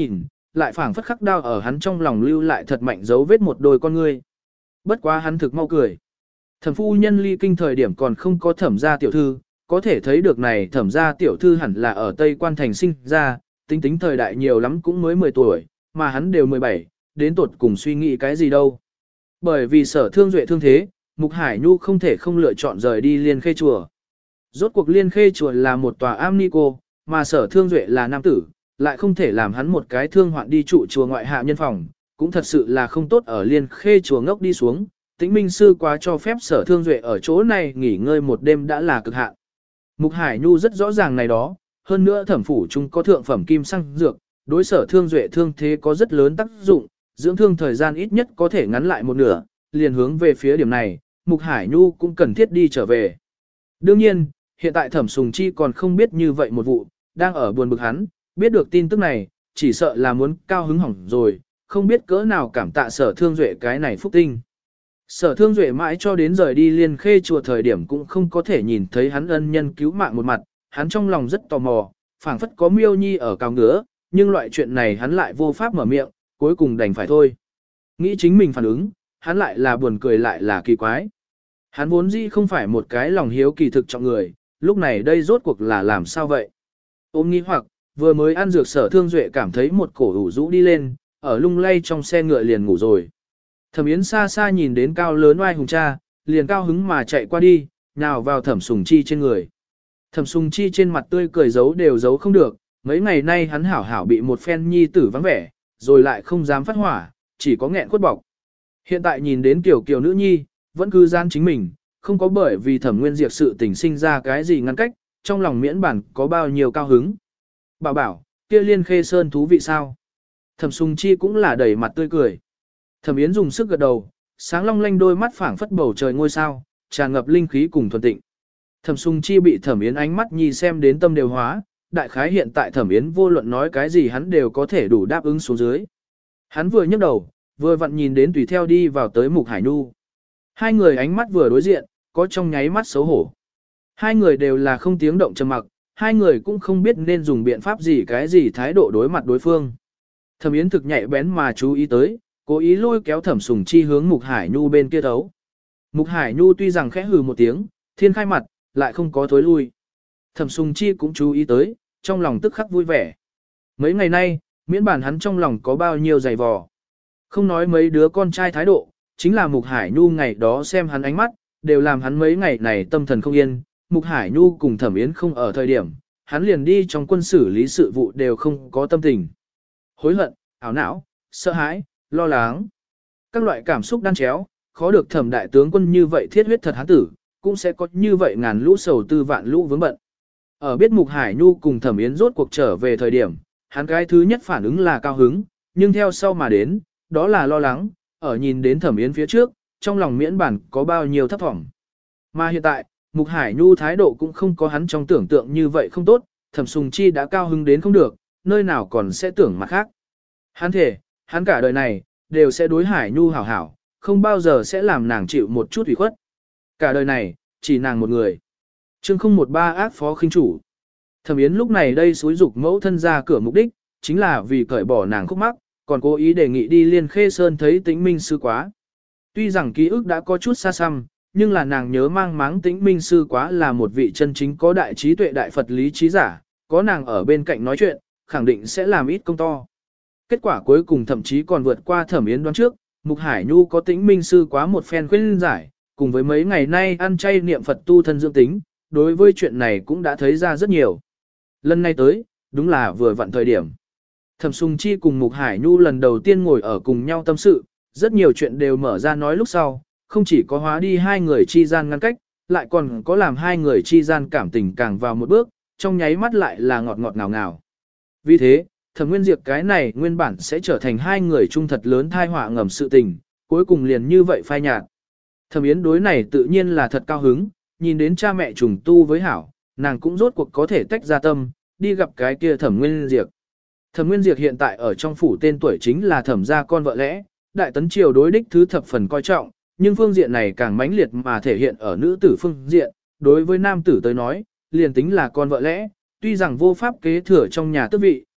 lại phảng phất khắc đao ở hắn trong lòng lưu lại thật mạnh dấu vết một đôi con ngươi. Bất quá hắn thực mau cười. Thẩm phu nhân ly kinh thời điểm còn không có thẩm gia tiểu thư, có thể thấy được này thẩm gia tiểu thư hẳn là ở Tây Quan Thành sinh ra, tính tính thời đại nhiều lắm cũng mới mười tuổi, mà hắn đều mười bảy, đến tuột cùng suy nghĩ cái gì đâu. Bởi vì Sở Thương Duệ thương thế, Mục Hải Nhu không thể không lựa chọn rời đi Liên Khê chùa. Rốt cuộc Liên Khê chùa là một tòa am ni cô, mà Sở Thương Duệ là nam tử, lại không thể làm hắn một cái thương hoạn đi trụ chùa ngoại hạ nhân phòng, cũng thật sự là không tốt ở Liên Khê chùa ngốc đi xuống. Tĩnh Minh sư quá cho phép Sở Thương Duệ ở chỗ này nghỉ ngơi một đêm đã là cực hạn. Mục Hải Nhu rất rõ ràng này đó, hơn nữa thẩm phủ chung có thượng phẩm kim xăng dược, đối Sở Thương Duệ thương thế có rất lớn tác dụng, dưỡng thương thời gian ít nhất có thể ngắn lại một nửa, liền hướng về phía điểm này, Mục Hải Nhu cũng cần thiết đi trở về. Đương nhiên, hiện tại Thẩm Sùng Chi còn không biết như vậy một vụ, đang ở buồn bực hắn, biết được tin tức này, chỉ sợ là muốn cao hứng hỏng rồi, không biết cỡ nào cảm tạ Sở Thương Duệ cái này phúc tinh. Sở Thương Duệ mãi cho đến rời đi Liên Khê chùa thời điểm cũng không có thể nhìn thấy hắn ân nhân cứu mạng một mặt, hắn trong lòng rất tò mò, phảng phất có miêu nhi ở cao ngứa, nhưng loại chuyện này hắn lại vô pháp mở miệng, cuối cùng đành phải thôi. Nghĩ chính mình phản ứng, hắn lại là buồn cười lại là kỳ quái. Hắn vốn dĩ không phải một cái lòng hiếu kỳ thực trọng người, lúc này đây rốt cuộc là làm sao vậy? Ôm nghi hoặc, vừa mới ăn dược Sở Thương Duệ cảm thấy một cổ ủ rũ đi lên, ở lung lay trong xe ngựa liền ngủ rồi. Thẩm Yến xa xa nhìn đến cao lớn oai hùng cha, liền cao hứng mà chạy qua đi, nhào vào Thẩm Sùng Chi trên người. Thẩm Sùng Chi trên mặt tươi cười giấu đều giấu không được, mấy ngày nay hắn hảo hảo bị một phen nhi tử vắng vẻ, rồi lại không dám phát hỏa, chỉ có nghẹn khuất bọc. Hiện tại nhìn đến kiểu kiểu nữ nhi, vẫn cứ gian chính mình, không có bởi vì Thẩm Nguyên Diệp sự tình sinh ra cái gì ngăn cách, trong lòng miễn bản có bao nhiêu cao hứng. Bảo bảo, kia Liên Khê Sơn thú vị sao? Thẩm Sùng Chi cũng là đầy mặt tươi cười. Thẩm Yến dùng sức gật đầu, sáng long lanh đôi mắt phảng phất bầu trời ngôi sao, tràn ngập linh khí cùng thuần tịnh. Thẩm Sùng Chi bị Thẩm Yến ánh mắt nhi xem đến tâm đều hóa, đại khái hiện tại Thẩm Yến vô luận nói cái gì hắn đều có thể đủ đáp ứng xuống dưới. Hắn vừa nhấc đầu, vừa vặn nhìn đến tùy theo đi vào tới Mục Hải Nhu. Hai người ánh mắt vừa đối diện, có trong nháy mắt xấu hổ. Hai người đều là không tiếng động trầm mặc, hai người cũng không biết nên dùng biện pháp gì cái gì thái độ đối mặt đối phương. Thẩm Yến thực nhạy bén mà chú ý tới, cố ý lôi kéo Thẩm Sùng Chi hướng Mục Hải Nhu bên kia thấu. Mục Hải Nhu tuy rằng khẽ hừ một tiếng, thiên khai mặt, lại không có thối lui. Thẩm Sùng Chi cũng chú ý tới, trong lòng tức khắc vui vẻ. Mấy ngày nay, miễn bản hắn trong lòng có bao nhiêu dày vò. Không nói mấy đứa con trai thái độ, chính là Mục Hải Nhu ngày đó xem hắn ánh mắt, đều làm hắn mấy ngày này tâm thần không yên. Mục Hải Nhu cùng Thẩm Yến không ở thời điểm, hắn liền đi trong quân xử lý sự vụ đều không có tâm tình. Hối hận, ảo não, sợ hãi, lo lắng. Các loại cảm xúc đan chéo, khó được Thẩm đại tướng quân như vậy thiết huyết thật hán tử, cũng sẽ có như vậy ngàn lũ sầu tư vạn lũ vướng bận. Ở biết Mục Hải Nhu cùng Thẩm Yến rốt cuộc trở về thời điểm, hắn cái thứ nhất phản ứng là cao hứng, nhưng theo sau mà đến, đó là lo lắng, ở nhìn đến Thẩm Yến phía trước, trong lòng miễn bản có bao nhiêu thấp thỏm. Mà hiện tại, Mục Hải Nhu thái độ cũng không có hắn trong tưởng tượng như vậy không tốt, Thẩm Sùng Chi đã cao hứng đến không được, nơi nào còn sẽ tưởng mặt khác. Hắn thể, hắn cả đời này, đều sẽ đối Hải Nhu hảo hảo, không bao giờ sẽ làm nàng chịu một chút ủy khuất. Cả đời này, chỉ nàng một người. Chương không một ba ác phó khinh chủ. Thẩm Yến lúc này đây xúi dục mẫu thân ra cửa mục đích, chính là vì cởi bỏ nàng khúc mắc, còn cố ý đề nghị đi Liên Khê Sơn thấy Tĩnh Minh sư quá. Tuy rằng ký ức đã có chút xa xăm, nhưng là nàng nhớ mang máng Tĩnh Minh sư quá là một vị chân chính có đại trí tuệ đại Phật lý trí giả, có nàng ở bên cạnh nói chuyện, khẳng định sẽ làm ít công to. Kết quả cuối cùng thậm chí còn vượt qua Thẩm Yến đoán trước, Mục Hải Nhu có Tĩnh Minh sư quá một phen khuyên giải, cùng với mấy ngày nay ăn chay niệm Phật tu thân dưỡng tính, đối với chuyện này cũng đã thấy ra rất nhiều. Lần này tới, đúng là vừa vặn thời điểm. Thẩm Sùng Chi cùng Mục Hải Nhu lần đầu tiên ngồi ở cùng nhau tâm sự, rất nhiều chuyện đều mở ra nói lúc sau, không chỉ có hóa đi hai người chi gian ngăn cách, lại còn có làm hai người chi gian cảm tình càng vào một bước, trong nháy mắt lại là ngọt ngọt ngào ngào. Vì thế, Thẩm Nguyên Diệp cái này nguyên bản sẽ trở thành hai người chung thật lớn thai họa ngầm sự tình, cuối cùng liền như vậy phai nhạt. Thẩm Yến đối này tự nhiên là thật cao hứng, nhìn đến cha mẹ trùng tu với hảo, nàng cũng rốt cuộc có thể tách ra tâm, đi gặp cái kia Thẩm Nguyên Diệp. Thẩm Nguyên Diệp hiện tại ở trong phủ tên tuổi chính là Thẩm gia con vợ lẽ, Đại Tấn Triều đối đích thứ thập phần coi trọng, nhưng phương diện này càng mãnh liệt mà thể hiện ở nữ tử phương diện, đối với nam tử tới nói, liền tính là con vợ lẽ, tuy rằng vô pháp kế thừa trong nhà tước vị,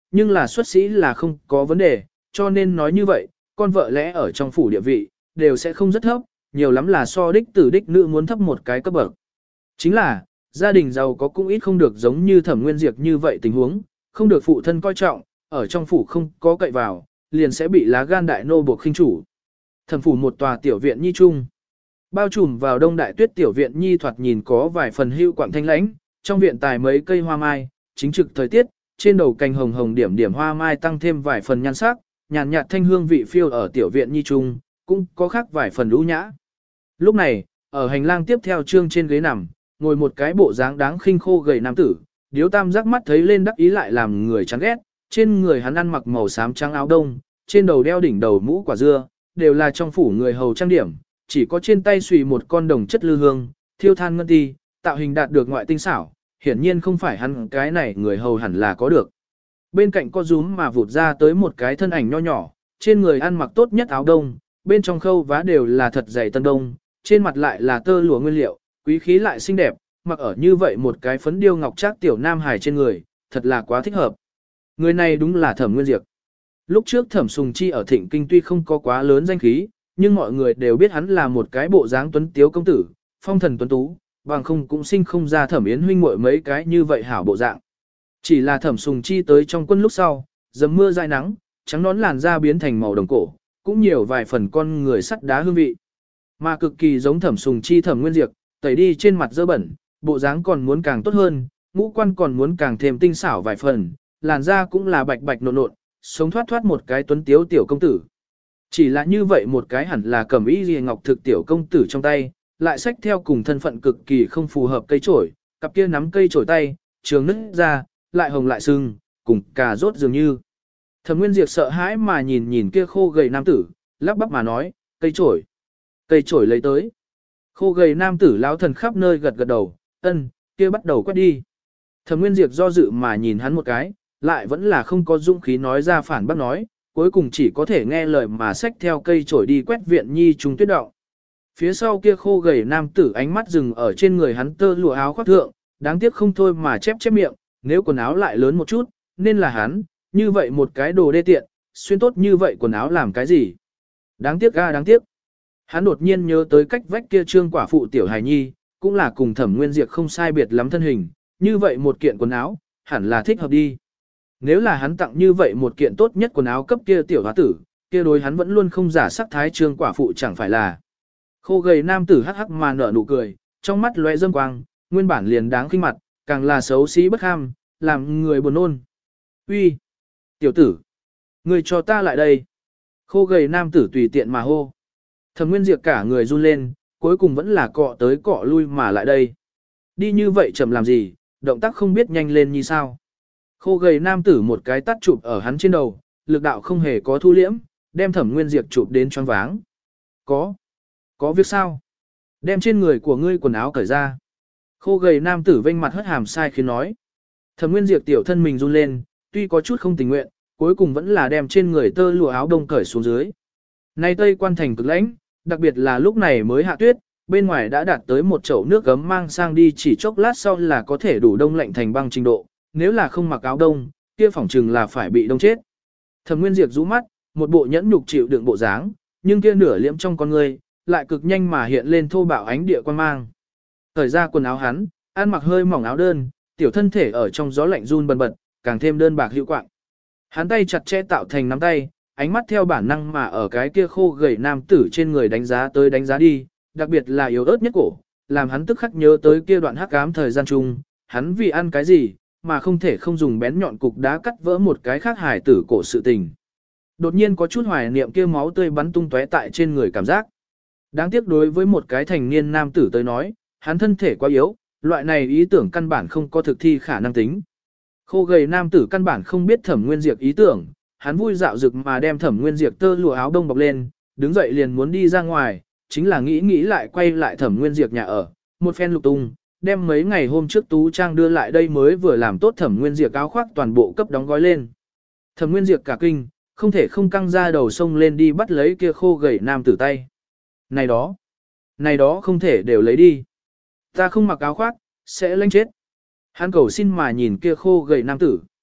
nhưng là xuất sĩ là không có vấn đề, cho nên nói như vậy, con vợ lẽ ở trong phủ địa vị, đều sẽ không rất thấp, nhiều lắm là so đích tử đích nữ muốn thấp một cái cấp bậc. Chính là, gia đình giàu có cũng ít không được giống như Thẩm Nguyên Diệp như vậy tình huống, không được phụ thân coi trọng, ở trong phủ không có cậy vào, liền sẽ bị lá gan đại nô buộc khinh chủ. Thẩm phủ một tòa tiểu viện nhi trung, bao trùm vào đông đại tuyết tiểu viện nhi thoạt nhìn có vài phần hưu quảng thanh lãnh, trong viện tài mấy cây hoa mai, chính trực thời tiết, trên đầu cành hồng hồng điểm điểm hoa mai tăng thêm vài phần nhan sắc, nhàn nhạt thanh hương vị phiêu ở tiểu viện nhi trung, cũng có khác vài phần lũ nhã. Lúc này, ở hành lang tiếp theo trương trên ghế nằm, ngồi một cái bộ dáng đáng khinh khô gầy nam tử, điếu tam giác mắt thấy lên đắc ý lại làm người chán ghét, trên người hắn ăn mặc màu xám trắng áo đông, trên đầu đeo đỉnh đầu mũ quả dưa, đều là trong phủ người hầu trang điểm, chỉ có trên tay xùy một con đồng chất lư hương, thiêu than ngân ti, tạo hình đạt được ngoại tinh xảo, hiển nhiên không phải hắn cái này người hầu hẳn là có được. Bên cạnh có rúm mà vụt ra tới một cái thân ảnh nho nhỏ, trên người ăn mặc tốt nhất áo đông, bên trong khâu vá đều là thật dày tân đông, trên mặt lại là tơ lụa nguyên liệu, quý khí lại xinh đẹp, mặc ở như vậy một cái phấn điêu ngọc trác tiểu nam hài trên người, thật là quá thích hợp. Người này đúng là Thẩm Nguyên Diệp. Lúc trước Thẩm Sùng Chi ở Thịnh Kinh tuy không có quá lớn danh khí, nhưng mọi người đều biết hắn là một cái bộ dáng tuấn tiếu công tử, phong thần tuấn tú, bằng không cũng sinh không ra Thẩm Yến huynh muội mấy cái như vậy hảo bộ dạng. Chỉ là Thẩm Sùng Chi tới trong quân lúc sau, dầm mưa dãi nắng, trắng nón làn da biến thành màu đồng cổ, cũng nhiều vài phần con người sắt đá hương vị. Mà cực kỳ giống Thẩm Sùng Chi Thẩm Nguyên Diệp, tẩy đi trên mặt dơ bẩn, bộ dáng còn muốn càng tốt hơn, ngũ quan còn muốn càng thêm tinh xảo vài phần, làn da cũng là bạch bạch nộn nộn, sống thoát thoát một cái tuấn tiếu tiểu công tử. Chỉ là như vậy một cái hẳn là cẩm y liễu ngọc thực tiểu công tử trong tay, lại xách theo cùng thân phận cực kỳ không phù hợp cây chổi, cặp kia nắm cây chổi tay, trường nứt ra, lại hồng lại sưng, cùng cà rốt dường như. Thẩm Nguyên Diệp sợ hãi mà nhìn nhìn kia khô gầy nam tử, lắp bắp mà nói, cây chổi, cây chổi lấy tới. Khô gầy nam tử lão thần khắp nơi gật gật đầu, ân, kia bắt đầu quét đi. Thẩm Nguyên Diệp do dự mà nhìn hắn một cái, lại vẫn là không có dũng khí nói ra phản bác nói, cuối cùng chỉ có thể nghe lời mà xách theo cây chổi đi quét viện nhi trung tuyết động. Phía sau kia khô gầy nam tử ánh mắt dừng ở trên người hắn tơ lụa áo khoác thượng, đáng tiếc không thôi mà chép chép miệng, nếu quần áo lại lớn một chút, nên là hắn, như vậy một cái đồ đê tiện, xuyên tốt như vậy quần áo làm cái gì? Đáng tiếc ga đáng tiếc. Hắn đột nhiên nhớ tới cách vách kia trương quả phụ tiểu hài nhi, cũng là cùng Thẩm Nguyên Diệp không sai biệt lắm thân hình, như vậy một kiện quần áo, hẳn là thích hợp đi. Nếu là hắn tặng như vậy một kiện tốt nhất quần áo cấp kia tiểu hóa tử, kia đối hắn vẫn luôn không giả sắc thái trương quả phụ chẳng phải là. Khô gầy nam tử hắc hắc mà nở nụ cười, trong mắt lóe dâm quang, nguyên bản liền đáng khinh mặt, càng là xấu xí bất ham, làm người buồn nôn. Uy, tiểu tử, ngươi cho ta lại đây. Khô gầy nam tử tùy tiện mà hô. Thẩm Nguyên Diệp cả người run lên, cuối cùng vẫn là cọ tới cọ lui mà lại đây. Đi như vậy chậm làm gì, động tác không biết nhanh lên như sao. Khô gầy nam tử một cái tắt chụp ở hắn trên đầu, lực đạo không hề có thu liễm, đem Thẩm Nguyên Diệp chụp đến choáng váng. Có, có việc sao? Đem trên người của ngươi quần áo cởi ra. Khô gầy nam tử vênh mặt hất hàm sai khiến nói. Thẩm Nguyên Diệp tiểu thân mình run lên, tuy có chút không tình nguyện, cuối cùng vẫn là đem trên người tơ lụa áo đông cởi xuống dưới. Nay Tây Quan thành cực lãnh, đặc biệt là lúc này mới hạ tuyết, bên ngoài đã đạt tới một chậu nước gấm mang sang đi chỉ chốc lát sau là có thể đủ đông lạnh thành băng trình độ, nếu là không mặc áo đông, kia phỏng chừng là phải bị đông chết. Thẩm Nguyên Diệp rũ mắt, một bộ nhẫn nhục chịu đựng bộ dáng, nhưng kia nửa liễm trong con người, lại cực nhanh mà hiện lên thô bạo ánh địa quan mang. Thời ra quần áo hắn, ăn mặc hơi mỏng áo đơn, tiểu thân thể ở trong gió lạnh run bần bật, càng thêm đơn bạc hữu quạng. Hắn tay chặt chẽ tạo thành nắm tay, ánh mắt theo bản năng mà ở cái kia khô gầy nam tử trên người đánh giá tới đánh giá đi, đặc biệt là yếu ớt nhất cổ, làm hắn tức khắc nhớ tới kia đoạn hắc ám thời gian chung, hắn vì ăn cái gì, mà không thể không dùng bén nhọn cục đá cắt vỡ một cái khác hài tử cổ sự tình. Đột nhiên có chút hoài niệm kia máu tươi bắn tung tóe tại trên người cảm giác. Đáng tiếc đối với một cái thành niên nam tử tới nói, hắn thân thể quá yếu, loại này ý tưởng căn bản không có thực thi khả năng tính. Khô gầy nam tử căn bản không biết Thẩm Nguyên Diệp ý tưởng, hắn vui dạo dực mà đem Thẩm Nguyên Diệp tơ lụa áo đông bọc lên, đứng dậy liền muốn đi ra ngoài, chính là nghĩ nghĩ lại quay lại Thẩm Nguyên Diệp nhà ở, một phen lục tung, đem mấy ngày hôm trước Tú Trang đưa lại đây mới vừa làm tốt Thẩm Nguyên Diệp áo khoác toàn bộ cấp đóng gói lên. Thẩm Nguyên Diệp cả kinh, không thể không căng ra đầu sông lên đi bắt lấy kia khô gầy nam tử tay. Này đó, này đó không thể đều lấy đi. Ta không mặc áo khoác, sẽ lanh chết. Hắn cầu xin mà nhìn kia khô gầy nam tử.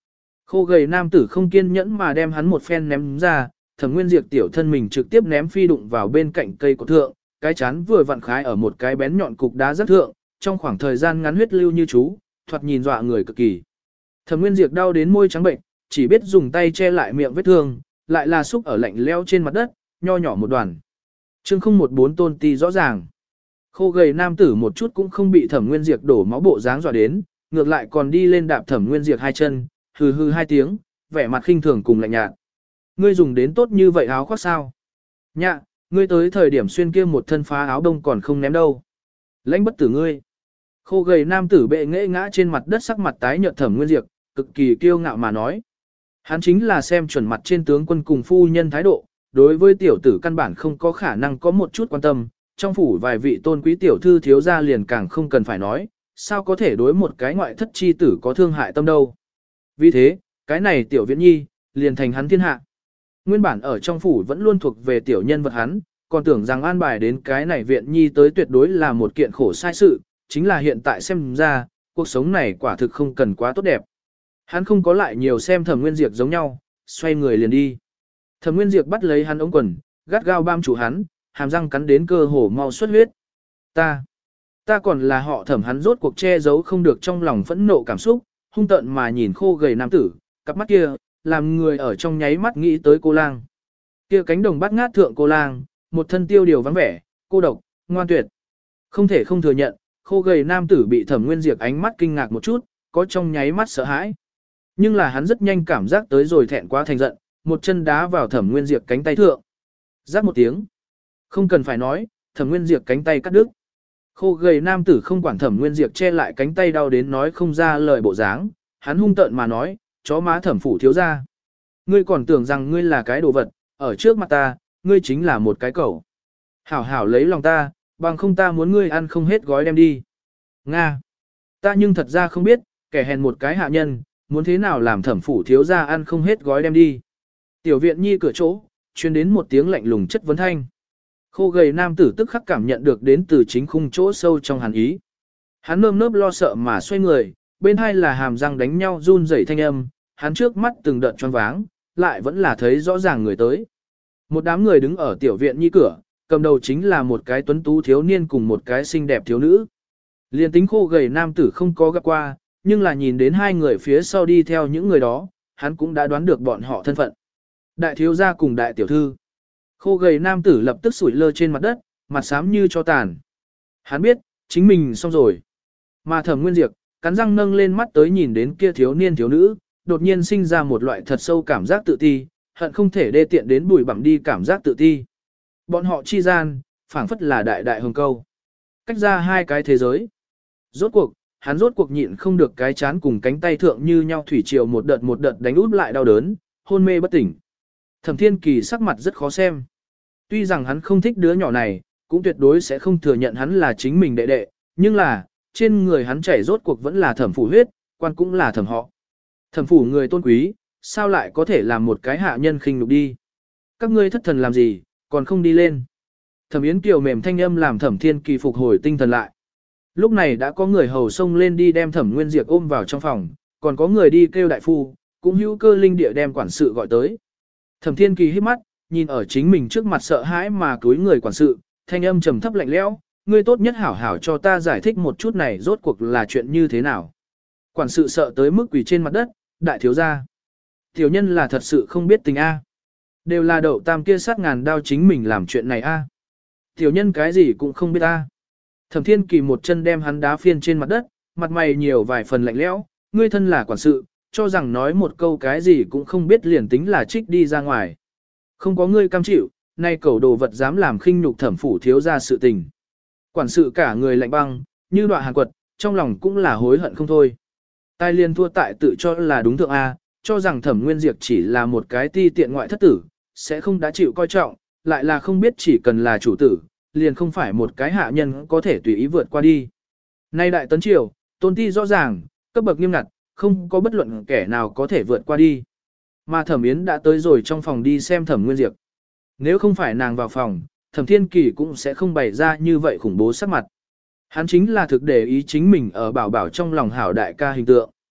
Khô gầy nam tử không kiên nhẫn mà đem hắn một phen ném ra, Thẩm Nguyên Diệp tiểu thân mình trực tiếp ném phi đụng vào bên cạnh cây của thượng, cái chán vừa vặn khái ở một cái bén nhọn cục đá rất thượng, trong khoảng thời gian ngắn huyết lưu như chú, thoạt nhìn dọa người cực kỳ. Thẩm Nguyên Diệp đau đến môi trắng bệnh, chỉ biết dùng tay che lại miệng vết thương, lại là xúc ở lạnh leo trên mặt đất, nho nhỏ một đoàn. Chương không một bốn tôn ti rõ ràng. Khô gầy nam tử một chút cũng không bị Thẩm Nguyên Diệp đổ máu bộ dáng dọa đến, ngược lại còn đi lên đạp Thẩm Nguyên Diệp hai chân, hừ hừ hai tiếng, vẻ mặt khinh thường cùng lạnh nhạt. Ngươi dùng đến tốt như vậy áo khoác sao? Nhạ, ngươi tới thời điểm xuyên kia một thân phá áo đông còn không ném đâu. Lãnh bất tử ngươi. Khô gầy nam tử bệ nghệ ngã trên mặt đất sắc mặt tái nhợt Thẩm Nguyên Diệp, cực kỳ kiêu ngạo mà nói. Hắn chính là xem chuẩn mặt trên tướng quân cùng phu nhân thái độ, đối với tiểu tử căn bản không có khả năng có một chút quan tâm, trong phủ vài vị tôn quý tiểu thư thiếu gia liền càng không cần phải nói, sao có thể đối một cái ngoại thất chi tử có thương hại tâm đâu. Vì thế, cái này tiểu viễn nhi, liền thành hắn thiên hạ. Nguyên bản ở trong phủ vẫn luôn thuộc về tiểu nhân vật hắn, còn tưởng rằng an bài đến cái này viện nhi tới tuyệt đối là một kiện khổ sai sự, chính là hiện tại xem ra, cuộc sống này quả thực không cần quá tốt đẹp. Hắn không có lại nhiều xem Thẩm Nguyên Diệp giống nhau, xoay người liền đi. Thẩm Nguyên Diệp bắt lấy hắn ống quần, gắt gao bám chủ hắn, hàm răng cắn đến cơ hồ mau xuất huyết. Ta, ta còn là họ Thẩm, hắn rốt cuộc che giấu không được trong lòng phẫn nộ cảm xúc, hung tợn mà nhìn khô gầy nam tử, cặp mắt kia, làm người ở trong nháy mắt nghĩ tới cô lang. Kia cánh đồng bát ngát thượng cô lang, một thân tiêu điều vắng vẻ, cô độc, ngoan tuyệt. Không thể không thừa nhận, khô gầy nam tử bị Thẩm Nguyên Diệp ánh mắt kinh ngạc một chút, có trong nháy mắt sợ hãi. Nhưng là hắn rất nhanh cảm giác tới rồi thẹn quá thành giận, một chân đá vào Thẩm Nguyên Diệp cánh tay thượng. Rát một tiếng. Không cần phải nói, Thẩm Nguyên Diệp cánh tay cắt đứt. Khô gầy nam tử không quản Thẩm Nguyên Diệp che lại cánh tay đau đến nói không ra lời bộ dáng, hắn hung tợn mà nói, chó má Thẩm phủ thiếu gia. Ngươi còn tưởng rằng ngươi là cái đồ vật, ở trước mặt ta, ngươi chính là một cái cẩu. Hảo hảo lấy lòng ta, bằng không ta muốn ngươi ăn không hết gói đem đi. Nga. Ta nhưng thật ra không biết, kẻ hèn một cái hạ nhân, muốn thế nào làm Thẩm phủ thiếu gia ăn không hết gói đem đi. Tiểu viện nhi cửa chỗ, truyền đến một tiếng lạnh lùng chất vấn thanh. Khô gầy nam tử tức khắc cảm nhận được đến từ chính khung chỗ sâu trong hàn ý. Hắn nơm nớp lo sợ mà xoay người, bên hai là hàm răng đánh nhau run rẩy thanh âm, hắn trước mắt từng đợt choáng váng, lại vẫn là thấy rõ ràng người tới. Một đám người đứng ở tiểu viện nhi cửa, cầm đầu chính là một cái tuấn tú thiếu niên cùng một cái xinh đẹp thiếu nữ. Liên tính khô gầy nam tử không có gặp qua, nhưng là nhìn đến hai người phía sau đi theo những người đó, hắn cũng đã đoán được bọn họ thân phận. Đại thiếu gia cùng đại tiểu thư. Khô gầy nam tử lập tức sủi lơ trên mặt đất, mặt xám như cho tàn. Hắn biết, chính mình xong rồi. Mà Thẩm Nguyên Diệp, cắn răng nâng lên mắt tới nhìn đến kia thiếu niên thiếu nữ, đột nhiên sinh ra một loại thật sâu cảm giác tự ti, hận không thể đê tiện đến bùi bặm đi cảm giác tự ti. Bọn họ chi gian, phảng phất là đại đại hồng câu. Cách ra hai cái thế giới. Rốt cuộc, hắn rốt cuộc nhịn không được cái chán cùng cánh tay thượng như nhau thủy triều một đợt một đợt đánh út lại đau đớn, hôn mê bất tỉnh. Thẩm Thiên Kỳ sắc mặt rất khó xem. Tuy rằng hắn không thích đứa nhỏ này, cũng tuyệt đối sẽ không thừa nhận hắn là chính mình đệ đệ, nhưng là, trên người hắn chảy rốt cuộc vẫn là thẩm phủ huyết, quan cũng là thẩm họ. Thẩm phủ người tôn quý, sao lại có thể làm một cái hạ nhân khinh nhục đi? Các ngươi thất thần làm gì, còn không đi lên? Thẩm Yến Kiều mềm thanh âm làm Thẩm Thiên Kỳ phục hồi tinh thần lại. Lúc này đã có người hầu xông lên đi đem Thẩm Nguyên Diệp ôm vào trong phòng, còn có người đi kêu đại phu, cũng hữu cơ linh địa đem quản sự gọi tới. Thẩm Thiên Kỳ hít mắt, nhìn ở chính mình trước mặt sợ hãi mà cúi người quản sự, thanh âm trầm thấp lạnh lẽo, ngươi tốt nhất hảo hảo cho ta giải thích một chút này rốt cuộc là chuyện như thế nào. Quản sự sợ tới mức quỳ trên mặt đất, đại thiếu gia. Tiểu nhân là thật sự không biết tình A. Đều là đậu tam kia sát ngàn đao chính mình làm chuyện này A. Tiểu nhân cái gì cũng không biết A. Thẩm Thiên Kỳ một chân đem hắn đá phiên trên mặt đất, mặt mày nhiều vài phần lạnh lẽo, ngươi thân là quản sự, cho rằng nói một câu cái gì cũng không biết liền tính là trích đi ra ngoài. Không có ngươi cam chịu, nay cẩu đồ vật dám làm khinh nhục thẩm phủ thiếu ra sự tình. Quản sự cả người lạnh băng, như đoạn hàn quật, trong lòng cũng là hối hận không thôi. Tai liên thua tại tự cho là đúng thượng A, cho rằng thẩm nguyên diệt chỉ là một cái ti tiện ngoại thất tử, sẽ không đã chịu coi trọng, lại là không biết chỉ cần là chủ tử, liền không phải một cái hạ nhân có thể tùy ý vượt qua đi. Nay đại tấn triều, tôn ti rõ ràng, cấp bậc nghiêm ngặt, không có bất luận kẻ nào có thể vượt qua đi. Mà Thẩm Yến đã tới rồi trong phòng đi xem Thẩm Nguyên Diệp. Nếu không phải nàng vào phòng, Thẩm Thiên Kỳ cũng sẽ không bày ra như vậy khủng bố sắc mặt. Hắn chính là thực để ý chính mình ở bảo bảo trong lòng hảo đại ca hình tượng.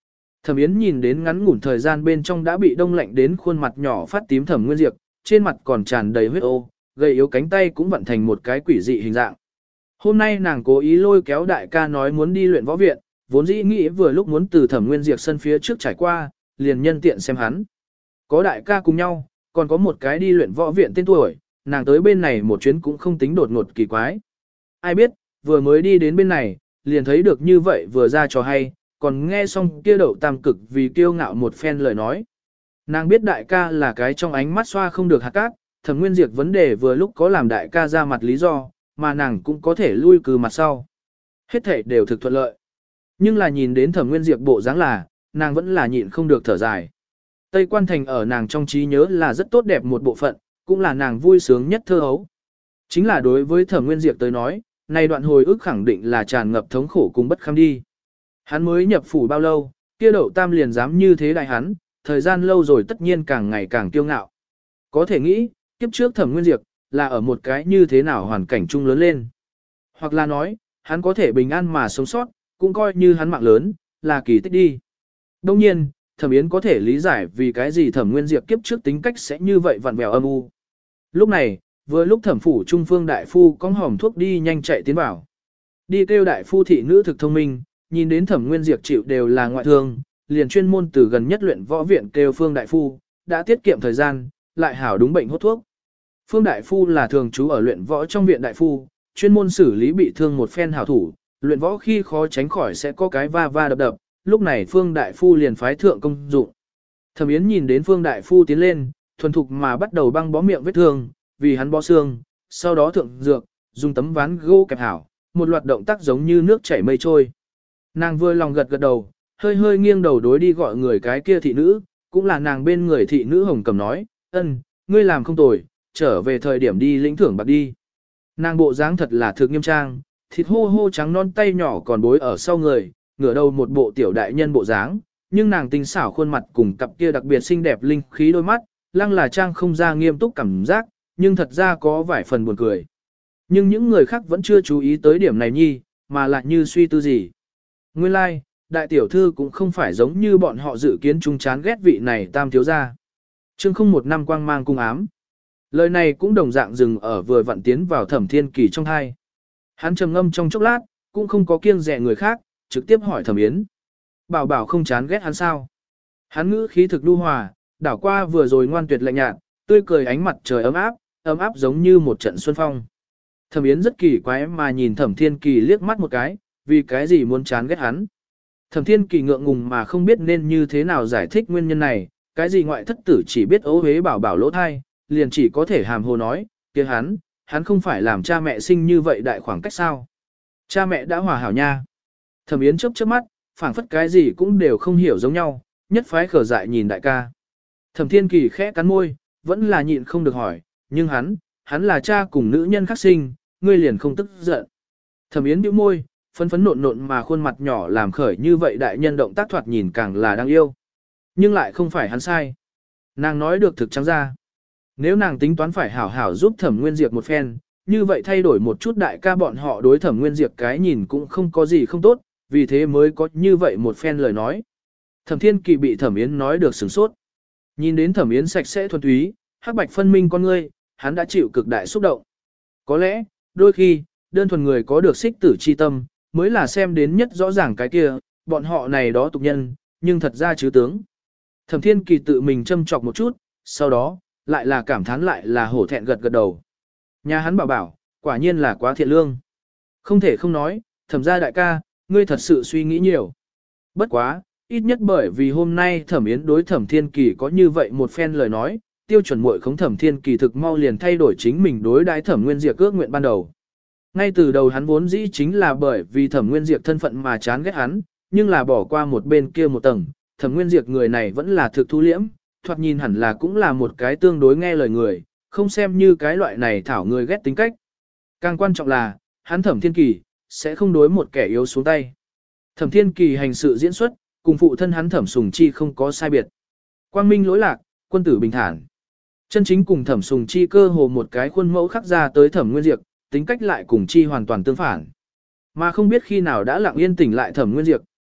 Thẩm Yến nhìn đến ngắn ngủn thời gian bên trong đã bị đông lạnh đến khuôn mặt nhỏ phát tím Thẩm Nguyên Diệp, trên mặt còn tràn đầy huyết ô, gầy yếu cánh tay cũng vận thành một cái quỷ dị hình dạng. Hôm nay nàng cố ý lôi kéo đại ca nói muốn đi luyện võ viện, vốn dĩ nghĩ vừa lúc muốn từ Thẩm Nguyên Diệp sân phía trước trải qua, liền nhân tiện xem hắn. Có đại ca cùng nhau, còn có một cái đi luyện võ viện tên tuổi, nàng tới bên này một chuyến cũng không tính đột ngột kỳ quái. Ai biết, vừa mới đi đến bên này, liền thấy được như vậy vừa ra trò hay, còn nghe xong kia đậu tam cực vì kiêu ngạo một phen lời nói. Nàng biết đại ca là cái trong ánh mắt xoa không được hạt cát, Thẩm Nguyên Diệp vấn đề vừa lúc có làm đại ca ra mặt lý do, mà nàng cũng có thể lui cừ mặt sau. Hết thể đều thực thuận lợi. Nhưng là nhìn đến Thẩm Nguyên Diệp bộ dáng là, nàng vẫn là nhịn không được thở dài. Tây Quan Thành ở nàng trong trí nhớ là rất tốt đẹp một bộ phận, cũng là nàng vui sướng nhất thơ hấu. Chính là đối với Thẩm Nguyên Diệp tới nói, này đoạn hồi ức khẳng định là tràn ngập thống khổ cùng bất kham đi. Hắn mới nhập phủ bao lâu, kia đậu tam liền dám như thế đại hắn, thời gian lâu rồi tất nhiên càng ngày càng kiêu ngạo. Có thể nghĩ, kiếp trước Thẩm Nguyên Diệp, là ở một cái như thế nào hoàn cảnh chung lớn lên. Hoặc là nói, hắn có thể bình an mà sống sót, cũng coi như hắn mạng lớn, là kỳ tích đi. Đông nhiên, Thẩm Yến có thể lý giải vì cái gì Thẩm Nguyên Diệp kiếp trước tính cách sẽ như vậy vặn vẹo âm u. Lúc này, vừa lúc Thẩm phủ Trung Phương đại phu cong hòm thuốc đi nhanh chạy tiến vào. Đi kêu đại phu thị nữ thực thông minh, nhìn đến Thẩm Nguyên Diệp chịu đều là ngoại thương, liền chuyên môn từ gần nhất luyện võ viện kêu Phương đại phu, đã tiết kiệm thời gian, lại hảo đúng bệnh hốt thuốc. Phương đại phu là thường trú ở luyện võ trong viện đại phu, chuyên môn xử lý bị thương một phen hảo thủ, luyện võ khi khó tránh khỏi sẽ có cái va va đập đập, lúc này Phương đại phu liền phái thượng công dụng. Thẩm Yến nhìn đến Phương đại phu tiến lên, thuần thục mà bắt đầu băng bó miệng vết thương, vì hắn bó xương, sau đó thượng dược, dùng tấm ván gỗ kẹp hảo, một loạt động tác giống như nước chảy mây trôi. Nàng vừa lòng gật gật đầu, hơi hơi nghiêng đầu đối đi gọi người cái kia thị nữ, cũng là nàng bên người thị nữ Hồng Cầm nói, ân, ngươi làm không tồi, trở về thời điểm đi lĩnh thưởng bạc đi. Nàng bộ dáng thật là thực nghiêm trang, thịt hô hô trắng non tay nhỏ còn bối ở sau người, ngửa đầu một bộ tiểu đại nhân bộ dáng, nhưng nàng tinh xảo khuôn mặt cùng cặp kia đặc biệt xinh đẹp linh khí đôi mắt, lăng là trang không ra nghiêm túc cảm giác, nhưng thật ra có vài phần buồn cười. Nhưng những người khác vẫn chưa chú ý tới điểm này nhi, mà lại như suy tư gì. Nguyên lai, like, đại tiểu thư cũng không phải giống như bọn họ dự kiến chung chán ghét vị này tam thiếu gia. Chương không một năm quang mang cung ám. Lời này cũng đồng dạng dừng ở vừa vặn tiến vào Thẩm Thiên Kỳ trong hai. Hắn trầm ngâm trong chốc lát, cũng không có kiêng dè người khác, trực tiếp hỏi Thẩm Yến. Bảo bảo không chán ghét hắn sao? Hắn ngữ khí thực lưu hòa, đảo qua vừa rồi ngoan tuyệt lạnh nhạt, tươi cười ánh mặt trời ấm áp, ấm áp giống như một trận xuân phong. Thẩm Yến rất kỳ quái mà nhìn Thẩm Thiên Kỳ liếc mắt một cái, vì cái gì muốn chán ghét hắn. Thẩm Thiên Kỳ ngượng ngùng mà không biết nên như thế nào giải thích nguyên nhân này, cái gì ngoại thất tử chỉ biết ố hế bảo bảo lỗ thai, liền chỉ có thể hàm hồ nói, kia hắn, hắn không phải làm cha mẹ sinh như vậy đại khoảng cách sao. Cha mẹ đã hòa hảo nha. Thẩm Yến chớp chớp mắt, phảng phất cái gì cũng đều không hiểu giống nhau, nhất phái khở dại nhìn đại ca. Thẩm Thiên Kỳ khẽ cắn môi, vẫn là nhịn không được hỏi, nhưng hắn, hắn là cha cùng nữ nhân khác sinh, ngươi liền không tức giận. Thẩm Yến bĩu môi, phấn phấn nộn nộn mà khuôn mặt nhỏ làm khởi như vậy đại nhân động tác thoạt nhìn càng là đáng yêu. Nhưng lại không phải hắn sai. Nàng nói được thực trắng ra. Nếu nàng tính toán phải hảo hảo giúp Thẩm Nguyên Diệp một phen, như vậy thay đổi một chút đại ca bọn họ đối Thẩm Nguyên Diệp cái nhìn cũng không có gì không tốt, vì thế mới có như vậy một phen lời nói. Thẩm Thiên Kỳ bị Thẩm Yến nói được sửng sốt. Nhìn đến Thẩm Yến sạch sẽ thuần túy, hắc bạch phân minh con ngươi, hắn đã chịu cực đại xúc động. Có lẽ, đôi khi, đơn thuần người có được xích tử chi tâm, mới là xem đến nhất rõ ràng cái kia, bọn họ này đó tục nhân, nhưng thật ra chứ tướng. Thẩm Thiên Kỳ tự mình châm chọc một chút, sau đó, lại là cảm thán lại là hổ thẹn gật gật đầu. Nhà hắn bảo bảo, quả nhiên là quá thiện lương. Không thể không nói, Thẩm gia đại ca, ngươi thật sự suy nghĩ nhiều. Bất quá, ít nhất bởi vì hôm nay Thẩm Yến đối Thẩm Thiên Kỳ có như vậy một phen lời nói, tiêu chuẩn muội khống Thẩm Thiên Kỳ thực mau liền thay đổi chính mình đối đãi Thẩm Nguyên Diệp ước nguyện ban đầu. Ngay từ đầu hắn vốn dĩ chính là bởi vì Thẩm Nguyên Diệp thân phận mà chán ghét hắn, nhưng là bỏ qua một bên kia một tầng, Thẩm Nguyên Diệp người này vẫn là thực thu liễm, thoạt nhìn hẳn là cũng là một cái tương đối nghe lời người, không xem như cái loại này thảo người ghét tính cách. Càng quan trọng là, hắn Thẩm Thiên Kỳ, sẽ không đối một kẻ yếu xuống tay. Thẩm Thiên Kỳ hành sự diễn xuất, cùng phụ thân hắn Thẩm Sùng Chi không có sai biệt. Quang minh lỗi lạc, quân tử bình thản. Chân chính cùng Thẩm Sùng Chi cơ hồ một cái khuôn mẫu khắc ra tới Thẩm Nguyên Diệp, tính cách lại cùng Chi hoàn toàn tương phản. Mà không biết khi nào đã lặng yên tỉnh lại Thẩm Nguyên Diệp,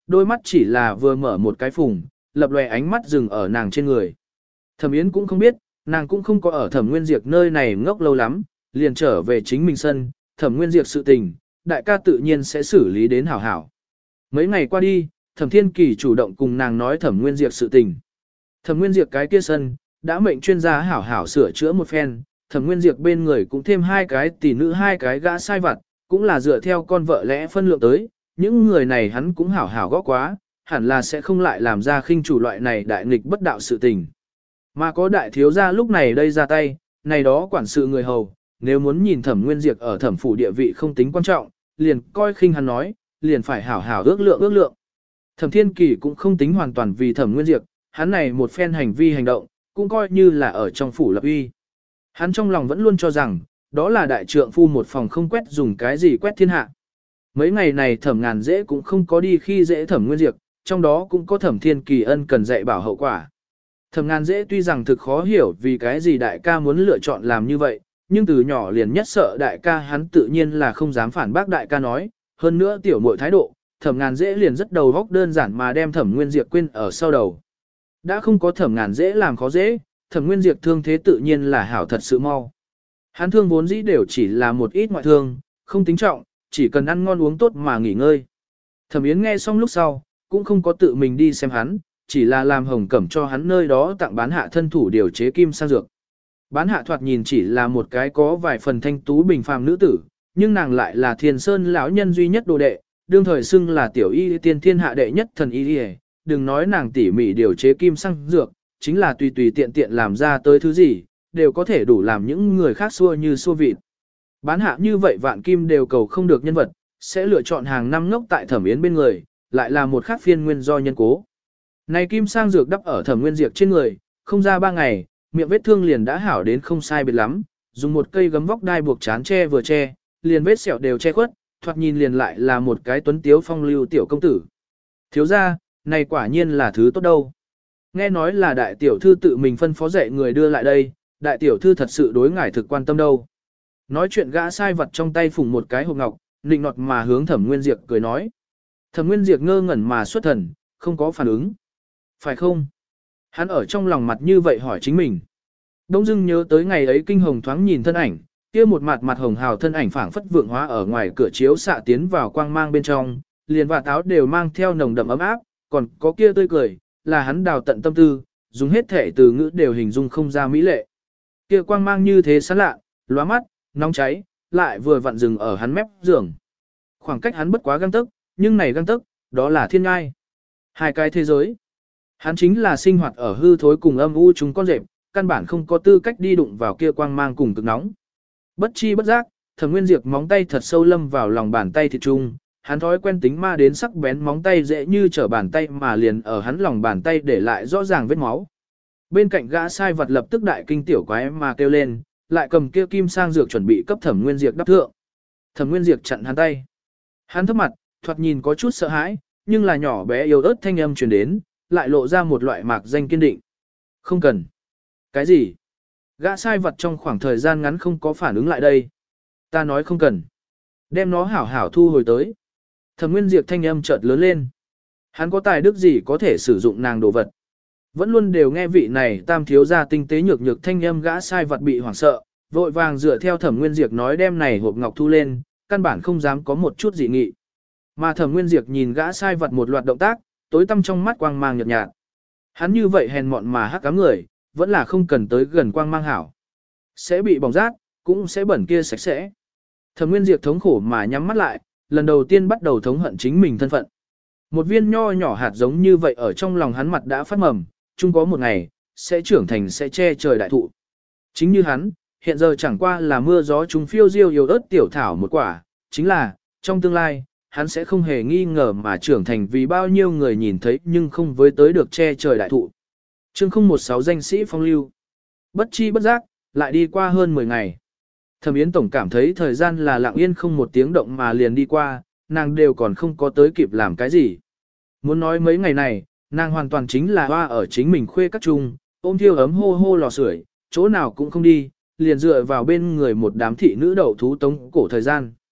đôi mắt chỉ là vừa mở một cái phùng, lập lòe ánh mắt dừng ở nàng trên người. Thẩm Yến cũng không biết, nàng cũng không có ở Thẩm Nguyên Diệp nơi này ngốc lâu lắm, liền trở về chính mình sân, Thẩm Nguyên Diệp sự tình, đại ca tự nhiên sẽ xử lý đến hảo hảo. Mấy ngày qua đi, Thẩm Thiên Kỳ chủ động cùng nàng nói Thẩm Nguyên Diệp sự tình. Thẩm Nguyên Diệp cái kia sân, đã mệnh chuyên gia hảo hảo sửa chữa một phen, Thẩm Nguyên Diệp bên người cũng thêm hai cái tỷ nữ hai cái gã sai vặt, cũng là dựa theo con vợ lẽ phân lượng tới, những người này hắn cũng hảo hảo gõ quá, hẳn là sẽ không lại làm ra khinh chủ loại này đại nghịch bất đạo sự tình. Mà có đại thiếu gia lúc này đây ra tay, này đó quản sự người hầu, nếu muốn nhìn Thẩm Nguyên Diệp ở thẩm phủ địa vị không tính quan trọng, liền coi khinh hắn nói, liền phải hảo hảo ước lượng ước lượng. Thẩm Thiên Kỳ cũng không tính hoàn toàn vì Thẩm Nguyên Diệp, hắn này một phen hành vi hành động, cũng coi như là ở trong phủ lập uy. Hắn trong lòng vẫn luôn cho rằng, đó là đại trượng phu một phòng không quét dùng cái gì quét thiên hạ. Mấy ngày này Thẩm Ngàn Dễ cũng không có đi khi dễ Thẩm Nguyên Diệp, trong đó cũng có Thẩm Thiên Kỳ ân cần dạy bảo hậu quả. Thẩm Ngàn Dễ tuy rằng thực khó hiểu vì cái gì đại ca muốn lựa chọn làm như vậy, nhưng từ nhỏ liền nhất sợ đại ca hắn tự nhiên là không dám phản bác đại ca nói, hơn nữa tiểu muội thái độ, Thẩm Ngàn Dễ liền rất đầu góc đơn giản mà đem Thẩm Nguyên Diệp quên ở sau đầu. Đã không có Thẩm Ngàn Dễ làm khó dễ, Thẩm Nguyên Diệp thương thế tự nhiên là hảo thật sự mau. Hắn thương vốn dĩ đều chỉ là một ít ngoại thương, không tính trọng, chỉ cần ăn ngon uống tốt mà nghỉ ngơi. Thẩm Yến nghe xong lúc sau, cũng không có tự mình đi xem hắn, chỉ là làm Hồng Cẩm cho hắn nơi đó tặng bán hạ thân thủ điều chế kim sang dược. Bán hạ thoạt nhìn chỉ là một cái có vài phần thanh tú bình phàm nữ tử, nhưng nàng lại là Thiên Sơn lão nhân duy nhất đồ đệ, đương thời xưng là tiểu y tiên thiên hạ đệ nhất thần y y, đừng nói nàng tỉ mỉ điều chế kim sang dược, chính là tùy tùy tiện tiện làm ra tới thứ gì, đều có thể đủ làm những người khác xua như xua vịt. Bán hạ như vậy vạn kim đều cầu không được nhân vật, sẽ lựa chọn hàng năm ngốc tại Thẩm Yến bên người, lại là một khác phiên nguyên do nhân cố. Này kim sang dược đắp ở Thẩm Nguyên Diệp trên người, không ra ba ngày, miệng vết thương liền đã hảo đến không sai biệt lắm, dùng một cây gấm vóc đai buộc chán che vừa che, liền vết sẹo đều che khuất, thoạt nhìn liền lại là một cái tuấn tiếu phong lưu tiểu công tử. Thiếu gia, này quả nhiên là thứ tốt đâu. Nghe nói là đại tiểu thư tự mình phân phó dạy người đưa lại đây, đại tiểu thư thật sự đối ngài thực quan tâm đâu. Nói chuyện gã sai vật trong tay phủng một cái hộp ngọc, nịnh nọt mà hướng Thẩm Nguyên Diệp cười nói. Thẩm Nguyên Diệp ngơ ngẩn mà xuất thần, không có phản ứng. Phải không? Hắn ở trong lòng mặt như vậy hỏi chính mình. Đông dưng nhớ tới ngày ấy kinh hồng thoáng nhìn thân ảnh, kia một mặt mặt hồng hào thân ảnh phảng phất vượng hóa ở ngoài cửa chiếu xạ tiến vào quang mang bên trong, liền và táo đều mang theo nồng đậm ấm áp, còn có kia tươi cười, là hắn đào tận tâm tư, dùng hết thể từ ngữ đều hình dung không ra mỹ lệ. Kia quang mang như thế sáng lạ, lóa mắt, nóng cháy, lại vừa vặn dừng ở hắn mép giường. Khoảng cách hắn bất quá găng tức, nhưng này găng tức, đó là thiên ngai. Hai cái thế giới. Hắn chính là sinh hoạt ở hư thối cùng âm u chúng con rệp, căn bản không có tư cách đi đụng vào kia quang mang cùng cực nóng. Bất chi bất giác, Thẩm Nguyên Diệp móng tay thật sâu lâm vào lòng bàn tay thịt trung, hắn thói quen tính ma đến sắc bén móng tay dễ như trở bàn tay mà liền ở hắn lòng bàn tay để lại rõ ràng vết máu. Bên cạnh gã sai vật lập tức đại kinh tiểu quái mà kêu lên, lại cầm kia kim sang dược chuẩn bị cấp Thẩm Nguyên Diệp đắp thượng. Thẩm Nguyên Diệp chặn hắn tay. Hắn thấp mặt, thoạt nhìn có chút sợ hãi, nhưng là nhỏ bé yếu ớt thanh âm truyền đến, lại lộ ra một loại mạc danh kiên định. Không cần. Cái gì? Gã sai vật trong khoảng thời gian ngắn không có phản ứng lại đây. Ta nói không cần. Đem nó hảo hảo thu hồi tới. Thẩm Nguyên Diệp thanh âm chợt lớn lên. Hắn có tài đức gì có thể sử dụng nàng đồ vật. Vẫn luôn đều nghe vị này tam thiếu gia tinh tế nhược nhược thanh âm gã sai vật bị hoảng sợ, vội vàng dựa theo Thẩm Nguyên Diệp nói đem này hộp ngọc thu lên, căn bản không dám có một chút dị nghị. Mà Thẩm Nguyên Diệp nhìn gã sai vật một loạt động tác, tối tăm trong mắt quang mang nhợt nhạt. Hắn như vậy hèn mọn mà hắc ám người, vẫn là không cần tới gần quang mang hảo. Sẽ bị bỏng rát, cũng sẽ bẩn kia sạch sẽ. Thẩm Nguyên Diệp thống khổ mà nhắm mắt lại, lần đầu tiên bắt đầu thống hận chính mình thân phận. Một viên nho nhỏ hạt giống như vậy ở trong lòng hắn mặt đã phát mầm, chung có một ngày, sẽ trưởng thành sẽ che trời đại thụ. Chính như hắn, hiện giờ chẳng qua là mưa gió chúng phiêu diêu yếu ớt tiểu thảo một quả, chính là, trong tương lai, hắn sẽ không hề nghi ngờ mà trưởng thành vì bao nhiêu người nhìn thấy nhưng không với tới được che trời đại thụ. Chương không một sáu danh sĩ phong lưu. Bất chi bất giác, lại đi qua hơn mười ngày. Thẩm Yến Tổng cảm thấy thời gian là lặng yên không một tiếng động mà liền đi qua, nàng đều còn không có tới kịp làm cái gì. Muốn nói mấy ngày này, nàng hoàn toàn chính là hoa ở chính mình khuê các chung, ôm thiêu ấm hô hô lò sưởi, chỗ nào cũng không đi, liền dựa vào bên người một đám thị nữ đậu thú tống cổ thời gian.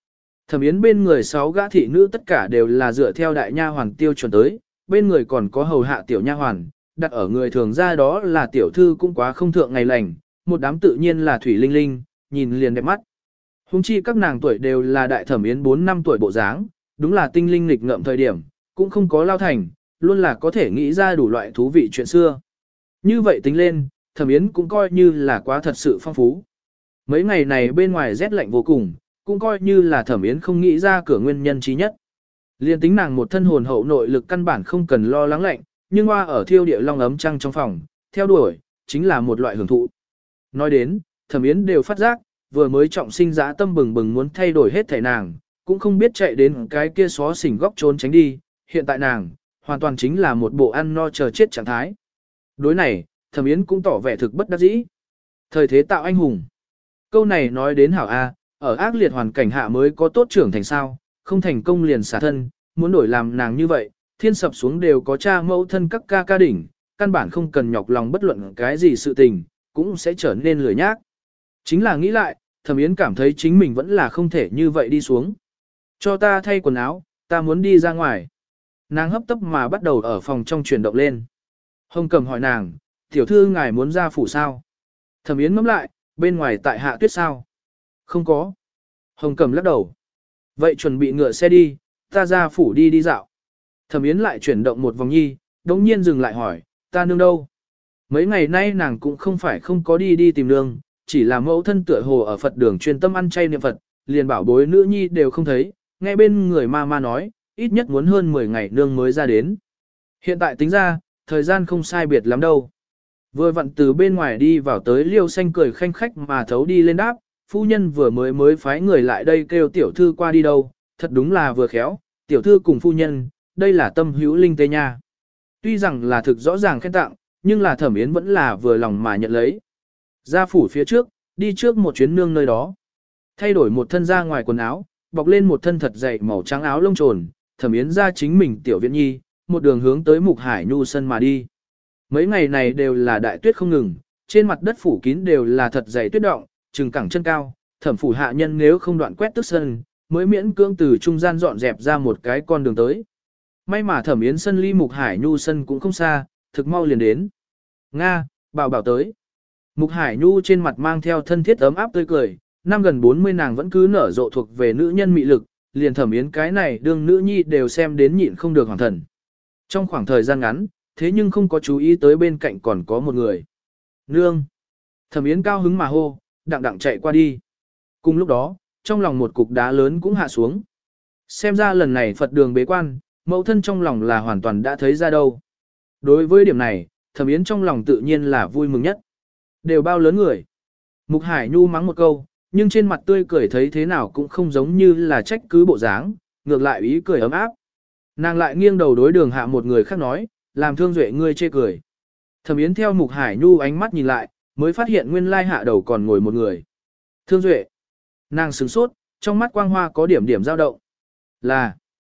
Thẩm Yến bên người sáu gã thị nữ tất cả đều là dựa theo đại nha hoàn tiêu chuẩn tới, bên người còn có hầu hạ tiểu nha hoàn, đặt ở người thường ra đó là tiểu thư cũng quá không thượng ngày lành, một đám tự nhiên là thủy linh linh, nhìn liền đẹp mắt. Hùng chi các nàng tuổi đều là đại Thẩm Yến bốn năm tuổi bộ dáng, đúng là tinh linh lịch ngợm thời điểm, cũng không có lao thành, luôn là có thể nghĩ ra đủ loại thú vị chuyện xưa. Như vậy tính lên, Thẩm Yến cũng coi như là quá thật sự phong phú. Mấy ngày này bên ngoài rét lạnh vô cùng, cũng coi như là Thẩm Yến không nghĩ ra cửa nguyên nhân trí nhất. Liên tính nàng một thân hồn hậu nội lực căn bản không cần lo lắng lạnh, nhưng hoa ở thiêu địa long ấm trăng trong phòng, theo đuổi, chính là một loại hưởng thụ. Nói đến, Thẩm Yến đều phát giác, vừa mới trọng sinh dã tâm bừng bừng muốn thay đổi hết thể nàng, cũng không biết chạy đến cái kia xó xỉnh góc trốn tránh đi, hiện tại nàng, hoàn toàn chính là một bộ ăn no chờ chết trạng thái. Đối này, Thẩm Yến cũng tỏ vẻ thực bất đắc dĩ. Thời thế tạo anh hùng. Câu này nói đến hảo A, ở ác liệt hoàn cảnh hạ mới có tốt trưởng thành sao, không thành công liền xả thân, muốn đổi làm nàng như vậy, thiên sập xuống đều có cha mẫu thân các ca ca đỉnh, căn bản không cần nhọc lòng bất luận cái gì sự tình, cũng sẽ trở nên lười nhác. Chính là nghĩ lại, Thẩm Yến cảm thấy chính mình vẫn là không thể như vậy đi xuống. Cho ta thay quần áo, ta muốn đi ra ngoài. Nàng hấp tấp mà bắt đầu ở phòng trong chuyển động lên. Hồng Cầm hỏi nàng, tiểu thư ngài muốn ra phủ sao? Thẩm Yến ngẫm lại, bên ngoài tại hạ tuyết sao? Không có. Hồng Cầm lắc đầu. Vậy chuẩn bị ngựa xe đi, ta ra phủ đi đi dạo. Thẩm Yến lại chuyển động một vòng nhi, đống nhiên dừng lại hỏi, ta nương đâu? Mấy ngày nay nàng cũng không phải không có đi đi tìm nương, chỉ là mẫu thân tựa hồ ở Phật đường chuyên tâm ăn chay niệm Phật, liền bảo bối nữ nhi đều không thấy, nghe bên người ma ma nói, ít nhất muốn hơn mười ngày nương mới ra đến. Hiện tại tính ra, thời gian không sai biệt lắm đâu. Vừa vặn từ bên ngoài đi vào tới Liêu Xanh cười khanh khách mà thấu đi lên đáp, phu nhân vừa mới mới phái người lại đây kêu tiểu thư qua đi đâu, thật đúng là vừa khéo, tiểu thư cùng phu nhân, đây là tâm hữu linh tê nha. Tuy rằng là thực rõ ràng khen tặng, nhưng là Thẩm Yến vẫn là vừa lòng mà nhận lấy. Ra phủ phía trước, đi trước một chuyến nương nơi đó. Thay đổi một thân ra ngoài quần áo, bọc lên một thân thật dày màu trắng áo lông trồn, Thẩm Yến ra chính mình tiểu viện nhi, một đường hướng tới Mục Hải Nhu sân mà đi. Mấy ngày này đều là đại tuyết không ngừng, trên mặt đất phủ kín đều là thật dày tuyết động, trừng cẳng chân cao, Thẩm phủ hạ nhân nếu không đoạn quét tức sân, mới miễn cưỡng từ trung gian dọn dẹp ra một cái con đường tới. May mà Thẩm Yến sân ly Mục Hải Nhu sân cũng không xa, thực mau liền đến. Nga, bảo bảo tới. Mục Hải Nhu trên mặt mang theo thân thiết ấm áp tươi cười, năm gần bốn mươi nàng vẫn cứ nở rộ thuộc về nữ nhân mị lực, liền Thẩm Yến cái này đương nữ nhi đều xem đến nhịn không được hoàng thần. Trong khoảng thời gian ngắn, thế nhưng không có chú ý tới bên cạnh còn có một người. Nương! Thẩm Yến cao hứng mà hô, đặng đặng chạy qua đi. Cùng lúc đó, trong lòng một cục đá lớn cũng hạ xuống. Xem ra lần này Phật đường bế quan, mẫu thân trong lòng là hoàn toàn đã thấy ra đâu. Đối với điểm này, Thẩm Yến trong lòng tự nhiên là vui mừng nhất. Đều bao lớn người. Mục Hải Nhu mắng một câu, nhưng trên mặt tươi cười thấy thế nào cũng không giống như là trách cứ bộ dáng, ngược lại ý cười ấm áp. Nàng lại nghiêng đầu đối đường hạ một người khác nói, làm Thương Duệ ngươi chê cười. Thẩm Yến theo Mục Hải Nhu ánh mắt nhìn lại, mới phát hiện nguyên lai hạ đầu còn ngồi một người. Thương Duệ. Nàng sửng sốt, trong mắt quang hoa có điểm điểm dao động. Là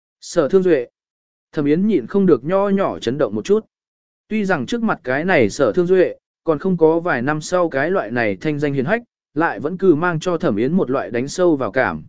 Sở Thương Duệ. Thẩm Yến nhịn không được nho nhỏ chấn động một chút. Tuy rằng trước mặt cái này Sở Thương Duệ, còn không có vài năm sau cái loại này thanh danh hiền hách, lại vẫn cứ mang cho Thẩm Yến một loại đánh sâu vào cảm.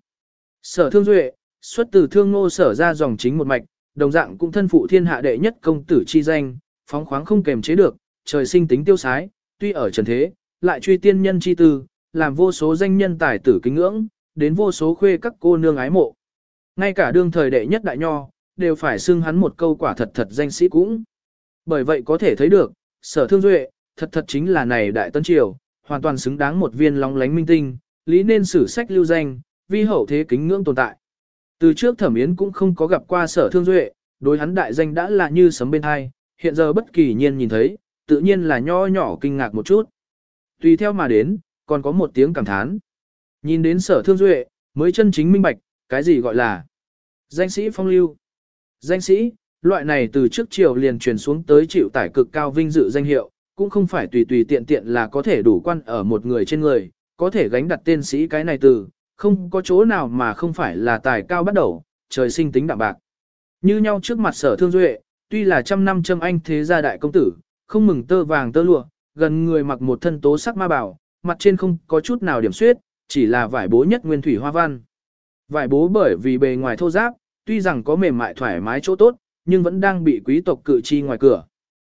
Sở Thương Duệ, xuất từ Thương Ngô Sở ra dòng chính một mạch, đồng dạng cũng thân phụ thiên hạ đệ nhất công tử chi danh, phóng khoáng không kềm chế được, trời sinh tính tiêu sái, tuy ở trần thế, lại truy tiên nhân chi tư, làm vô số danh nhân tài tử kính ngưỡng, đến vô số khuê các cô nương ái mộ. Ngay cả đương thời đệ nhất đại nho, đều phải xưng hắn một câu quả thật thật danh sĩ cũng. Bởi vậy có thể thấy được, Sở Thương Duệ, thật thật chính là này đại tân triều, hoàn toàn xứng đáng một viên long lánh minh tinh, lý nên sử sách lưu danh, vi hậu thế kính ngưỡng tồn tại. Từ trước Thẩm Yến cũng không có gặp qua Sở Thương Duệ, đối hắn đại danh đã là như sấm bên hai, hiện giờ bất kỳ nhiên nhìn thấy, tự nhiên là nho nhỏ kinh ngạc một chút. Tùy theo mà đến, còn có một tiếng cảm thán. Nhìn đến Sở Thương Duệ, mới chân chính minh bạch, cái gì gọi là danh sĩ phong lưu. Danh sĩ, loại này từ trước triều liền truyền xuống tới chịu tải cực cao vinh dự danh hiệu, cũng không phải tùy tùy tiện tiện là có thể đủ quan ở một người trên người, có thể gánh đặt tên sĩ cái này từ, không có chỗ nào mà không phải là tài cao bắt đầu, trời sinh tính đạm bạc. Như nhau trước mặt Sở Thương Duệ, tuy là trăm năm châm anh thế gia đại công tử, không mừng tơ vàng tơ lụa, gần người mặc một thân tố sắc ma bảo, mặt trên không có chút nào điểm xuyết, chỉ là vải bố nhất nguyên thủy hoa văn. Vải bố bởi vì bề ngoài thô ráp, tuy rằng có mềm mại thoải mái chỗ tốt, nhưng vẫn đang bị quý tộc cự chi ngoài cửa.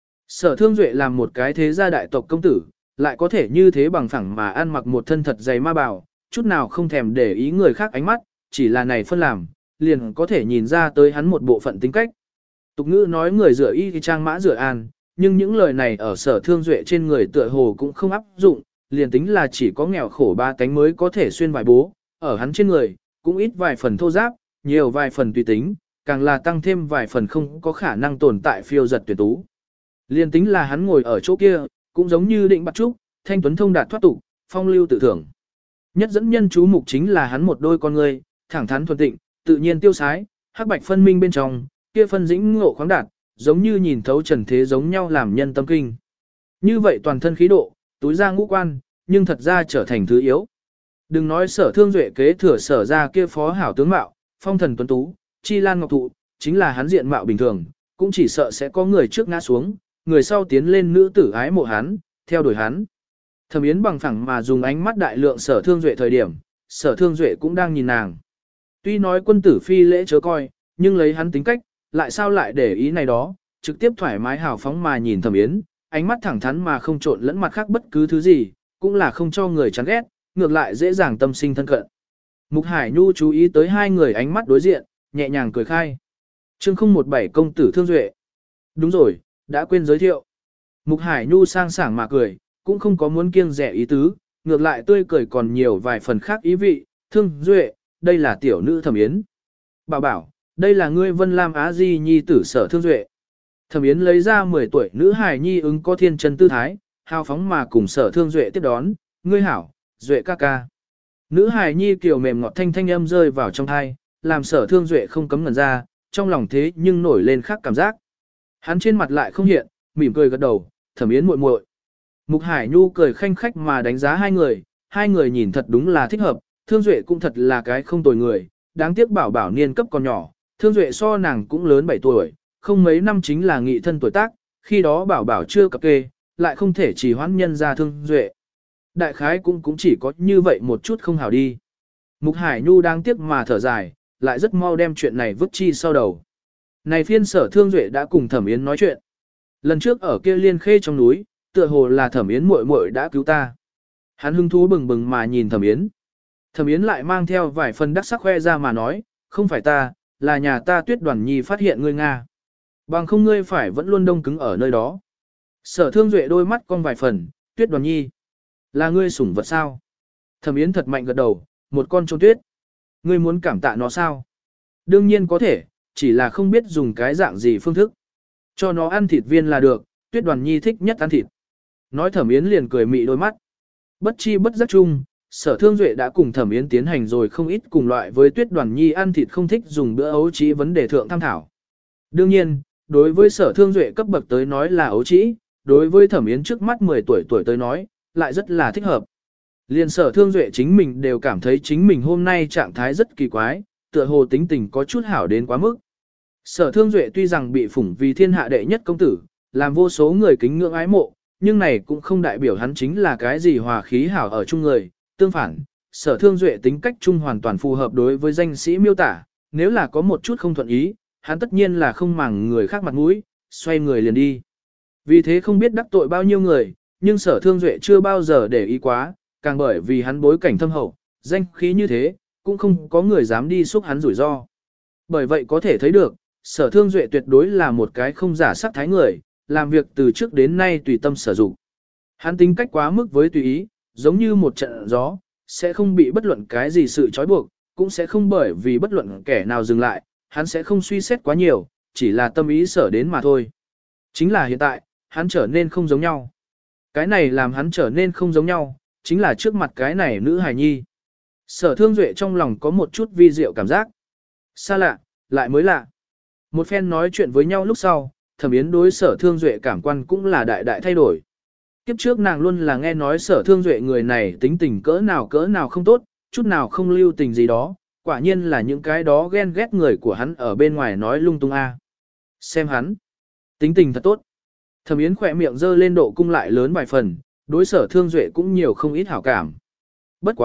Sở Thương Duệ làm một cái thế gia đại tộc công tử, lại có thể như thế bằng phẳng mà ăn mặc một thân thật dày ma bào, chút nào không thèm để ý người khác ánh mắt, chỉ là này phân làm, liền có thể nhìn ra tới hắn một bộ phận tính cách. Tục ngữ nói người rửa y thì trang mã rửa an, nhưng những lời này ở Sở Thương Duệ trên người tựa hồ cũng không áp dụng, liền tính là chỉ có nghèo khổ ba tánh mới có thể xuyên vải bố, ở hắn trên người, cũng ít vài phần thô giáp, nhiều vài phần tùy tính, càng là tăng thêm vài phần không có khả năng tồn tại phiêu giật tuyệt tú. Liên tính là hắn ngồi ở chỗ kia, cũng giống như định bắt trúc, thanh tuấn thông đạt thoát tục, phong lưu tự thưởng. Nhất dẫn nhân chú mục chính là hắn một đôi con người, thẳng thắn thuần tịnh, tự nhiên tiêu sái, hắc bạch phân minh bên trong, kia phân dĩnh ngộ khoáng đạt, giống như nhìn thấu trần thế giống nhau làm nhân tâm kinh. Như vậy toàn thân khí độ, túi ra ngũ quan, nhưng thật ra trở thành thứ yếu. Đừng nói Sở Thương Duệ kế thừa Sở ra kia phó hảo tướng mạo, phong thần tuấn tú, chi lan ngọc thụ, chính là hắn diện mạo bình thường, cũng chỉ sợ sẽ có người trước ngã xuống, người sau tiến lên nữ tử ái mộ hắn, theo đuổi hắn. Thẩm Yến bằng phẳng mà dùng ánh mắt đại lượng Sở Thương Duệ thời điểm, Sở Thương Duệ cũng đang nhìn nàng. Tuy nói quân tử phi lễ chớ coi, nhưng lấy hắn tính cách, lại sao lại để ý này đó, trực tiếp thoải mái hào phóng mà nhìn Thẩm Yến, ánh mắt thẳng thắn mà không trộn lẫn mặt khác bất cứ thứ gì, cũng là không cho người chán ghét, ngược lại dễ dàng tâm sinh thân cận. Mục Hải Nhu chú ý tới hai người ánh mắt đối diện, nhẹ nhàng cười khai. Chương không một bảy công tử Thương Duệ. Đúng rồi, đã quên giới thiệu. Mục Hải Nhu sang sảng mà cười, cũng không có muốn kiêng rẻ ý tứ, ngược lại tươi cười còn nhiều vài phần khác ý vị. Thương Duệ, đây là tiểu nữ Thẩm Yến. Bảo bảo, đây là ngươi Vân Lam Á Di nhi tử Sở Thương Duệ. Thẩm Yến lấy ra mười tuổi nữ hài nhi ứng có thiên chân tư thái, hào phóng mà cùng Sở Thương Duệ tiếp đón, ngươi hảo, Duệ ca ca. Nữ hài nhi kiều mềm ngọt thanh thanh âm rơi vào trong thai, làm Sở Thương Duệ không cấm ngẩn ra, trong lòng thế nhưng nổi lên khác cảm giác. Hắn trên mặt lại không hiện, mỉm cười gật đầu, Thẩm Yến muội muội. Mục Hải Nhu cười khanh khách mà đánh giá hai người, hai người nhìn thật đúng là thích hợp, Thương Duệ cũng thật là cái không tồi người, đáng tiếc bảo bảo niên cấp còn nhỏ, Thương Duệ so nàng cũng lớn bảy tuổi, không mấy năm chính là nghị thân tuổi tác, khi đó bảo bảo chưa cập kê, lại không thể chỉ hoãn nhân ra Thương Duệ. Đại khái cũng cũng chỉ có như vậy một chút không hảo đi. Mục Hải Nhu đáng tiếc mà thở dài, lại rất mau đem chuyện này vứt chi sau đầu. Này phiên Sở Thương Duệ đã cùng Thẩm Yến nói chuyện. Lần trước ở kia Liên Khê trong núi, tựa hồ là Thẩm Yến muội muội đã cứu ta. Hắn hứng thú bừng bừng mà nhìn Thẩm Yến. Thẩm Yến lại mang theo vài phần đắc sắc khoe ra mà nói, không phải ta, là nhà ta Tuyết Đoàn Nhi phát hiện ngươi Nga. Bằng không ngươi phải vẫn luôn đông cứng ở nơi đó. Sở Thương Duệ đôi mắt cong vài phần, Tuyết Đoàn Nhi. Là ngươi sủng vật sao? Thẩm Yến thật mạnh gật đầu, một con trôn tuyết. Ngươi muốn cảm tạ nó sao? Đương nhiên có thể, chỉ là không biết dùng cái dạng gì phương thức. Cho nó ăn thịt viên là được, Tuyết Đoàn Nhi thích nhất ăn thịt. Nói Thẩm Yến liền cười mị đôi mắt. Bất chi bất giác chung, Sở Thương Duệ đã cùng Thẩm Yến tiến hành rồi không ít cùng loại với Tuyết Đoàn Nhi ăn thịt không thích dùng bữa ấu trĩ vấn đề thượng tham thảo. Đương nhiên, đối với Sở Thương Duệ cấp bậc tới nói là ấu trĩ, đối với Thẩm Yến trước mắt mười tuổi tuổi tới nói, lại rất là thích hợp. Liên Sở Thương Duệ chính mình đều cảm thấy chính mình hôm nay trạng thái rất kỳ quái, tựa hồ tính tình có chút hảo đến quá mức. Sở Thương Duệ tuy rằng bị phủng vì thiên hạ đệ nhất công tử, làm vô số người kính ngưỡng ái mộ, nhưng này cũng không đại biểu hắn chính là cái gì hòa khí hảo ở chung người. Tương phản, Sở Thương Duệ tính cách chung hoàn toàn phù hợp đối với danh sĩ miêu tả, nếu là có một chút không thuận ý, hắn tất nhiên là không màng người khác mặt mũi, xoay người liền đi. Vì thế không biết đắc tội bao nhiêu người, nhưng Sở Thương Duệ chưa bao giờ để ý quá, càng bởi vì hắn bối cảnh thâm hậu, danh khí như thế, cũng không có người dám đi xúc hắn rủi ro. Bởi vậy có thể thấy được, Sở Thương Duệ tuyệt đối là một cái không giả sắc thái người, làm việc từ trước đến nay tùy tâm sử dụng. Hắn tính cách quá mức với tùy ý, giống như một trận gió, sẽ không bị bất luận cái gì sự trói buộc, cũng sẽ không bởi vì bất luận kẻ nào dừng lại, hắn sẽ không suy xét quá nhiều, chỉ là tâm ý sở đến mà thôi. Chính là hiện tại, hắn trở nên không giống nhau. Cái này làm hắn trở nên không giống nhau, chính là trước mặt cái này nữ hài nhi. Sở Thương Duệ trong lòng có một chút vi diệu cảm giác. Xa lạ, lại mới lạ. Một phen nói chuyện với nhau lúc sau, Thẩm Yến đối Sở Thương Duệ cảm quan cũng là đại đại thay đổi. Kiếp trước nàng luôn là nghe nói Sở Thương Duệ người này tính tình cỡ nào cỡ nào không tốt, chút nào không lưu tình gì đó, quả nhiên là những cái đó ghen ghét người của hắn ở bên ngoài nói lung tung a. Xem hắn, tính tình thật tốt. Thẩm Yến khỏe miệng dơ lên độ cung lại lớn vài phần, đối Sở Thương Duệ cũng nhiều không ít hảo cảm. Bất quá,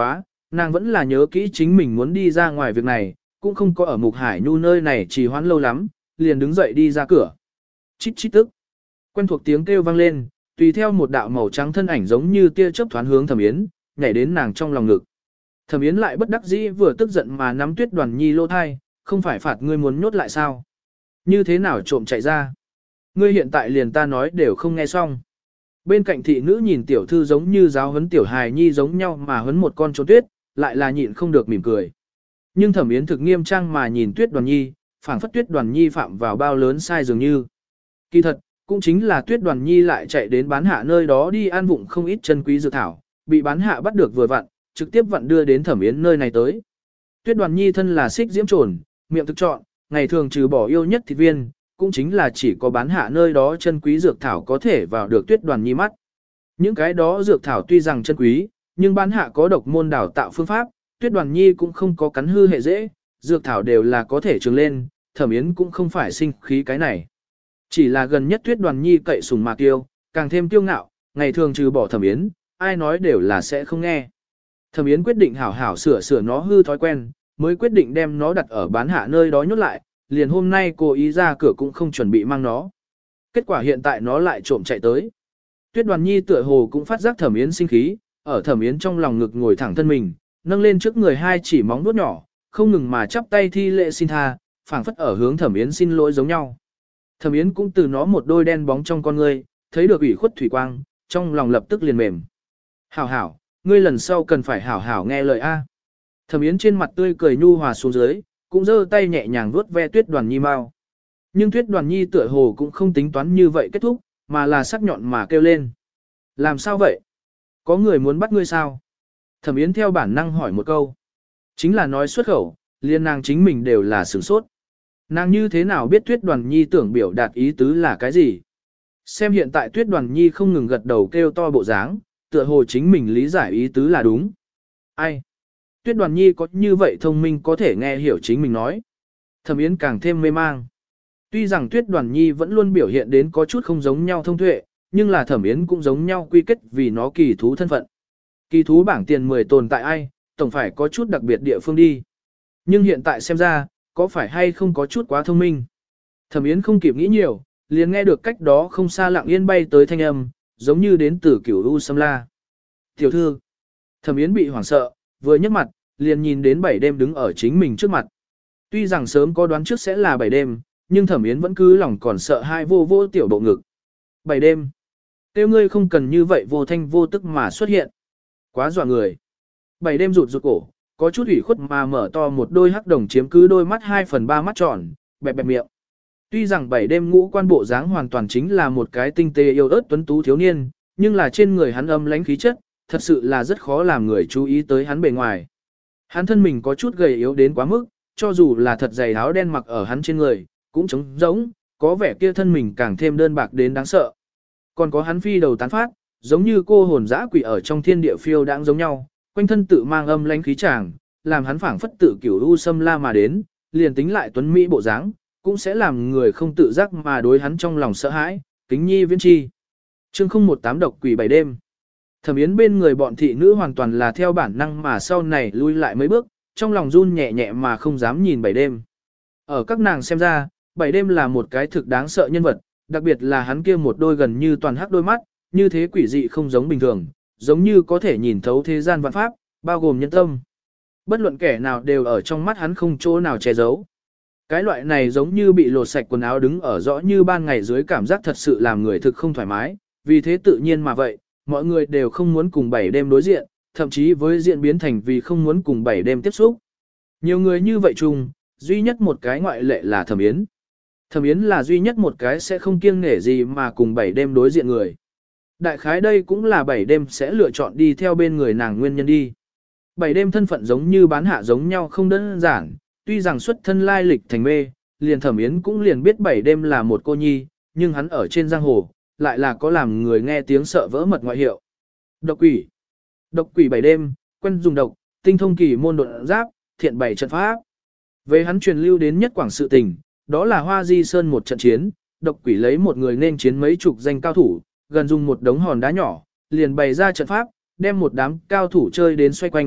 nàng vẫn là nhớ kỹ chính mình muốn đi ra ngoài việc này, cũng không có ở Mục Hải Nhu nơi này trì hoãn lâu lắm, liền đứng dậy đi ra cửa. Chít chít tức. Quen thuộc tiếng kêu vang lên, tùy theo một đạo màu trắng thân ảnh giống như tia chớp thoáng hướng Thẩm Yến, nhảy đến nàng trong lòng ngực. Thẩm Yến lại bất đắc dĩ vừa tức giận mà nắm Tuyết Đoàn Nhi lỗ thai, không phải phạt ngươi muốn nhốt lại sao? Như thế nào trộm chạy ra? Ngươi hiện tại liền ta nói đều không nghe xong. Bên cạnh thị nữ nhìn tiểu thư giống như giáo huấn tiểu hài nhi giống nhau mà huấn một con trốn tuyết, lại là nhịn không được mỉm cười. Nhưng Thẩm Yến thực nghiêm trang mà nhìn Tuyết Đoàn Nhi, phảng phất Tuyết Đoàn Nhi phạm vào bao lớn sai dường như. Kỳ thật, cũng chính là Tuyết Đoàn Nhi lại chạy đến bán hạ nơi đó đi ăn vụng không ít chân quý dược thảo, bị bán hạ bắt được vừa vặn, trực tiếp vặn đưa đến Thẩm Yến nơi này tới. Tuyết Đoàn Nhi thân là xích diễm trồn, miệng thực chọn, ngày thường trừ bỏ yêu nhất thịt viên, cũng chính là chỉ có bán hạ nơi đó chân quý dược thảo có thể vào được Tuyết Đoàn Nhi mắt. Những cái đó dược thảo tuy rằng chân quý, nhưng bán hạ có độc môn đào tạo phương pháp, Tuyết Đoàn Nhi cũng không có cắn hư hệ dễ, dược thảo đều là có thể trường lên, Thẩm Yến cũng không phải sinh khí cái này. Chỉ là gần nhất Tuyết Đoàn Nhi cậy sùng mạc tiêu, càng thêm kiêu ngạo, ngày thường trừ bỏ Thẩm Yến, ai nói đều là sẽ không nghe. Thẩm Yến quyết định hảo hảo sửa sửa nó hư thói quen, mới quyết định đem nó đặt ở bán hạ nơi đó nhốt lại, liền hôm nay cô ý ra cửa cũng không chuẩn bị mang nó. Kết quả hiện tại nó lại trộm chạy tới. Tuyết Đoàn Nhi tựa hồ cũng phát giác Thẩm Yến sinh khí, ở Thẩm Yến trong lòng ngực ngồi thẳng thân mình, nâng lên trước người hai chỉ móng vuốt nhỏ, không ngừng mà chắp tay thi lễ xin tha, phảng phất ở hướng Thẩm Yến xin lỗi giống nhau. Thẩm Yến cũng từ nó một đôi đen bóng trong con ngươi, thấy được ủy khuất thủy quang, trong lòng lập tức liền mềm. Hảo hảo, ngươi lần sau cần phải hảo hảo nghe lời A. Thẩm Yến trên mặt tươi cười nhu hòa xuống dưới, cũng giơ tay nhẹ nhàng vuốt ve Tuyết Đoàn Nhi mau. Nhưng Tuyết Đoàn Nhi tựa hồ cũng không tính toán như vậy kết thúc, mà là sắc nhọn mà kêu lên. Làm sao vậy? Có người muốn bắt ngươi sao? Thẩm Yến theo bản năng hỏi một câu. Chính là nói xuất khẩu, liên nàng chính mình đều là sửng sốt. Nàng như thế nào biết Tuyết Đoàn Nhi tưởng biểu đạt ý tứ là cái gì? Xem hiện tại Tuyết Đoàn Nhi không ngừng gật đầu kêu to bộ dáng, tựa hồ chính mình lý giải ý tứ là đúng. Ai? Tuyết Đoàn Nhi có như vậy thông minh có thể nghe hiểu chính mình nói. Thẩm Yến càng thêm mê mang. Tuy rằng Tuyết Đoàn Nhi vẫn luôn biểu hiện đến có chút không giống nhau thông tuệ, nhưng là Thẩm Yến cũng giống nhau quy kết vì nó kỳ thú thân phận. Kỳ thú bảng tiền mười tồn tại ai, tổng phải có chút đặc biệt địa phương đi. Nhưng hiện tại xem ra, có phải hay không có chút quá thông minh. Thẩm Yến không kịp nghĩ nhiều, liền nghe được cách đó không xa lặng yên bay tới thanh âm, giống như đến từ cửu U Sâm La. Tiểu thư, Thẩm Yến bị hoảng sợ, vừa nhấc mặt, liền nhìn đến bảy đêm đứng ở chính mình trước mặt. Tuy rằng sớm có đoán trước sẽ là bảy đêm, nhưng Thẩm Yến vẫn cứ lòng còn sợ hai vô vô tiểu bộ ngực. Bảy đêm, tiêu ngươi không cần như vậy vô thanh vô tức mà xuất hiện. Quá dọa người. Bảy đêm rụt rụt cổ, có chút ủy khuất mà mở to một đôi hắc đồng chiếm cứ đôi mắt hai phần ba mắt tròn, bẹp bẹp miệng. Tuy rằng bảy đêm ngũ quan bộ dáng hoàn toàn chính là một cái tinh tế yêu ớt tuấn tú thiếu niên, nhưng là trên người hắn âm lãnh khí chất, thật sự là rất khó làm người chú ý tới hắn bề ngoài. Hắn thân mình có chút gầy yếu đến quá mức, cho dù là thật dày áo đen mặc ở hắn trên người, cũng trống rỗng, có vẻ kia thân mình càng thêm đơn bạc đến đáng sợ. Còn có hắn phi đầu tán phát, giống như cô hồn dã quỷ ở trong thiên địa phiêu đãng giống nhau, quanh thân tự mang âm lãnh khí tràng, làm hắn phảng phất tự cửu u xâm la mà đến, liền tính lại tuấn mỹ bộ dáng, cũng sẽ làm người không tự giác mà đối hắn trong lòng sợ hãi, kính nhi viễn chi. Chương không một tám độc quỷ bảy đêm. Thẩm Yến bên người bọn thị nữ hoàn toàn là theo bản năng mà sau này lui lại mấy bước, trong lòng run nhẹ nhẹ mà không dám nhìn bảy đêm. Ở các nàng xem ra, bảy đêm là một cái thực đáng sợ nhân vật, đặc biệt là hắn kia một đôi gần như toàn hắc đôi mắt, như thế quỷ dị không giống bình thường, giống như có thể nhìn thấu thế gian vạn pháp, bao gồm nhân tâm. Bất luận kẻ nào đều ở trong mắt hắn không chỗ nào che giấu. Cái loại này giống như bị lột sạch quần áo đứng ở rõ như ban ngày dưới cảm giác thật sự làm người thực không thoải mái, vì thế tự nhiên mà vậy, mọi người đều không muốn cùng bảy đêm đối diện, thậm chí với diện biến thành vì không muốn cùng bảy đêm tiếp xúc. Nhiều người như vậy chung, duy nhất một cái ngoại lệ là Thẩm Yến. Thẩm Yến là duy nhất một cái sẽ không kiêng nể gì mà cùng bảy đêm đối diện người. Đại khái đây cũng là bảy đêm sẽ lựa chọn đi theo bên người nàng nguyên nhân đi. Bảy đêm thân phận giống như bán hạ giống nhau không đơn giản, tuy rằng xuất thân lai lịch thành mê, liền Thẩm Yến cũng liền biết bảy đêm là một cô nhi, nhưng hắn ở trên giang hồ, lại là có làm người nghe tiếng sợ vỡ mật ngoại hiệu. Độc quỷ. Độc quỷ bảy đêm, quen dùng độc, tinh thông kỳ môn độn giáp, thiện bảy trận pháp. Về hắn truyền lưu đến nhất quảng sự tình, đó là Hoa Di Sơn một trận chiến, độc quỷ lấy một người nên chiến mấy chục danh cao thủ, gần dùng một đống hòn đá nhỏ, liền bày ra trận pháp, đem một đám cao thủ chơi đến xoay quanh,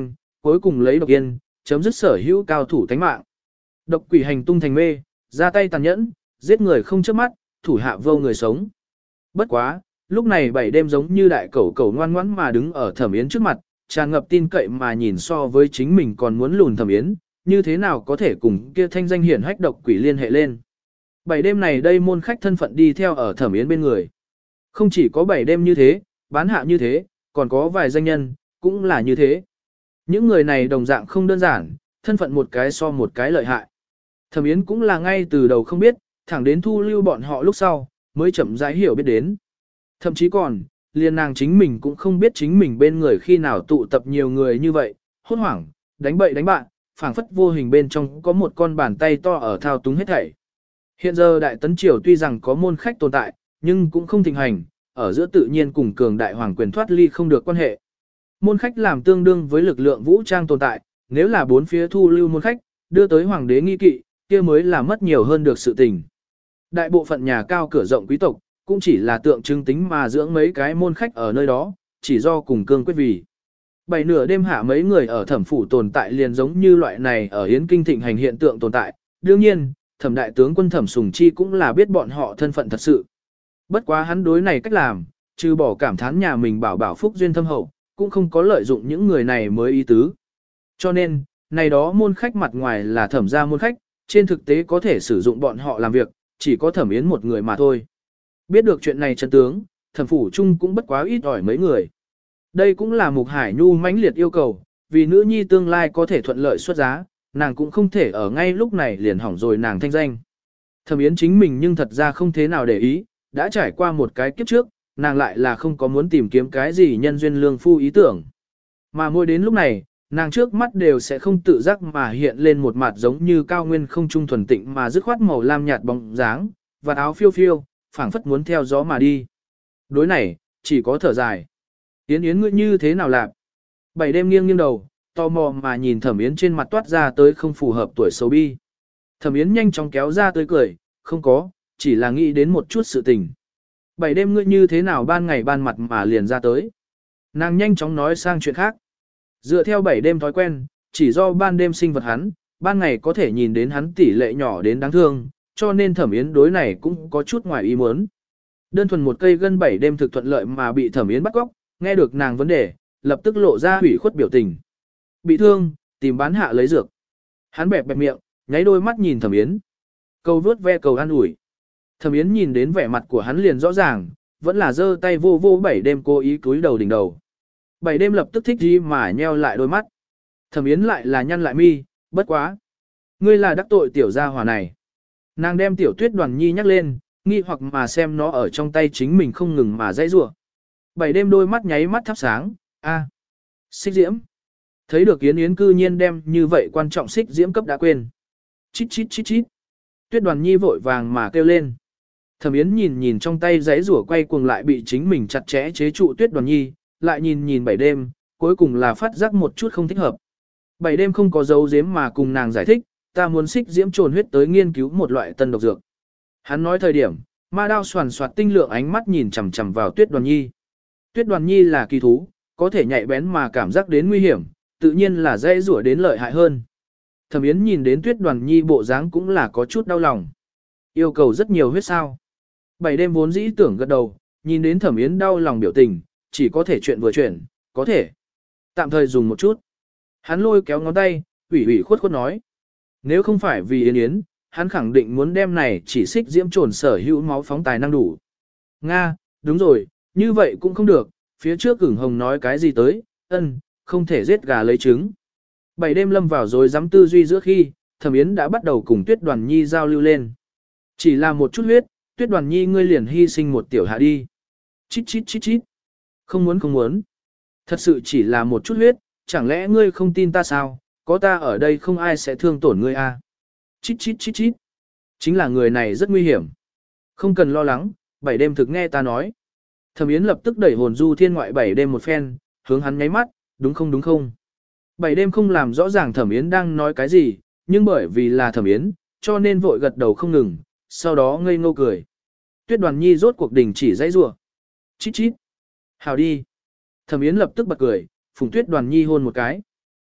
cuối cùng lấy độc yên, chấm dứt sở hữu cao thủ tánh mạng. Độc quỷ hành tung thành mê, ra tay tàn nhẫn, giết người không chớp mắt, thủ hạ vô người sống. Bất quá, lúc này bảy đêm giống như đại cẩu cẩu ngoan ngoãn mà đứng ở Thẩm Yến trước mặt, tràn ngập tin cậy mà nhìn so với chính mình còn muốn lùn Thẩm Yến, như thế nào có thể cùng kia thanh danh hiển hách độc quỷ liên hệ lên. Bảy đêm này đây môn khách thân phận đi theo ở Thẩm Yến bên người. Không chỉ có bảy đêm như thế, bán hạ như thế, còn có vài danh nhân, cũng là như thế. Những người này đồng dạng không đơn giản, thân phận một cái so một cái lợi hại. Thẩm Yến cũng là ngay từ đầu không biết, thẳng đến thu lưu bọn họ lúc sau, mới chậm rãi hiểu biết đến. Thậm chí còn, liền nàng chính mình cũng không biết chính mình bên người khi nào tụ tập nhiều người như vậy, hốt hoảng, đánh bậy đánh bạn, phảng phất vô hình bên trong có một con bàn tay to ở thao túng hết thảy. Hiện giờ Đại Tấn Triều tuy rằng có môn khách tồn tại, nhưng cũng không thịnh hành, ở giữa tự nhiên cùng cường đại hoàng quyền thoát ly không được quan hệ. Môn khách làm tương đương với lực lượng vũ trang tồn tại, nếu là bốn phía thu lưu môn khách, đưa tới hoàng đế nghi kỵ, kia mới là mất nhiều hơn được sự tình. Đại bộ phận nhà cao cửa rộng quý tộc, cũng chỉ là tượng trưng tính mà dưỡng mấy cái môn khách ở nơi đó, chỉ do cùng cương quyết vì. Bảy nửa đêm hạ mấy người ở thẩm phủ tồn tại liền giống như loại này ở Yến Kinh thịnh hành hiện tượng tồn tại, đương nhiên, thẩm đại tướng quân Thẩm Sùng Chi cũng là biết bọn họ thân phận thật sự. Bất quá hắn đối này cách làm, trừ bỏ cảm thán nhà mình bảo bảo phúc duyên thâm hậu, cũng không có lợi dụng những người này mới ý tứ. Cho nên, này đó môn khách mặt ngoài là thẩm gia môn khách, trên thực tế có thể sử dụng bọn họ làm việc, chỉ có Thẩm Yến một người mà thôi. Biết được chuyện này chân tướng, thẩm phủ chung cũng bất quá ít ỏi mấy người. Đây cũng là Mục Hải Nhu mãnh liệt yêu cầu, vì nữ nhi tương lai có thể thuận lợi xuất giá, nàng cũng không thể ở ngay lúc này liền hỏng rồi nàng thanh danh. Thẩm Yến chính mình nhưng thật ra không thế nào để ý, đã trải qua một cái kiếp trước, nàng lại là không có muốn tìm kiếm cái gì nhân duyên lương phu ý tưởng. Mà mỗi đến lúc này, nàng trước mắt đều sẽ không tự giác mà hiện lên một mặt giống như cao nguyên không trung thuần tịnh mà dứt khoát màu lam nhạt bóng dáng, và áo phiêu phiêu, phảng phất muốn theo gió mà đi. Đối này, chỉ có thở dài. Yến Yến ngươi như thế nào lạc? Bảy đêm nghiêng nghiêng đầu, tò mò mà nhìn Thẩm Yến trên mặt toát ra tới không phù hợp tuổi xấu bi. Thẩm Yến nhanh chóng kéo ra tới cười, không có, chỉ là nghĩ đến một chút sự tình. Bảy đêm ngươi như thế nào ban ngày ban mặt mà liền ra tới. Nàng nhanh chóng nói sang chuyện khác. Dựa theo bảy đêm thói quen, chỉ do ban đêm sinh vật hắn, ban ngày có thể nhìn đến hắn tỷ lệ nhỏ đến đáng thương, cho nên Thẩm Yến đối này cũng có chút ngoài ý muốn. Đơn thuần một cây gân bảy đêm thực thuận lợi mà bị Thẩm Yến bắt góc, nghe được nàng vấn đề, lập tức lộ ra hủy khuất biểu tình. Bị thương, tìm bán hạ lấy dược. Hắn bẹp bẹp miệng, nháy đôi mắt nhìn Thẩm Yến. Câu vớt ve cầu an ủi. Thẩm Yến nhìn đến vẻ mặt của hắn liền rõ ràng, vẫn là giơ tay vô vô bảy đêm cố ý cúi đầu đỉnh đầu. Bảy đêm lập tức thích gì mà nheo lại đôi mắt. Thẩm Yến lại là nhăn lại mi, bất quá. Ngươi là đắc tội tiểu gia hỏa này. Nàng đem tiểu tuyết đoàn nhi nhắc lên, nghi hoặc mà xem nó ở trong tay chính mình không ngừng mà dãy rủa. Bảy đêm đôi mắt nháy mắt thắp sáng, a, xích diễm. Thấy được Yến Yến cư nhiên đem như vậy quan trọng xích diễm cấp đã quên. Chít chít chít chít. Tuyết đoàn nhi vội vàng mà kêu lên. Thẩm Yến nhìn nhìn trong tay giấy rủa quay cuồng lại bị chính mình chặt chẽ chế trụ Tuyết đoàn nhi, lại nhìn nhìn bảy đêm, cuối cùng là phát giác một chút không thích hợp. Bảy đêm không có dấu giếm mà cùng nàng giải thích, ta muốn xích diễm trồn huyết tới nghiên cứu một loại tân độc dược. Hắn nói thời điểm, ma đao soàn soạt tinh lượng ánh mắt nhìn chằm chằm vào Tuyết đoàn nhi. Tuyết đoàn nhi là kỳ thú, có thể nhạy bén mà cảm giác đến nguy hiểm, tự nhiên là dễ rủa đến lợi hại hơn. Thẩm Yến nhìn đến Tuyết đoàn nhi bộ dáng cũng là có chút đau lòng. Yêu cầu rất nhiều huyết sao. Bảy đêm vốn dĩ tưởng gật đầu, nhìn đến Thẩm Yến đau lòng biểu tình, chỉ có thể chuyện vừa chuyển, có thể. Tạm thời dùng một chút. Hắn lôi kéo ngón tay, ủy ủy khuất khuất nói. Nếu không phải vì Yến Yến, hắn khẳng định muốn đem này chỉ xích diễm trồn sở hữu máu phóng tài năng đủ. Nga, đúng rồi, như vậy cũng không được, phía trước ửng hồng nói cái gì tới, ân, không thể giết gà lấy trứng. Bảy đêm lâm vào rồi dám tư duy giữa khi, Thẩm Yến đã bắt đầu cùng Tuyết đoàn nhi giao lưu lên. Chỉ là một chút huyết, Tuyết đoàn nhi ngươi liền hy sinh một tiểu hạ đi. Chít chít chít chít. Không muốn không muốn. Thật sự chỉ là một chút huyết, chẳng lẽ ngươi không tin ta sao, có ta ở đây không ai sẽ thương tổn ngươi à. Chít chít chít chít. Chính là người này rất nguy hiểm. Không cần lo lắng, bảy đêm thực nghe ta nói. Thẩm Yến lập tức đẩy hồn du thiên ngoại bảy đêm một phen, hướng hắn nháy mắt, đúng không đúng không. Bảy đêm không làm rõ ràng Thẩm Yến đang nói cái gì, nhưng bởi vì là Thẩm Yến, cho nên vội gật đầu không ngừng, sau đó ngây ngô cười. Tuyết đoàn nhi rốt cuộc đình chỉ dãy rủa. Chít chít. Hào đi. Thẩm Yến lập tức bật cười, phùng Tuyết đoàn nhi hôn một cái.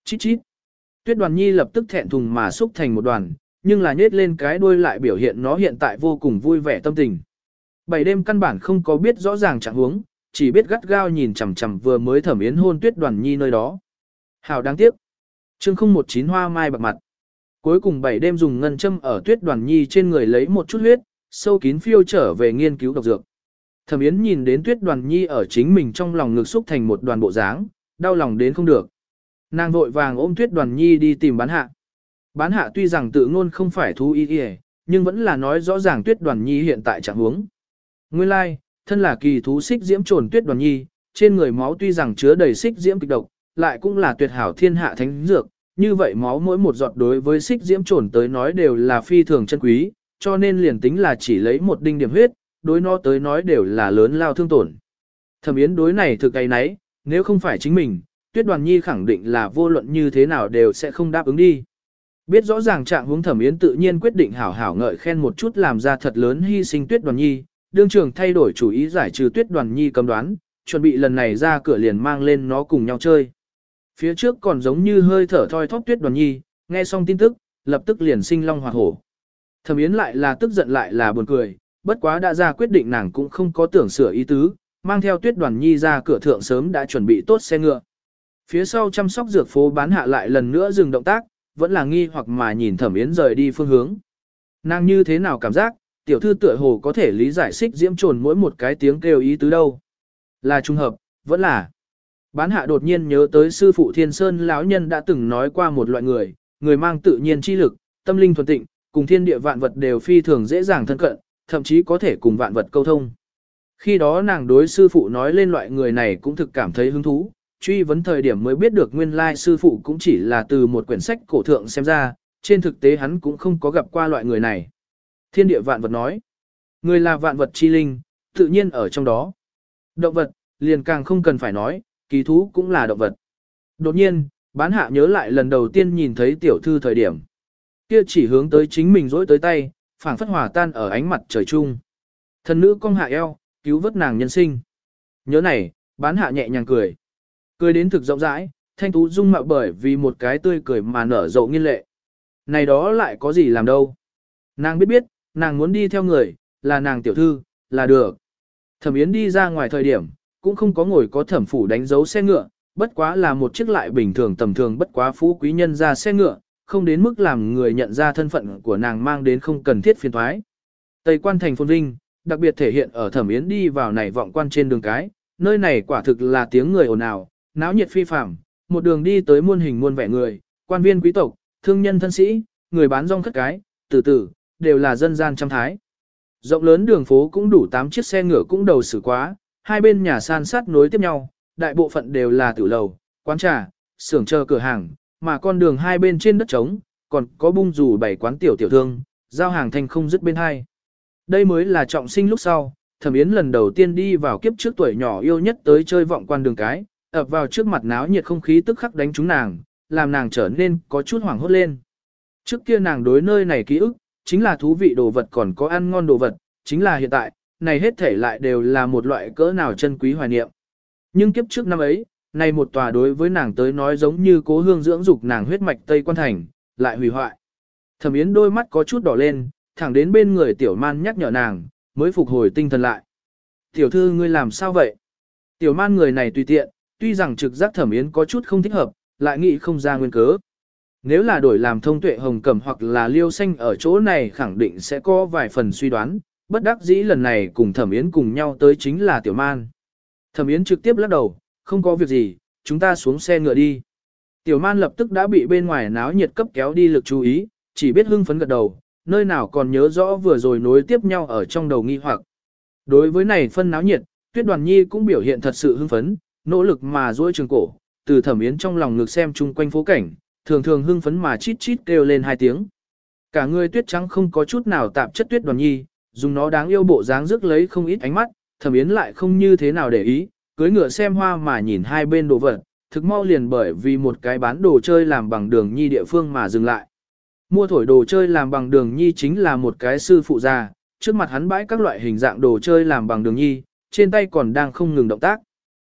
Chít chít. Tuyết đoàn nhi lập tức thẹn thùng mà xúc thành một đoàn, nhưng là nhết lên cái đuôi lại biểu hiện nó hiện tại vô cùng vui vẻ tâm tình. Bảy đêm căn bản không có biết rõ ràng trạng huống, chỉ biết gắt gao nhìn chằm chằm vừa mới thẩm yến hôn Tuyết đoàn nhi nơi đó. Hảo đáng tiếc. Chương không một chín hoa mai bạc mặt. Cuối cùng bảy đêm dùng ngân châm ở Tuyết đoàn nhi trên người lấy một chút huyết, sâu kín phiêu trở về nghiên cứu độc dược. Thẩm Yến nhìn đến Tuyết đoàn nhi ở chính mình trong lòng ngực xúc thành một đoàn bộ dáng, đau lòng đến không được. Nàng vội vàng ôm Tuyết đoàn nhi đi tìm bán hạ. Bán hạ tuy rằng tự ngôn không phải thú y y, nhưng vẫn là nói rõ ràng Tuyết đoàn nhi hiện tại trạng huống. Nguyên lai, like, thân là kỳ thú xích diễm trồn Tuyết đoàn nhi, trên người máu tuy rằng chứa đầy xích diễm kịch độc, lại cũng là tuyệt hảo thiên hạ thánh dược, như vậy máu mỗi một giọt đối với xích diễm trồn tới nói đều là phi thường chân quý, cho nên liền tính là chỉ lấy một đinh điểm huyết, đối nó tới nói đều là lớn lao thương tổn. Thẩm Yến đối này thực cái nấy, nếu không phải chính mình, Tuyết đoàn nhi khẳng định là vô luận như thế nào đều sẽ không đáp ứng đi. Biết rõ ràng trạng huống Thẩm Yến tự nhiên quyết định hảo hảo ngợi khen một chút làm ra thật lớn hy sinh Tuyết đoàn nhi, đương trường thay đổi chủ ý giải trừ Tuyết đoàn nhi cấm đoán, chuẩn bị lần này ra cửa liền mang lên nó cùng nhau chơi. Phía trước còn giống như hơi thở thoi thóp Tuyết đoàn nhi, nghe xong tin tức, lập tức liền sinh long hỏa hổ. Thẩm Yến lại là tức giận lại là buồn cười, bất quá đã ra quyết định nàng cũng không có tưởng sửa ý tứ, mang theo Tuyết đoàn nhi ra cửa thượng sớm đã chuẩn bị tốt xe ngựa. Phía sau chăm sóc dược phố bán hạ lại lần nữa dừng động tác, vẫn là nghi hoặc mà nhìn Thẩm Yến rời đi phương hướng. Nàng như thế nào cảm giác, tiểu thư tựa hồ có thể lý giải xích diễm trồn mỗi một cái tiếng kêu ý tứ đâu. Là trùng hợp, vẫn là. Bán hạ đột nhiên nhớ tới sư phụ Thiên Sơn lão nhân đã từng nói qua một loại người, người mang tự nhiên chi lực, tâm linh thuần tịnh, cùng thiên địa vạn vật đều phi thường dễ dàng thân cận, thậm chí có thể cùng vạn vật câu thông. Khi đó nàng đối sư phụ nói lên loại người này cũng thực cảm thấy hứng thú, truy vấn thời điểm mới biết được nguyên lai sư phụ cũng chỉ là từ một quyển sách cổ thượng xem ra, trên thực tế hắn cũng không có gặp qua loại người này. Thiên địa vạn vật nói, người là vạn vật chi linh, tự nhiên ở trong đó. Động vật, liền càng không cần phải nói, kỳ thú cũng là động vật. Đột nhiên, bán hạ nhớ lại lần đầu tiên nhìn thấy tiểu thư thời điểm. Kia chỉ hướng tới chính mình dỗi tới tay, phảng phất hòa tan ở ánh mặt trời chung. Thần nữ cong hạ eo, cứu vớt nàng nhân sinh. Nhớ này, bán hạ nhẹ nhàng cười. Cười đến thực rộng rãi, thanh tú dung mạo bởi vì một cái tươi cười mà nở rộ nghiên lệ. Này đó lại có gì làm đâu. Nàng biết biết, nàng muốn đi theo người, là nàng tiểu thư, là được. Thẩm Yến đi ra ngoài thời điểm, cũng không có ngồi có thẩm phủ đánh dấu xe ngựa, bất quá là một chiếc lại bình thường tầm thường bất quá phú quý nhân ra xe ngựa, không đến mức làm người nhận ra thân phận của nàng mang đến không cần thiết phiền thoái. Tây quan thành phồn vinh, đặc biệt thể hiện ở Thẩm Yến đi vào này vọng quan trên đường cái, nơi này quả thực là tiếng người ồn ào, náo nhiệt phi phàm, một đường đi tới muôn hình muôn vẻ người, quan viên quý tộc, thương nhân thân sĩ, người bán rong khất cái, từ từ, đều là dân gian trăm thái. Rộng lớn đường phố cũng đủ tám chiếc xe ngựa cũng đầu xử quá, hai bên nhà san sát nối tiếp nhau, đại bộ phận đều là tử lầu, quán trà, xưởng chờ cửa hàng, mà con đường hai bên trên đất trống, còn có bung dù bảy quán tiểu tiểu thương, giao hàng thành không dứt bên hai. Đây mới là trọng sinh lúc sau, Thẩm Yến lần đầu tiên đi vào kiếp trước tuổi nhỏ yêu nhất tới chơi vọng quan đường cái, ập vào trước mặt náo nhiệt không khí tức khắc đánh trúng nàng, làm nàng trở nên có chút hoảng hốt lên. Trước kia nàng đối nơi này ký ức, chính là thú vị đồ vật còn có ăn ngon đồ vật, chính là hiện tại, này hết thể lại đều là một loại cỡ nào chân quý hoài niệm. Nhưng kiếp trước năm ấy, này một tòa đối với nàng tới nói giống như cố hương dưỡng dục nàng huyết mạch Tây Quan Thành, lại hủy hoại. Thẩm Yến đôi mắt có chút đỏ lên, thẳng đến bên người tiểu man nhắc nhở nàng, mới phục hồi tinh thần lại. Tiểu thư ngươi làm sao vậy? Tiểu man người này tùy tiện, tuy rằng trực giác Thẩm Yến có chút không thích hợp, lại nghĩ không ra nguyên cớ. Nếu là đổi làm Thông Tuệ Hồng Cẩm hoặc là Liêu Xanh ở chỗ này khẳng định sẽ có vài phần suy đoán, bất đắc dĩ lần này cùng Thẩm Yến cùng nhau tới chính là Tiểu Man. Thẩm Yến trực tiếp lắc đầu, không có việc gì, chúng ta xuống xe ngựa đi. Tiểu Man lập tức đã bị bên ngoài náo nhiệt cấp kéo đi lực chú ý, chỉ biết hưng phấn gật đầu, nơi nào còn nhớ rõ vừa rồi nối tiếp nhau ở trong đầu nghi hoặc. Đối với này phân náo nhiệt, Tuyết Đoàn Nhi cũng biểu hiện thật sự hưng phấn, nỗ lực mà duỗi trường cổ, từ Thẩm Yến trong lòng ngực xem chung quanh phố cảnh, thường thường hưng phấn mà chít chít kêu lên hai tiếng. Cả người tuyết trắng không có chút nào tạp chất Tuyết Đoàn Nhi, dùng nó đáng yêu bộ dáng rước lấy không ít ánh mắt, Thẩm Yến lại không như thế nào để ý, cưới ngựa xem hoa mà nhìn hai bên đồ vật, thực mau liền bởi vì một cái bán đồ chơi làm bằng đường nhi địa phương mà dừng lại. Mua thổi đồ chơi làm bằng đường nhi chính là một cái sư phụ già, trước mặt hắn bãi các loại hình dạng đồ chơi làm bằng đường nhi, trên tay còn đang không ngừng động tác.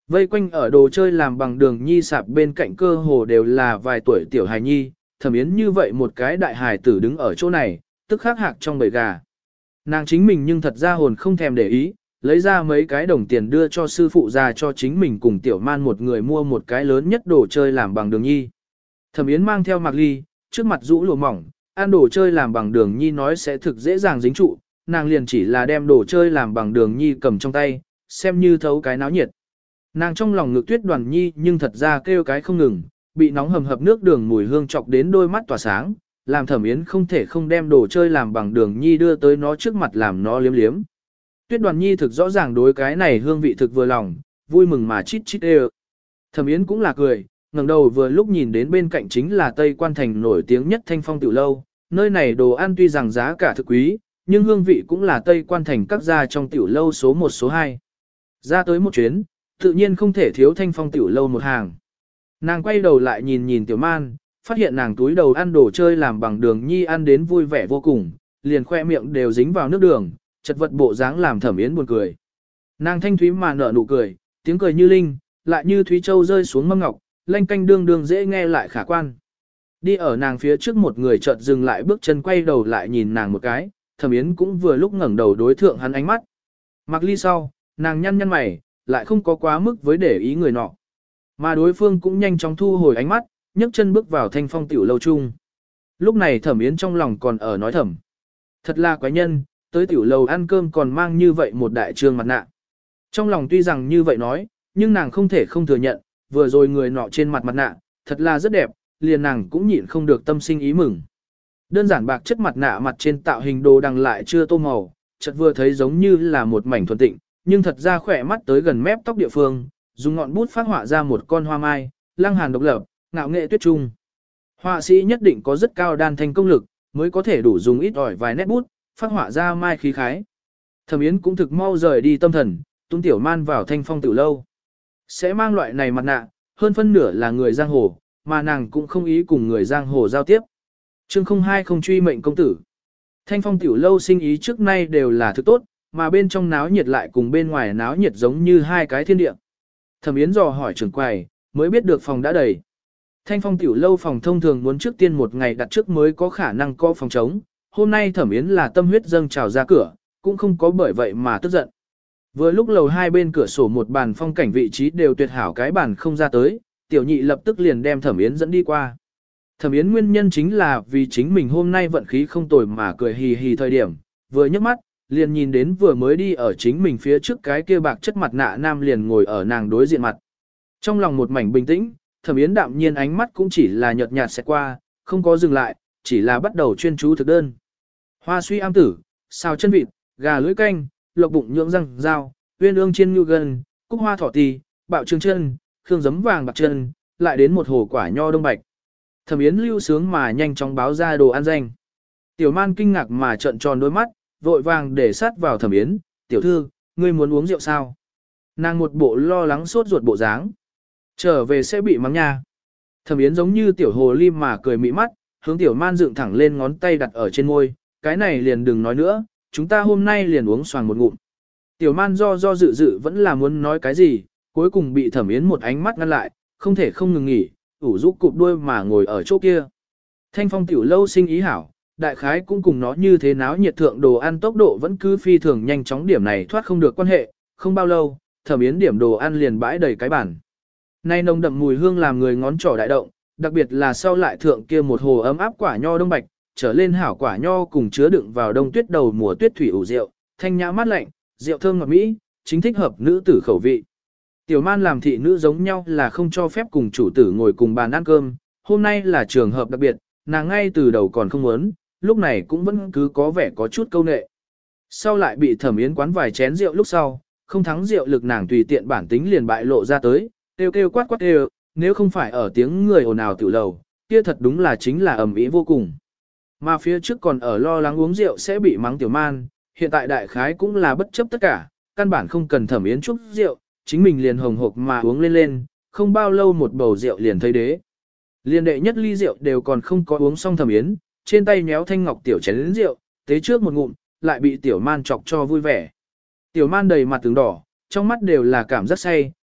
Vây quanh ở đồ chơi làm bằng đường nhi sạp bên cạnh cơ hồ đều là vài tuổi tiểu hài nhi, Thẩm Yến như vậy một cái đại hài tử đứng ở chỗ này, tức khắc hạc trong bầy gà. Nàng chính mình nhưng thật ra hồn không thèm để ý, lấy ra mấy cái đồng tiền đưa cho sư phụ già cho chính mình cùng tiểu man một người mua một cái lớn nhất đồ chơi làm bằng đường nhi. Thẩm Yến mang theo Mạc Ly, trước mặt rũ lụa mỏng, ăn đồ chơi làm bằng đường nhi nói sẽ thực dễ dàng dính trụ, nàng liền chỉ là đem đồ chơi làm bằng đường nhi cầm trong tay, xem như thấu cái náo nhiệt. Nàng trong lòng ngực Tuyết Đoàn Nhi nhưng thật ra kêu cái không ngừng, bị nóng hầm hập nước đường mùi hương chọc đến đôi mắt tỏa sáng, làm Thẩm Yến không thể không đem đồ chơi làm bằng đường nhi đưa tới nó trước mặt làm nó liếm liếm. Tuyết Đoàn Nhi thực rõ ràng đối cái này hương vị thực vừa lòng, vui mừng mà chít chít ê. Thẩm Yến cũng là cười, ngẩng đầu vừa lúc nhìn đến bên cạnh chính là Tây Quan Thành nổi tiếng nhất Thanh Phong Tiểu Lâu, nơi này đồ ăn tuy rằng giá cả thực quý, nhưng hương vị cũng là Tây Quan Thành các gia trong tiểu lâu số một số hai. Ra tới một chuyến, tự nhiên không thể thiếu Thanh Phong Tiểu Lâu một hàng. Nàng quay đầu lại nhìn nhìn Tiểu Man, phát hiện nàng túi đầu ăn đồ chơi làm bằng đường nhi ăn đến vui vẻ vô cùng, liền khoe miệng đều dính vào nước đường, chật vật bộ dáng làm Thẩm Yến buồn cười. Nàng thanh thúy mà nở nụ cười, tiếng cười như linh, lại như thúy châu rơi xuống mâm ngọc, lanh canh đương đương dễ nghe lại khả quan. Đi ở nàng phía trước một người chợt dừng lại bước chân quay đầu lại nhìn nàng một cái, Thẩm Yến cũng vừa lúc ngẩng đầu đối thượng hắn ánh mắt. Mặc ly sau, nàng nhăn nhăn mày, lại không có quá mức với để ý người nọ. Mà đối phương cũng nhanh chóng thu hồi ánh mắt, nhấc chân bước vào Thanh Phong Tiểu Lâu chung. Lúc này Thẩm Yến trong lòng còn ở nói thầm. Thật là quái nhân, tới tiểu lầu ăn cơm còn mang như vậy một đại trương mặt nạ. Trong lòng tuy rằng như vậy nói, nhưng nàng không thể không thừa nhận, vừa rồi người nọ trên mặt mặt nạ, thật là rất đẹp, liền nàng cũng nhịn không được tâm sinh ý mừng. Đơn giản bạc chất mặt nạ mặt trên tạo hình đồ đằng lại chưa tô màu, chợt vừa thấy giống như là một mảnh thuần tịnh, nhưng thật ra khỏe mắt tới gần mép tóc địa phương, dùng ngọn bút phát họa ra một con hoa mai, lăng hàn độc lập, ngạo nghệ tuyết trung. Họa sĩ nhất định có rất cao đan thanh công lực, mới có thể đủ dùng ít ỏi vài nét bút, phát họa ra mai khí khái. Thẩm Yến cũng thực mau rời đi tâm thần, tung Tiểu Man vào Thanh Phong Tiểu Lâu. Sẽ mang loại này mặt nạ, hơn phân nửa là người giang hồ, mà nàng cũng không ý cùng người giang hồ giao tiếp. Chương không hai không truy mệnh công tử. Thanh Phong Tiểu Lâu sinh ý trước nay đều là thứ tốt, mà bên trong náo nhiệt lại cùng bên ngoài náo nhiệt giống như hai cái thiên địa. Thẩm Yến dò hỏi trưởng quầy, mới biết được phòng đã đầy. Thanh Phong Tiểu Lâu phòng thông thường muốn trước tiên một ngày đặt trước mới có khả năng có phòng trống. Hôm nay Thẩm Yến là tâm huyết dâng trào ra cửa, cũng không có bởi vậy mà tức giận. Vừa lúc lầu hai bên cửa sổ một bàn phong cảnh vị trí đều tuyệt hảo cái bàn không ra tới, tiểu nhị lập tức liền đem Thẩm Yến dẫn đi qua. Thẩm Yến nguyên nhân chính là vì chính mình hôm nay vận khí không tồi mà cười hì hì thời điểm, vừa nhấc mắt, liền nhìn đến vừa mới đi ở chính mình phía trước cái kia bạc chất mặt nạ nam liền ngồi ở nàng đối diện mặt. Trong lòng một mảnh bình tĩnh, Thẩm Yến đạm nhiên ánh mắt cũng chỉ là nhợt nhạt sẽ qua, không có dừng lại, chỉ là bắt đầu chuyên chú thực đơn. Hoa suy am tử, xào chân vịt, gà lưỡi canh, lộc bụng nhưỡng răng dao, uyên ương chiên ngưu gân, cúc hoa thỏ tì, bạo trương chân, khương giấm vàng bạc chân, lại đến một hồ quả nho đông bạch. Thẩm Yến lưu sướng mà nhanh chóng báo ra đồ ăn danh. Tiểu Man kinh ngạc mà trợn tròn đôi mắt, vội vàng để sát vào Thẩm Yến, "Tiểu thư, ngươi muốn uống rượu sao?" Nàng một bộ lo lắng sốt ruột bộ dáng. "Trở về sẽ bị mắng nha." Thẩm Yến giống như tiểu hồ ly mà cười mị mắt, hướng Tiểu Man dựng thẳng lên ngón tay đặt ở trên môi, "Cái này liền đừng nói nữa, chúng ta hôm nay liền uống xoàng một ngụm." Tiểu Man do do dự dự vẫn là muốn nói cái gì, cuối cùng bị Thẩm Yến một ánh mắt ngăn lại, không thể không ngừng nghỉ, ủ rũ cụp đuôi mà ngồi ở chỗ kia. Thanh Phong Tiểu Lâu sinh ý hảo, đại khái cũng cùng nó như thế náo nhiệt thượng đồ ăn tốc độ vẫn cứ phi thường nhanh chóng, điểm này thoát không được quan hệ, không bao lâu, Thẩm Yến điểm đồ ăn liền bãi đầy cái bàn. Nay nồng đậm mùi hương làm người ngón trỏ đại động, đặc biệt là sau lại thượng kia một hồ ấm áp quả nho đông bạch, trở lên hảo quả nho cùng chứa đựng vào đông tuyết đầu mùa tuyết thủy ủ rượu, thanh nhã mát lạnh, rượu thơm ngọt mỹ, chính thích hợp nữ tử khẩu vị. Tiểu Man làm thị nữ giống nhau là không cho phép cùng chủ tử ngồi cùng bàn ăn cơm, hôm nay là trường hợp đặc biệt, nàng ngay từ đầu còn không muốn, lúc này cũng vẫn cứ có vẻ có chút câu nệ. Sau lại bị Thẩm Yến quán vài chén rượu lúc sau, không thắng rượu lực nàng tùy tiện bản tính liền bại lộ ra tới, kêu kêu quát quát kêu, nếu không phải ở tiếng người ồn ào tiểu lầu, kia thật đúng là chính là ầm ĩ vô cùng. Mà phía trước còn ở lo lắng uống rượu sẽ bị mắng Tiểu Man, hiện tại đại khái cũng là bất chấp tất cả, căn bản không cần Thẩm Yến chúc rượu, chính mình liền hồng hộc mà uống lên lên, không bao lâu một bầu rượu liền thấy đế. Liên đệ nhất ly rượu đều còn không có uống xong Thẩm Yến, trên tay méo thanh ngọc tiểu chén lớn rượu, tế trước một ngụm, lại bị Tiểu Man chọc cho vui vẻ. Tiểu Man đầy mặt tướng đỏ, trong mắt đều là cảm giác say,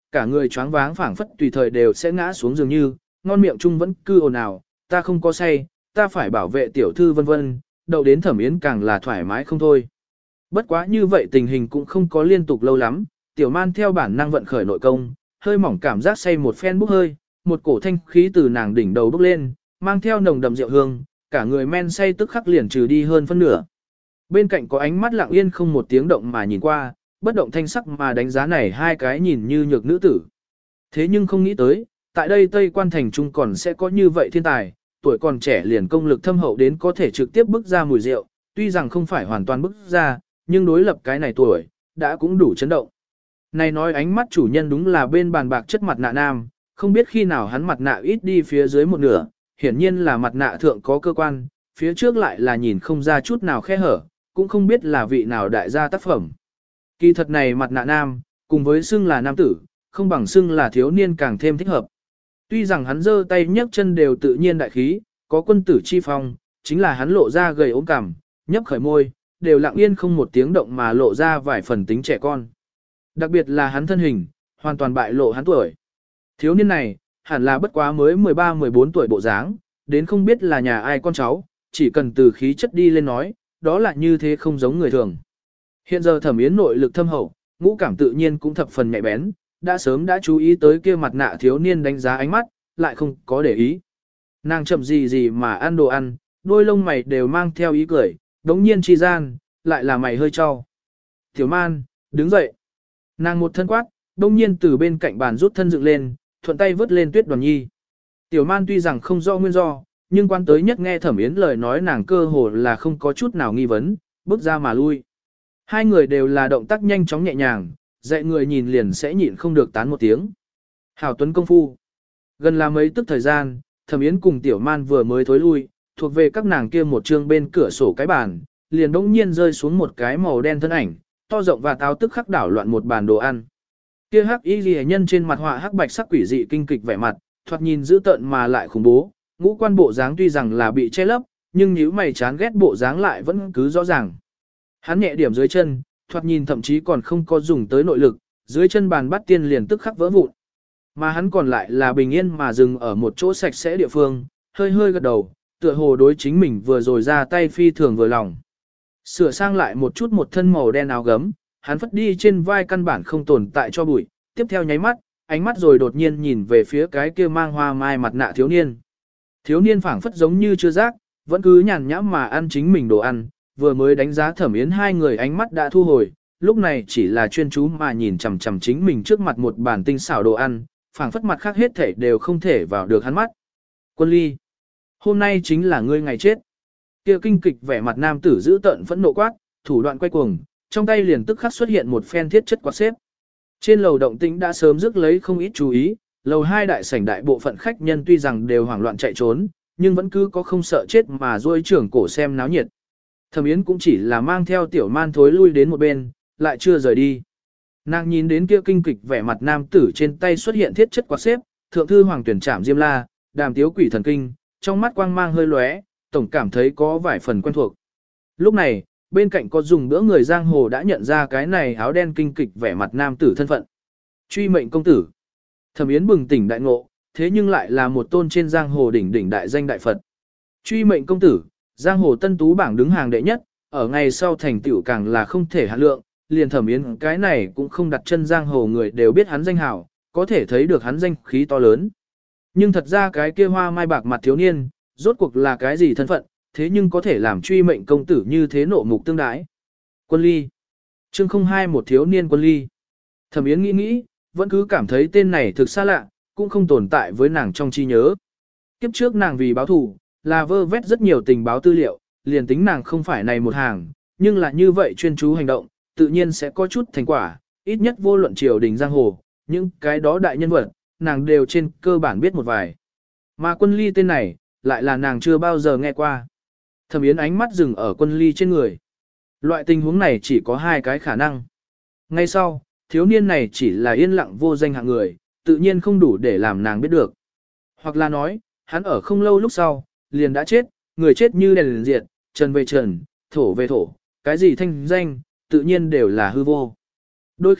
cả người choáng váng phảng phất tùy thời đều sẽ ngã xuống dường như, ngon miệng chung vẫn cứ ồn ào, ta không có say, ta phải bảo vệ tiểu thư vân vân, đậu đến Thẩm Yến càng là thoải mái không thôi. Bất quá như vậy tình hình cũng không có liên tục lâu lắm, tiểu man theo bản năng vận khởi nội công, hơi mỏng cảm giác say một phen bốc hơi, một cổ thanh khí từ nàng đỉnh đầu bốc lên, mang theo nồng đậm rượu hương, cả người men say tức khắc liền trừ đi hơn phân nửa. Bên cạnh có ánh mắt lặng yên không một tiếng động mà nhìn qua, bất động thanh sắc mà đánh giá này hai cái nhìn như nhược nữ tử. Thế nhưng không nghĩ tới, tại đây Tây Quan Thành Trung còn sẽ có như vậy thiên tài, tuổi còn trẻ liền công lực thâm hậu đến có thể trực tiếp bức ra mùi rượu, tuy rằng không phải hoàn toàn bức ra, nhưng đối lập cái này tuổi, đã cũng đủ chấn động. Này nói ánh mắt chủ nhân đúng là bên bàn bạc chất mặt nạ nam, không biết khi nào hắn mặt nạ ít đi phía dưới một nửa, hiển nhiên là mặt nạ thượng có cơ quan, phía trước lại là nhìn không ra chút nào khe hở, cũng không biết là vị nào đại gia tác phẩm. Kỳ thật này mặt nạ nam, cùng với xưng là nam tử, không bằng xưng là thiếu niên càng thêm thích hợp. Tuy rằng hắn giơ tay nhấc chân đều tự nhiên đại khí, có quân tử chi phong, chính là hắn lộ ra gầy ốm cằm, nhấp khởi môi, đều lặng yên không một tiếng động mà lộ ra vài phần tính trẻ con. Đặc biệt là hắn thân hình, hoàn toàn bại lộ hắn tuổi. Thiếu niên này, hẳn là bất quá mới mười ba mười bốn tuổi bộ dáng, đến không biết là nhà ai con cháu, chỉ cần từ khí chất đi lên nói, đó là như thế không giống người thường. Hiện giờ Thẩm Yến nội lực thâm hậu, ngũ cảm tự nhiên cũng thập phần nhạy bén, đã sớm đã chú ý tới kia mặt nạ thiếu niên đánh giá ánh mắt, lại không có để ý. Nàng chậm gì gì mà ăn đồ ăn, đôi lông mày đều mang theo ý cười, đống nhiên chi gian, lại là mày hơi cho. Tiểu man, đứng dậy. Nàng một thân quát, đống nhiên từ bên cạnh bàn rút thân dựng lên, thuận tay vứt lên Tuyết Đoàn Nhi. Tiểu man tuy rằng không rõ nguyên do, nhưng quan tới nhất nghe Thẩm Yến lời nói nàng cơ hồ là không có chút nào nghi vấn, bước ra mà lui. Hai người đều là động tác nhanh chóng nhẹ nhàng, dạy người nhìn liền sẽ nhịn không được tán một tiếng. Hảo tuấn công phu. Gần là mấy tức thời gian, Thẩm Yến cùng Tiểu Man vừa mới thối lui, thuộc về các nàng kia một chương bên cửa sổ cái bàn, liền đống nhiên rơi xuống một cái màu đen thân ảnh, to rộng và táo tức khắc đảo loạn một bàn đồ ăn. Kia hắc y liễu nhân trên mặt họa hắc bạch sắc quỷ dị kinh kịch vẻ mặt, thoạt nhìn dữ tợn mà lại khủng bố, ngũ quan bộ dáng tuy rằng là bị che lấp, nhưng nếu mày chán ghét bộ dáng lại vẫn cứ rõ ràng. Hắn nhẹ điểm dưới chân, thoạt nhìn thậm chí còn không có dùng tới nội lực, dưới chân bàn bắt tiên liền tức khắc vỡ vụn. Mà hắn còn lại là bình yên mà dừng ở một chỗ sạch sẽ địa phương, hơi hơi gật đầu, tựa hồ đối chính mình vừa rồi ra tay phi thường vừa lòng. Sửa sang lại một chút một thân màu đen áo gấm, hắn phất đi trên vai căn bản không tồn tại cho bụi, tiếp theo nháy mắt, ánh mắt rồi đột nhiên nhìn về phía cái kia mang hoa mai mặt nạ thiếu niên. Thiếu niên phảng phất giống như chưa giác, vẫn cứ nhàn nhãm mà ăn chính mình đồ ăn, vừa mới đánh giá Thẩm Yến hai người ánh mắt đã thu hồi, lúc này chỉ là chuyên chú mà nhìn chằm chằm chính mình trước mặt một bàn tinh xảo đồ ăn, phảng phất mặt khác hết thể đều không thể vào được hắn mắt. Quân Ly, hôm nay chính là ngươi ngày chết. Kia kinh kịch vẻ mặt nam tử giữ tợn phẫn nộ quát, thủ đoạn quay cuồng, trong tay liền tức khắc xuất hiện một phen thiết chất quạt xếp. Trên lầu động tĩnh đã sớm rước lấy không ít chú ý, lầu hai đại sảnh đại bộ phận khách nhân tuy rằng đều hoảng loạn chạy trốn, nhưng vẫn cứ có không sợ chết mà duỗi trưởng cổ xem náo nhiệt. Thẩm Yến cũng chỉ là mang theo tiểu man thối lui đến một bên, lại chưa rời đi. Nàng nhìn đến kia kinh kịch vẻ mặt nam tử trên tay xuất hiện thiết chất quạt xếp, thượng thư hoàng tuyển trảm diêm la, đàm tiếu quỷ thần kinh, trong mắt quang mang hơi lóe, tổng cảm thấy có vài phần quen thuộc. Lúc này, bên cạnh có dùng bữa người giang hồ đã nhận ra cái này áo đen kinh kịch vẻ mặt nam tử thân phận. Truy mệnh công tử. Thẩm Yến bừng tỉnh đại ngộ, thế nhưng lại là một tôn trên giang hồ đỉnh đỉnh đại danh đại Phật. Truy mệnh công tử, giang hồ tân tú bảng đứng hàng đệ nhất, ở ngày sau thành tựu càng là không thể hạ lượng, liền Thẩm Yến cái này cũng không đặt chân giang hồ người đều biết hắn danh hào, có thể thấy được hắn danh khí to lớn. Nhưng thật ra cái kia hoa mai bạc mặt thiếu niên, rốt cuộc là cái gì thân phận, thế nhưng có thể làm truy mệnh công tử như thế nộ mục tương đái. Quân Ly. Chương không hai một thiếu niên Quân Ly. Thẩm Yến nghĩ nghĩ, vẫn cứ cảm thấy tên này thực xa lạ, cũng không tồn tại với nàng trong trí nhớ. Kiếp trước nàng vì báo thù, là vơ vét rất nhiều tình báo tư liệu, liền tính nàng không phải này một hàng, nhưng là như vậy chuyên chú hành động, tự nhiên sẽ có chút thành quả, ít nhất vô luận triều đình giang hồ, những cái đó đại nhân vật, nàng đều trên cơ bản biết một vài. Mà Quân Ly tên này, lại là nàng chưa bao giờ nghe qua. Thẩm Yến ánh mắt dừng ở Quân Ly trên người. Loại tình huống này chỉ có hai cái khả năng. Ngay sau, thiếu niên này chỉ là yên lặng vô danh hạng người, tự nhiên không đủ để làm nàng biết được. Hoặc là nói, hắn ở không lâu lúc sau, liền đã chết, người chết như đèn liền diệt, trần về trần, thổ về thổ, cái gì thanh danh, tự nhiên đều là hư vô. Đôi khi,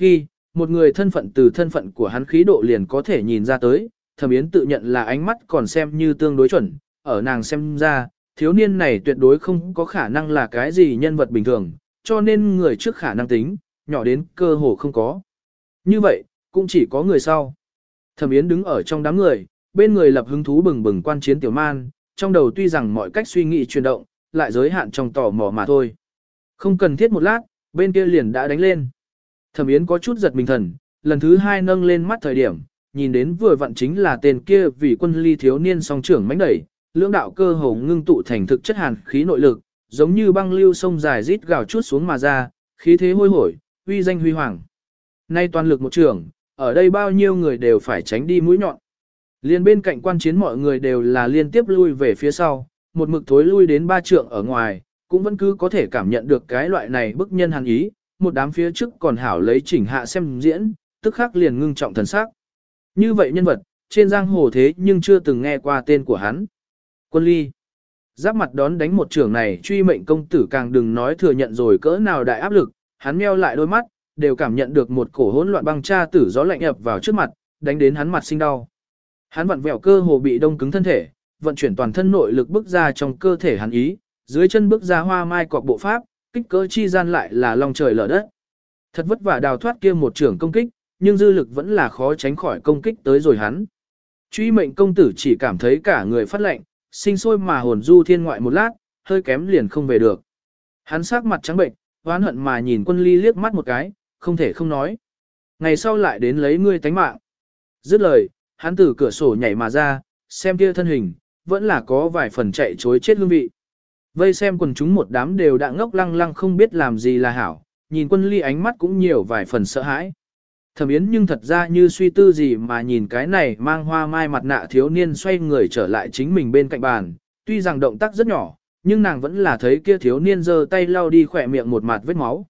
một người thân phận từ thân phận của hắn khí độ liền có thể nhìn ra tới, Thẩm Yến tự nhận là ánh mắt còn xem như tương đối chuẩn, ở nàng xem ra, thiếu niên này tuyệt đối không có khả năng là cái gì nhân vật bình thường, cho nên người trước khả năng tính, nhỏ đến cơ hồ không có. Như vậy, cũng chỉ có người sau. Thẩm Yến đứng ở trong đám người, bên người lập hứng thú bừng bừng quan chiến Tiểu Man, trong đầu tuy rằng mọi cách suy nghĩ chuyển động, lại giới hạn trong tò mò mà thôi. Không cần thiết một lát, bên kia liền đã đánh lên. Thẩm Yến có chút giật mình thần, lần thứ hai nâng lên mắt thời điểm, nhìn đến vừa vặn chính là tên kia vì quân ly thiếu niên song trưởng mãnh đẩy, lưỡng đạo cơ hồ ngưng tụ thành thực chất hàn khí nội lực, giống như băng lưu sông dài rít gào chút xuống mà ra, khí thế hôi hổi, uy danh huy hoàng. Nay toàn lực một trưởng, ở đây bao nhiêu người đều phải tránh đi mũi nhọn. Liên bên cạnh quan chiến mọi người đều là liên tiếp lui về phía sau, một mực thối lui đến ba trượng ở ngoài, cũng vẫn cứ có thể cảm nhận được cái loại này bức nhân hàn ý, một đám phía trước còn hảo lấy chỉnh hạ xem diễn, tức khắc liền ngưng trọng thần sắc. Như vậy nhân vật, trên giang hồ thế nhưng chưa từng nghe qua tên của hắn. Quân ly. Giáp mặt đón đánh một trưởng này truy mệnh công tử càng đừng nói thừa nhận rồi cỡ nào đại áp lực, hắn meo lại đôi mắt, đều cảm nhận được một cổ hỗn loạn băng tra tử gió lạnh ập vào trước mặt, đánh đến hắn mặt sinh đau. Hắn vặn vẹo cơ hồ bị đông cứng thân thể, vận chuyển toàn thân nội lực bước ra trong cơ thể hắn ý, dưới chân bước ra hoa mai cọc bộ pháp, kích cỡ chi gian lại là lòng trời lở đất. Thật vất vả đào thoát kia một trưởng công kích, nhưng dư lực vẫn là khó tránh khỏi công kích tới rồi hắn. Truy mệnh công tử chỉ cảm thấy cả người phát lạnh, sinh sôi mà hồn du thiên ngoại một lát, hơi kém liền không về được. Hắn sắc mặt trắng bệnh, oán hận mà nhìn quân ly liếc mắt một cái, không thể không nói. Ngày sau lại đến lấy ngươi tánh mạng. Dứt lời, hắn từ cửa sổ nhảy mà ra, xem kia thân hình, vẫn là có vài phần chạy chối chết hương vị. Vây xem quần chúng một đám đều đã ngốc lăng lăng không biết làm gì là hảo, nhìn quân ly ánh mắt cũng nhiều vài phần sợ hãi. Thẩm Yến nhưng thật ra như suy tư gì mà nhìn cái này mang hoa mai mặt nạ thiếu niên xoay người trở lại chính mình bên cạnh bàn, tuy rằng động tác rất nhỏ, nhưng nàng vẫn là thấy kia thiếu niên giơ tay lau đi khỏe miệng một mặt vết máu.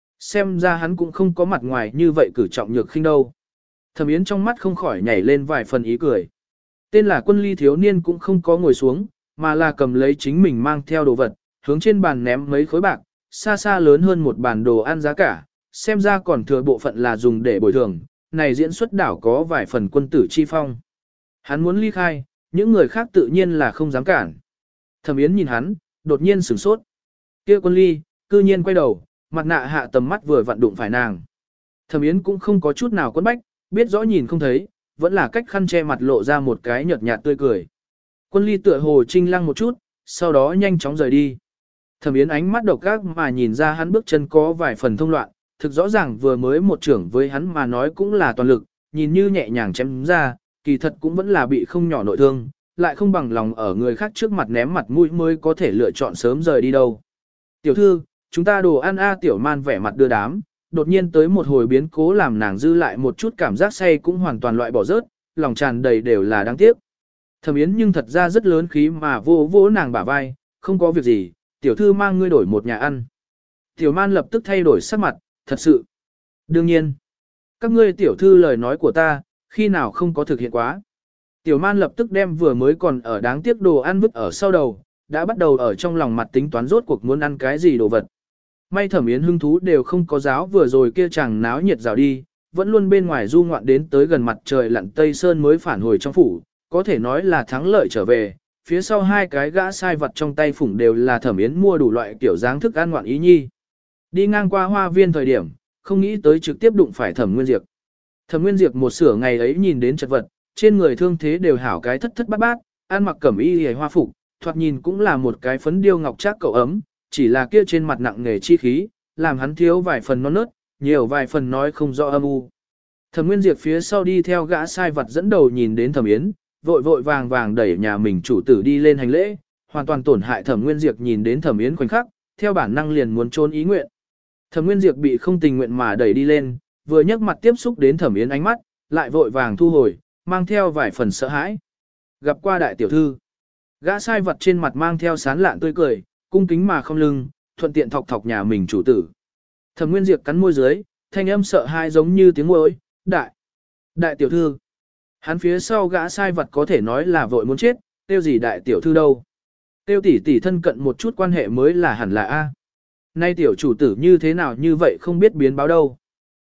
Xem ra hắn cũng không có mặt ngoài như vậy cử trọng nhược khinh đâu. Thẩm Yến trong mắt không khỏi nhảy lên vài phần ý cười. Tên là quân ly thiếu niên cũng không có ngồi xuống, mà là cầm lấy chính mình mang theo đồ vật, hướng trên bàn ném mấy khối bạc, xa xa lớn hơn một bàn đồ ăn giá cả, xem ra còn thừa bộ phận là dùng để bồi thường, này diễn xuất đảo có vài phần quân tử chi phong. Hắn muốn ly khai, những người khác tự nhiên là không dám cản. Thẩm Yến nhìn hắn, đột nhiên sửng sốt. Kia quân ly, cư nhiên quay đầu, mặt nạ hạ tầm mắt vừa vặn đụng phải nàng. Thẩm Yến cũng không có chút nào quấn bách, biết rõ nhìn không thấy, vẫn là cách khăn che mặt lộ ra một cái nhợt nhạt tươi cười. Quân ly tựa hồ trinh lăng một chút, sau đó nhanh chóng rời đi. Thẩm Yến ánh mắt độc ác mà nhìn ra hắn bước chân có vài phần thông loạn, thực rõ ràng vừa mới một trưởng với hắn mà nói cũng là toàn lực, nhìn như nhẹ nhàng chém ra, kỳ thật cũng vẫn là bị không nhỏ nội thương, lại không bằng lòng ở người khác trước mặt ném mặt mũi mới có thể lựa chọn sớm rời đi đâu. Tiểu thư, chúng ta đồ ăn a Tiểu Man vẻ mặt đưa đám, đột nhiên tới một hồi biến cố làm nàng dư lại một chút cảm giác say cũng hoàn toàn loại bỏ rớt, lòng tràn đầy đều là đáng tiếc. Thẩm Yến nhưng thật ra rất lớn khí mà vô vỗ nàng bả vai, không có việc gì, tiểu thư mang ngươi đổi một nhà ăn. Tiểu Man lập tức thay đổi sắc mặt, thật sự. Đương nhiên, các ngươi tiểu thư lời nói của ta, khi nào không có thực hiện quá. Tiểu Man lập tức đem vừa mới còn ở đáng tiếc đồ ăn vứt ở sau đầu, đã bắt đầu ở trong lòng mặt tính toán rốt cuộc muốn ăn cái gì đồ vật. May Thẩm Yến hứng thú đều không có giáo vừa rồi kia chàng náo nhiệt rào đi, vẫn luôn bên ngoài du ngoạn đến tới gần mặt trời lặn Tây Sơn mới phản hồi trong phủ, có thể nói là thắng lợi trở về. Phía sau hai cái gã sai vật trong tay phủng đều là Thẩm Yến mua đủ loại kiểu dáng thức ăn ngoạn ý nhi. Đi ngang qua hoa viên thời điểm, không nghĩ tới trực tiếp đụng phải Thẩm Nguyên Diệp. Thẩm Nguyên Diệp một sửa ngày ấy nhìn đến chật vật, trên người thương thế đều hảo cái thất thất bát bát, ăn mặc cẩm y hề hoa phục, thoạt nhìn cũng là một cái phấn điêu ngọc trác cậu ấm, chỉ là kia trên mặt nặng nghề chi khí, làm hắn thiếu vài phần non nớt, nhiều vài phần nói không rõ âm u. Thẩm Nguyên Diệp phía sau đi theo gã sai vật dẫn đầu nhìn đến Thẩm Yến, vội vội vàng vàng đẩy nhà mình chủ tử đi lên hành lễ, hoàn toàn tổn hại Thẩm Nguyên Diệp nhìn đến Thẩm Yến khoảnh khắc, theo bản năng liền muốn trốn ý nguyện. Thẩm Nguyên Diệp bị không tình nguyện mà đẩy đi lên, vừa nhấc mặt tiếp xúc đến Thẩm Yến ánh mắt, lại vội vàng thu hồi, mang theo vài phần sợ hãi. Gặp qua đại tiểu thư, gã sai vật trên mặt mang theo sán lạn tươi cười, cung kính mà không lưng, thuận tiện thọc thọc nhà mình chủ tử. Thẩm Nguyên Diệp cắn môi dưới, thanh âm sợ hãi giống như tiếng môi, đại, đại tiểu thư. Hắn phía sau gã sai vật có thể nói là vội muốn chết, tiêu gì đại tiểu thư đâu. Tiêu tỷ tỷ thân cận một chút quan hệ mới là hẳn là A. Nay tiểu chủ tử như thế nào như vậy không biết biến báo đâu.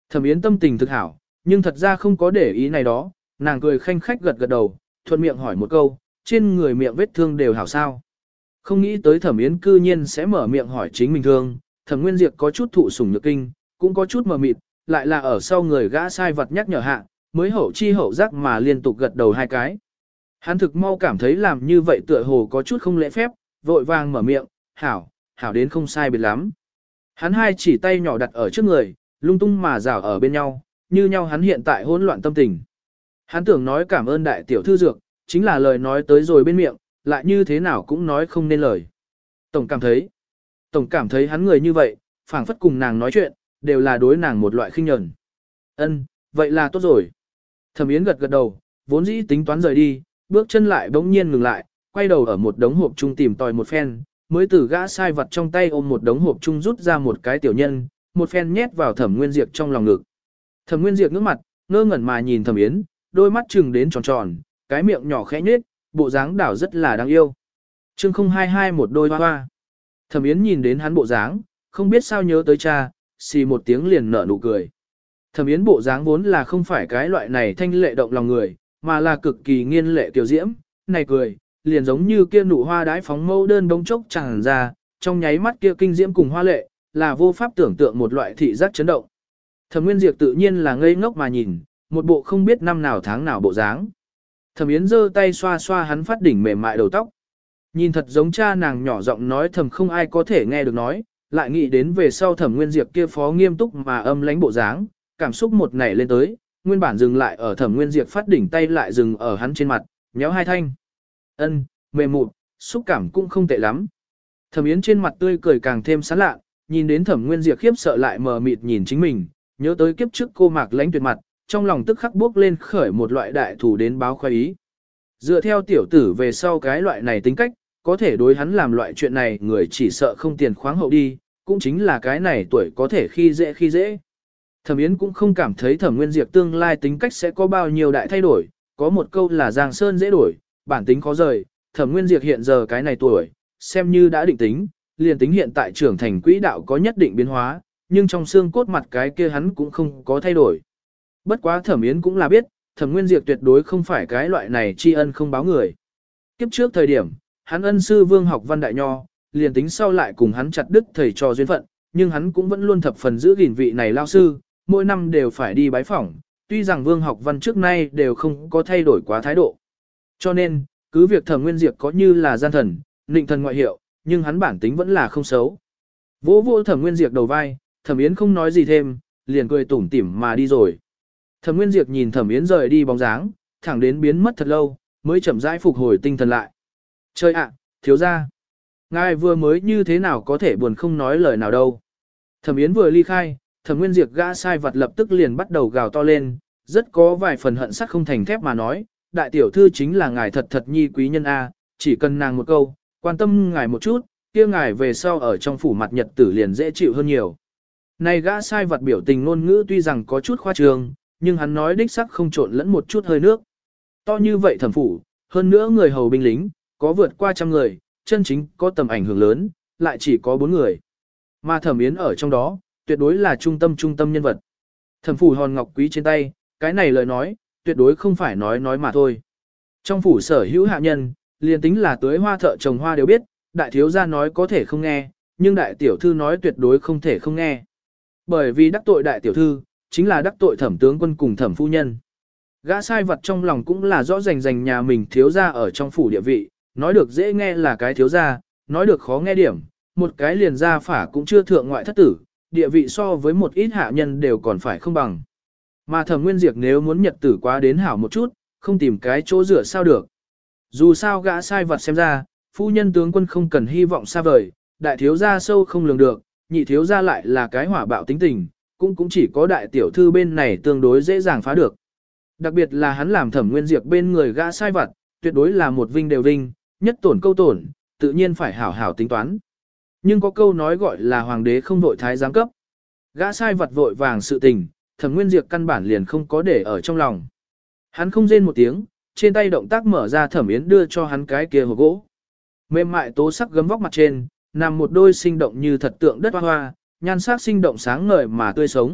Thẩm Yến tâm tình thực hảo, nhưng thật ra không có để ý này đó, nàng cười khanh khách gật gật đầu, thuận miệng hỏi một câu, trên người miệng vết thương đều hảo sao. Không nghĩ tới Thẩm Yến cư nhiên sẽ mở miệng hỏi chính mình thương, Thẩm Nguyên Diệp có chút thụ sủng nhược kinh, cũng có chút mờ mịt, lại là ở sau người gã sai vật nhắc nhở hạ, mới hậu chi hậu giác mà liên tục gật đầu hai cái. Hắn thực mau cảm thấy làm như vậy tựa hồ có chút không lễ phép, vội vàng mở miệng, hảo, hảo đến không sai biệt lắm. Hắn hai chỉ tay nhỏ đặt ở trước người, lung tung mà rảo ở bên nhau, như nhau hắn hiện tại hỗn loạn tâm tình. Hắn tưởng nói cảm ơn đại tiểu thư dược, chính là lời nói tới rồi bên miệng, lại như thế nào cũng nói không nên lời. Tổng cảm thấy, Tổng cảm thấy hắn người như vậy, phảng phất cùng nàng nói chuyện, đều là đối nàng một loại khinh nhẫn. Ân, vậy là tốt rồi. Thẩm Yến gật gật đầu, vốn dĩ tính toán rời đi, bước chân lại bỗng nhiên ngừng lại, quay đầu ở một đống hộp chung tìm tòi một phen, mới từ gã sai vật trong tay ôm một đống hộp chung rút ra một cái tiểu nhân, một phen nhét vào Thẩm Nguyên Diệp trong lòng ngực. Thẩm Nguyên Diệp ngước mặt, ngơ ngẩn mà nhìn Thẩm Yến, đôi mắt trừng đến tròn tròn, cái miệng nhỏ khẽ nhếch, bộ dáng đảo rất là đáng yêu. Chương không hai hai một đôi hoa hoa. Thẩm Yến nhìn đến hắn bộ dáng, không biết sao nhớ tới cha, xì một tiếng liền nở nụ cười. Thẩm Yến bộ dáng vốn là không phải cái loại này thanh lệ động lòng người, mà là cực kỳ nghiên lệ tiểu diễm, này cười, liền giống như kia nụ hoa đái phóng mâu đơn bông chốc tràn ra, trong nháy mắt kia kinh diễm cùng hoa lệ, là vô pháp tưởng tượng một loại thị giác chấn động. Thẩm Nguyên Diệp tự nhiên là ngây ngốc mà nhìn, một bộ không biết năm nào tháng nào bộ dáng. Thẩm Yến giơ tay xoa xoa hắn phát đỉnh mềm mại đầu tóc. Nhìn thật giống cha nàng nhỏ giọng nói thầm không ai có thể nghe được nói, lại nghĩ đến về sau Thẩm Nguyên Diệp kia phó nghiêm túc mà âm lãnh bộ dáng, cảm xúc một nảy lên tới, nguyên bản dừng lại ở Thẩm Nguyên Diệp phát đỉnh tay lại dừng ở hắn trên mặt, nhéo hai thanh. Ân, mềm mụn, xúc cảm cũng không tệ lắm. Thẩm Yến trên mặt tươi cười càng thêm sán lạ, nhìn đến Thẩm Nguyên Diệp khiếp sợ lại mờ mịt nhìn chính mình, nhớ tới kiếp trước cô Mạc Lãnh tuyệt mặt, trong lòng tức khắc bước lên khởi một loại đại thủ đến báo khoái ý. Dựa theo tiểu tử về sau cái loại này tính cách, có thể đối hắn làm loại chuyện này người chỉ sợ không tiền khoáng hậu đi, cũng chính là cái này tuổi có thể khi dễ khi dễ. Thẩm Yến cũng không cảm thấy Thẩm Nguyên Diệp tương lai tính cách sẽ có bao nhiêu đại thay đổi, có một câu là Giang Sơn dễ đổi, bản tính khó rời, Thẩm Nguyên Diệp hiện giờ cái này tuổi, xem như đã định tính, liền tính hiện tại trưởng thành quỹ đạo có nhất định biến hóa, nhưng trong xương cốt mặt cái kia hắn cũng không có thay đổi. Bất quá Thẩm Yến cũng là biết, Thẩm Nguyên Diệp tuyệt đối không phải cái loại này tri ân không báo người. Kiếp trước thời điểm, hắn ân sư Vương học văn đại nho, liền tính sau lại cùng hắn chặt đứt thầy trò duyên phận, nhưng hắn cũng vẫn luôn thập phần giữ gìn vị này lao sư, mỗi năm đều phải đi bái phỏng, tuy rằng Vương học văn trước nay đều không có thay đổi quá thái độ. Cho nên, cứ việc Thẩm Nguyên Diệp có như là gian thần, nịnh thần ngoại hiệu, nhưng hắn bản tính vẫn là không xấu. Vỗ vỗ Thẩm Nguyên Diệp đầu vai, Thẩm Yến không nói gì thêm, liền cười tủm tỉm mà đi rồi. Thẩm Nguyên Diệp nhìn Thẩm Yến rời đi bóng dáng, thẳng đến biến mất thật lâu, mới chậm rãi phục hồi tinh thần lại. Chơi ạ, thiếu gia, ngài vừa mới như thế nào có thể buồn không nói lời nào đâu. Thẩm Yến vừa ly khai, Thẩm Nguyên Diệp gã sai vật lập tức liền bắt đầu gào to lên, rất có vài phần hận sắt không thành thép mà nói, đại tiểu thư chính là ngài thật thật nhi quý nhân A, chỉ cần nàng một câu, quan tâm ngài một chút, kia ngài về sau ở trong phủ mặt nhật tử liền dễ chịu hơn nhiều. Này gã sai vật biểu tình ngôn ngữ tuy rằng có chút khoa trương, nhưng hắn nói đích sắc không trộn lẫn một chút hơi nước. To như vậy thẩm phủ, hơn nữa người hầu binh lính, có vượt qua trăm người, chân chính có tầm ảnh hưởng lớn, lại chỉ có bốn người. Mà Thẩm Yến ở trong đó, tuyệt đối là trung tâm trung tâm nhân vật. Thẩm phủ hòn ngọc quý trên tay, cái này lời nói, tuyệt đối không phải nói nói mà thôi. Trong phủ sở hữu hạ nhân, liền tính là tưới hoa thợ trồng hoa đều biết, đại thiếu gia nói có thể không nghe, nhưng đại tiểu thư nói tuyệt đối không thể không nghe. Bởi vì đắc tội đại tiểu thư, chính là đắc tội Thẩm tướng quân cùng Thẩm phu nhân. Gã sai vật trong lòng cũng là rõ rành rành nhà mình thiếu gia ở trong phủ địa vị, nói được dễ nghe là cái thiếu gia, nói được khó nghe điểm, một cái liền gia phả cũng chưa thượng ngoại thất tử, địa vị so với một ít hạ nhân đều còn phải không bằng. Mà Thẩm Nguyên Diệp nếu muốn nhật tử quá đến hảo một chút, không tìm cái chỗ dựa sao được. Dù sao gã sai vật xem ra, phu nhân tướng quân không cần hy vọng xa vời, đại thiếu gia sâu không lường được, nhị thiếu gia lại là cái hỏa bạo tính tình, cũng cũng chỉ có đại tiểu thư bên này tương đối dễ dàng phá được. Đặc biệt là hắn làm Thẩm Nguyên Diệp bên người gã sai vật, tuyệt đối là một vinh đều vinh, nhất tổn câu tổn, tự nhiên phải hảo hảo tính toán. Nhưng có câu nói gọi là hoàng đế không vội thái giám cấp. Gã sai vật vội vàng sự tình, Thẩm Nguyên Diệp căn bản liền không có để ở trong lòng. Hắn không rên một tiếng, trên tay động tác mở ra Thẩm Yến đưa cho hắn cái kia hộp gỗ. Mềm mại tố sắc gấm vóc mặt trên, nằm một đôi sinh động như thật tượng đất hoa hoa, nhan sắc sinh động sáng ngời mà tươi sống,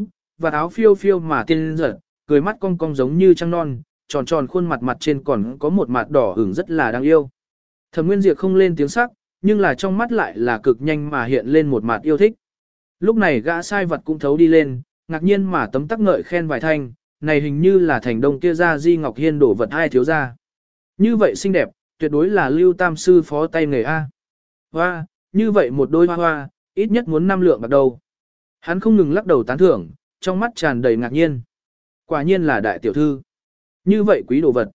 và áo phiêu phiêu mà tiên giật, cười mắt cong cong giống như trăng non, tròn tròn khuôn mặt mặt trên còn có một mặt đỏ ửng rất là đáng yêu. Thẩm Nguyên Diệp không lên tiếng sắc, nhưng là trong mắt lại là cực nhanh mà hiện lên một mặt yêu thích. Lúc này gã sai vật cũng thấu đi lên, ngạc nhiên mà tấm tắc ngợi khen vài thanh, này hình như là thành đông kia ra Di Ngọc Hiên đổ vật hai thiếu gia. Như vậy xinh đẹp, tuyệt đối là Lưu Tam sư phó tay nghề A. Hoa, như vậy một đôi hoa hoa, ít nhất muốn năm lượng bạc đầu. Hắn không ngừng lắc đầu tán thưởng, trong mắt tràn đầy ngạc nhiên. Quả nhiên là đại tiểu thư. Như vậy quý đồ vật.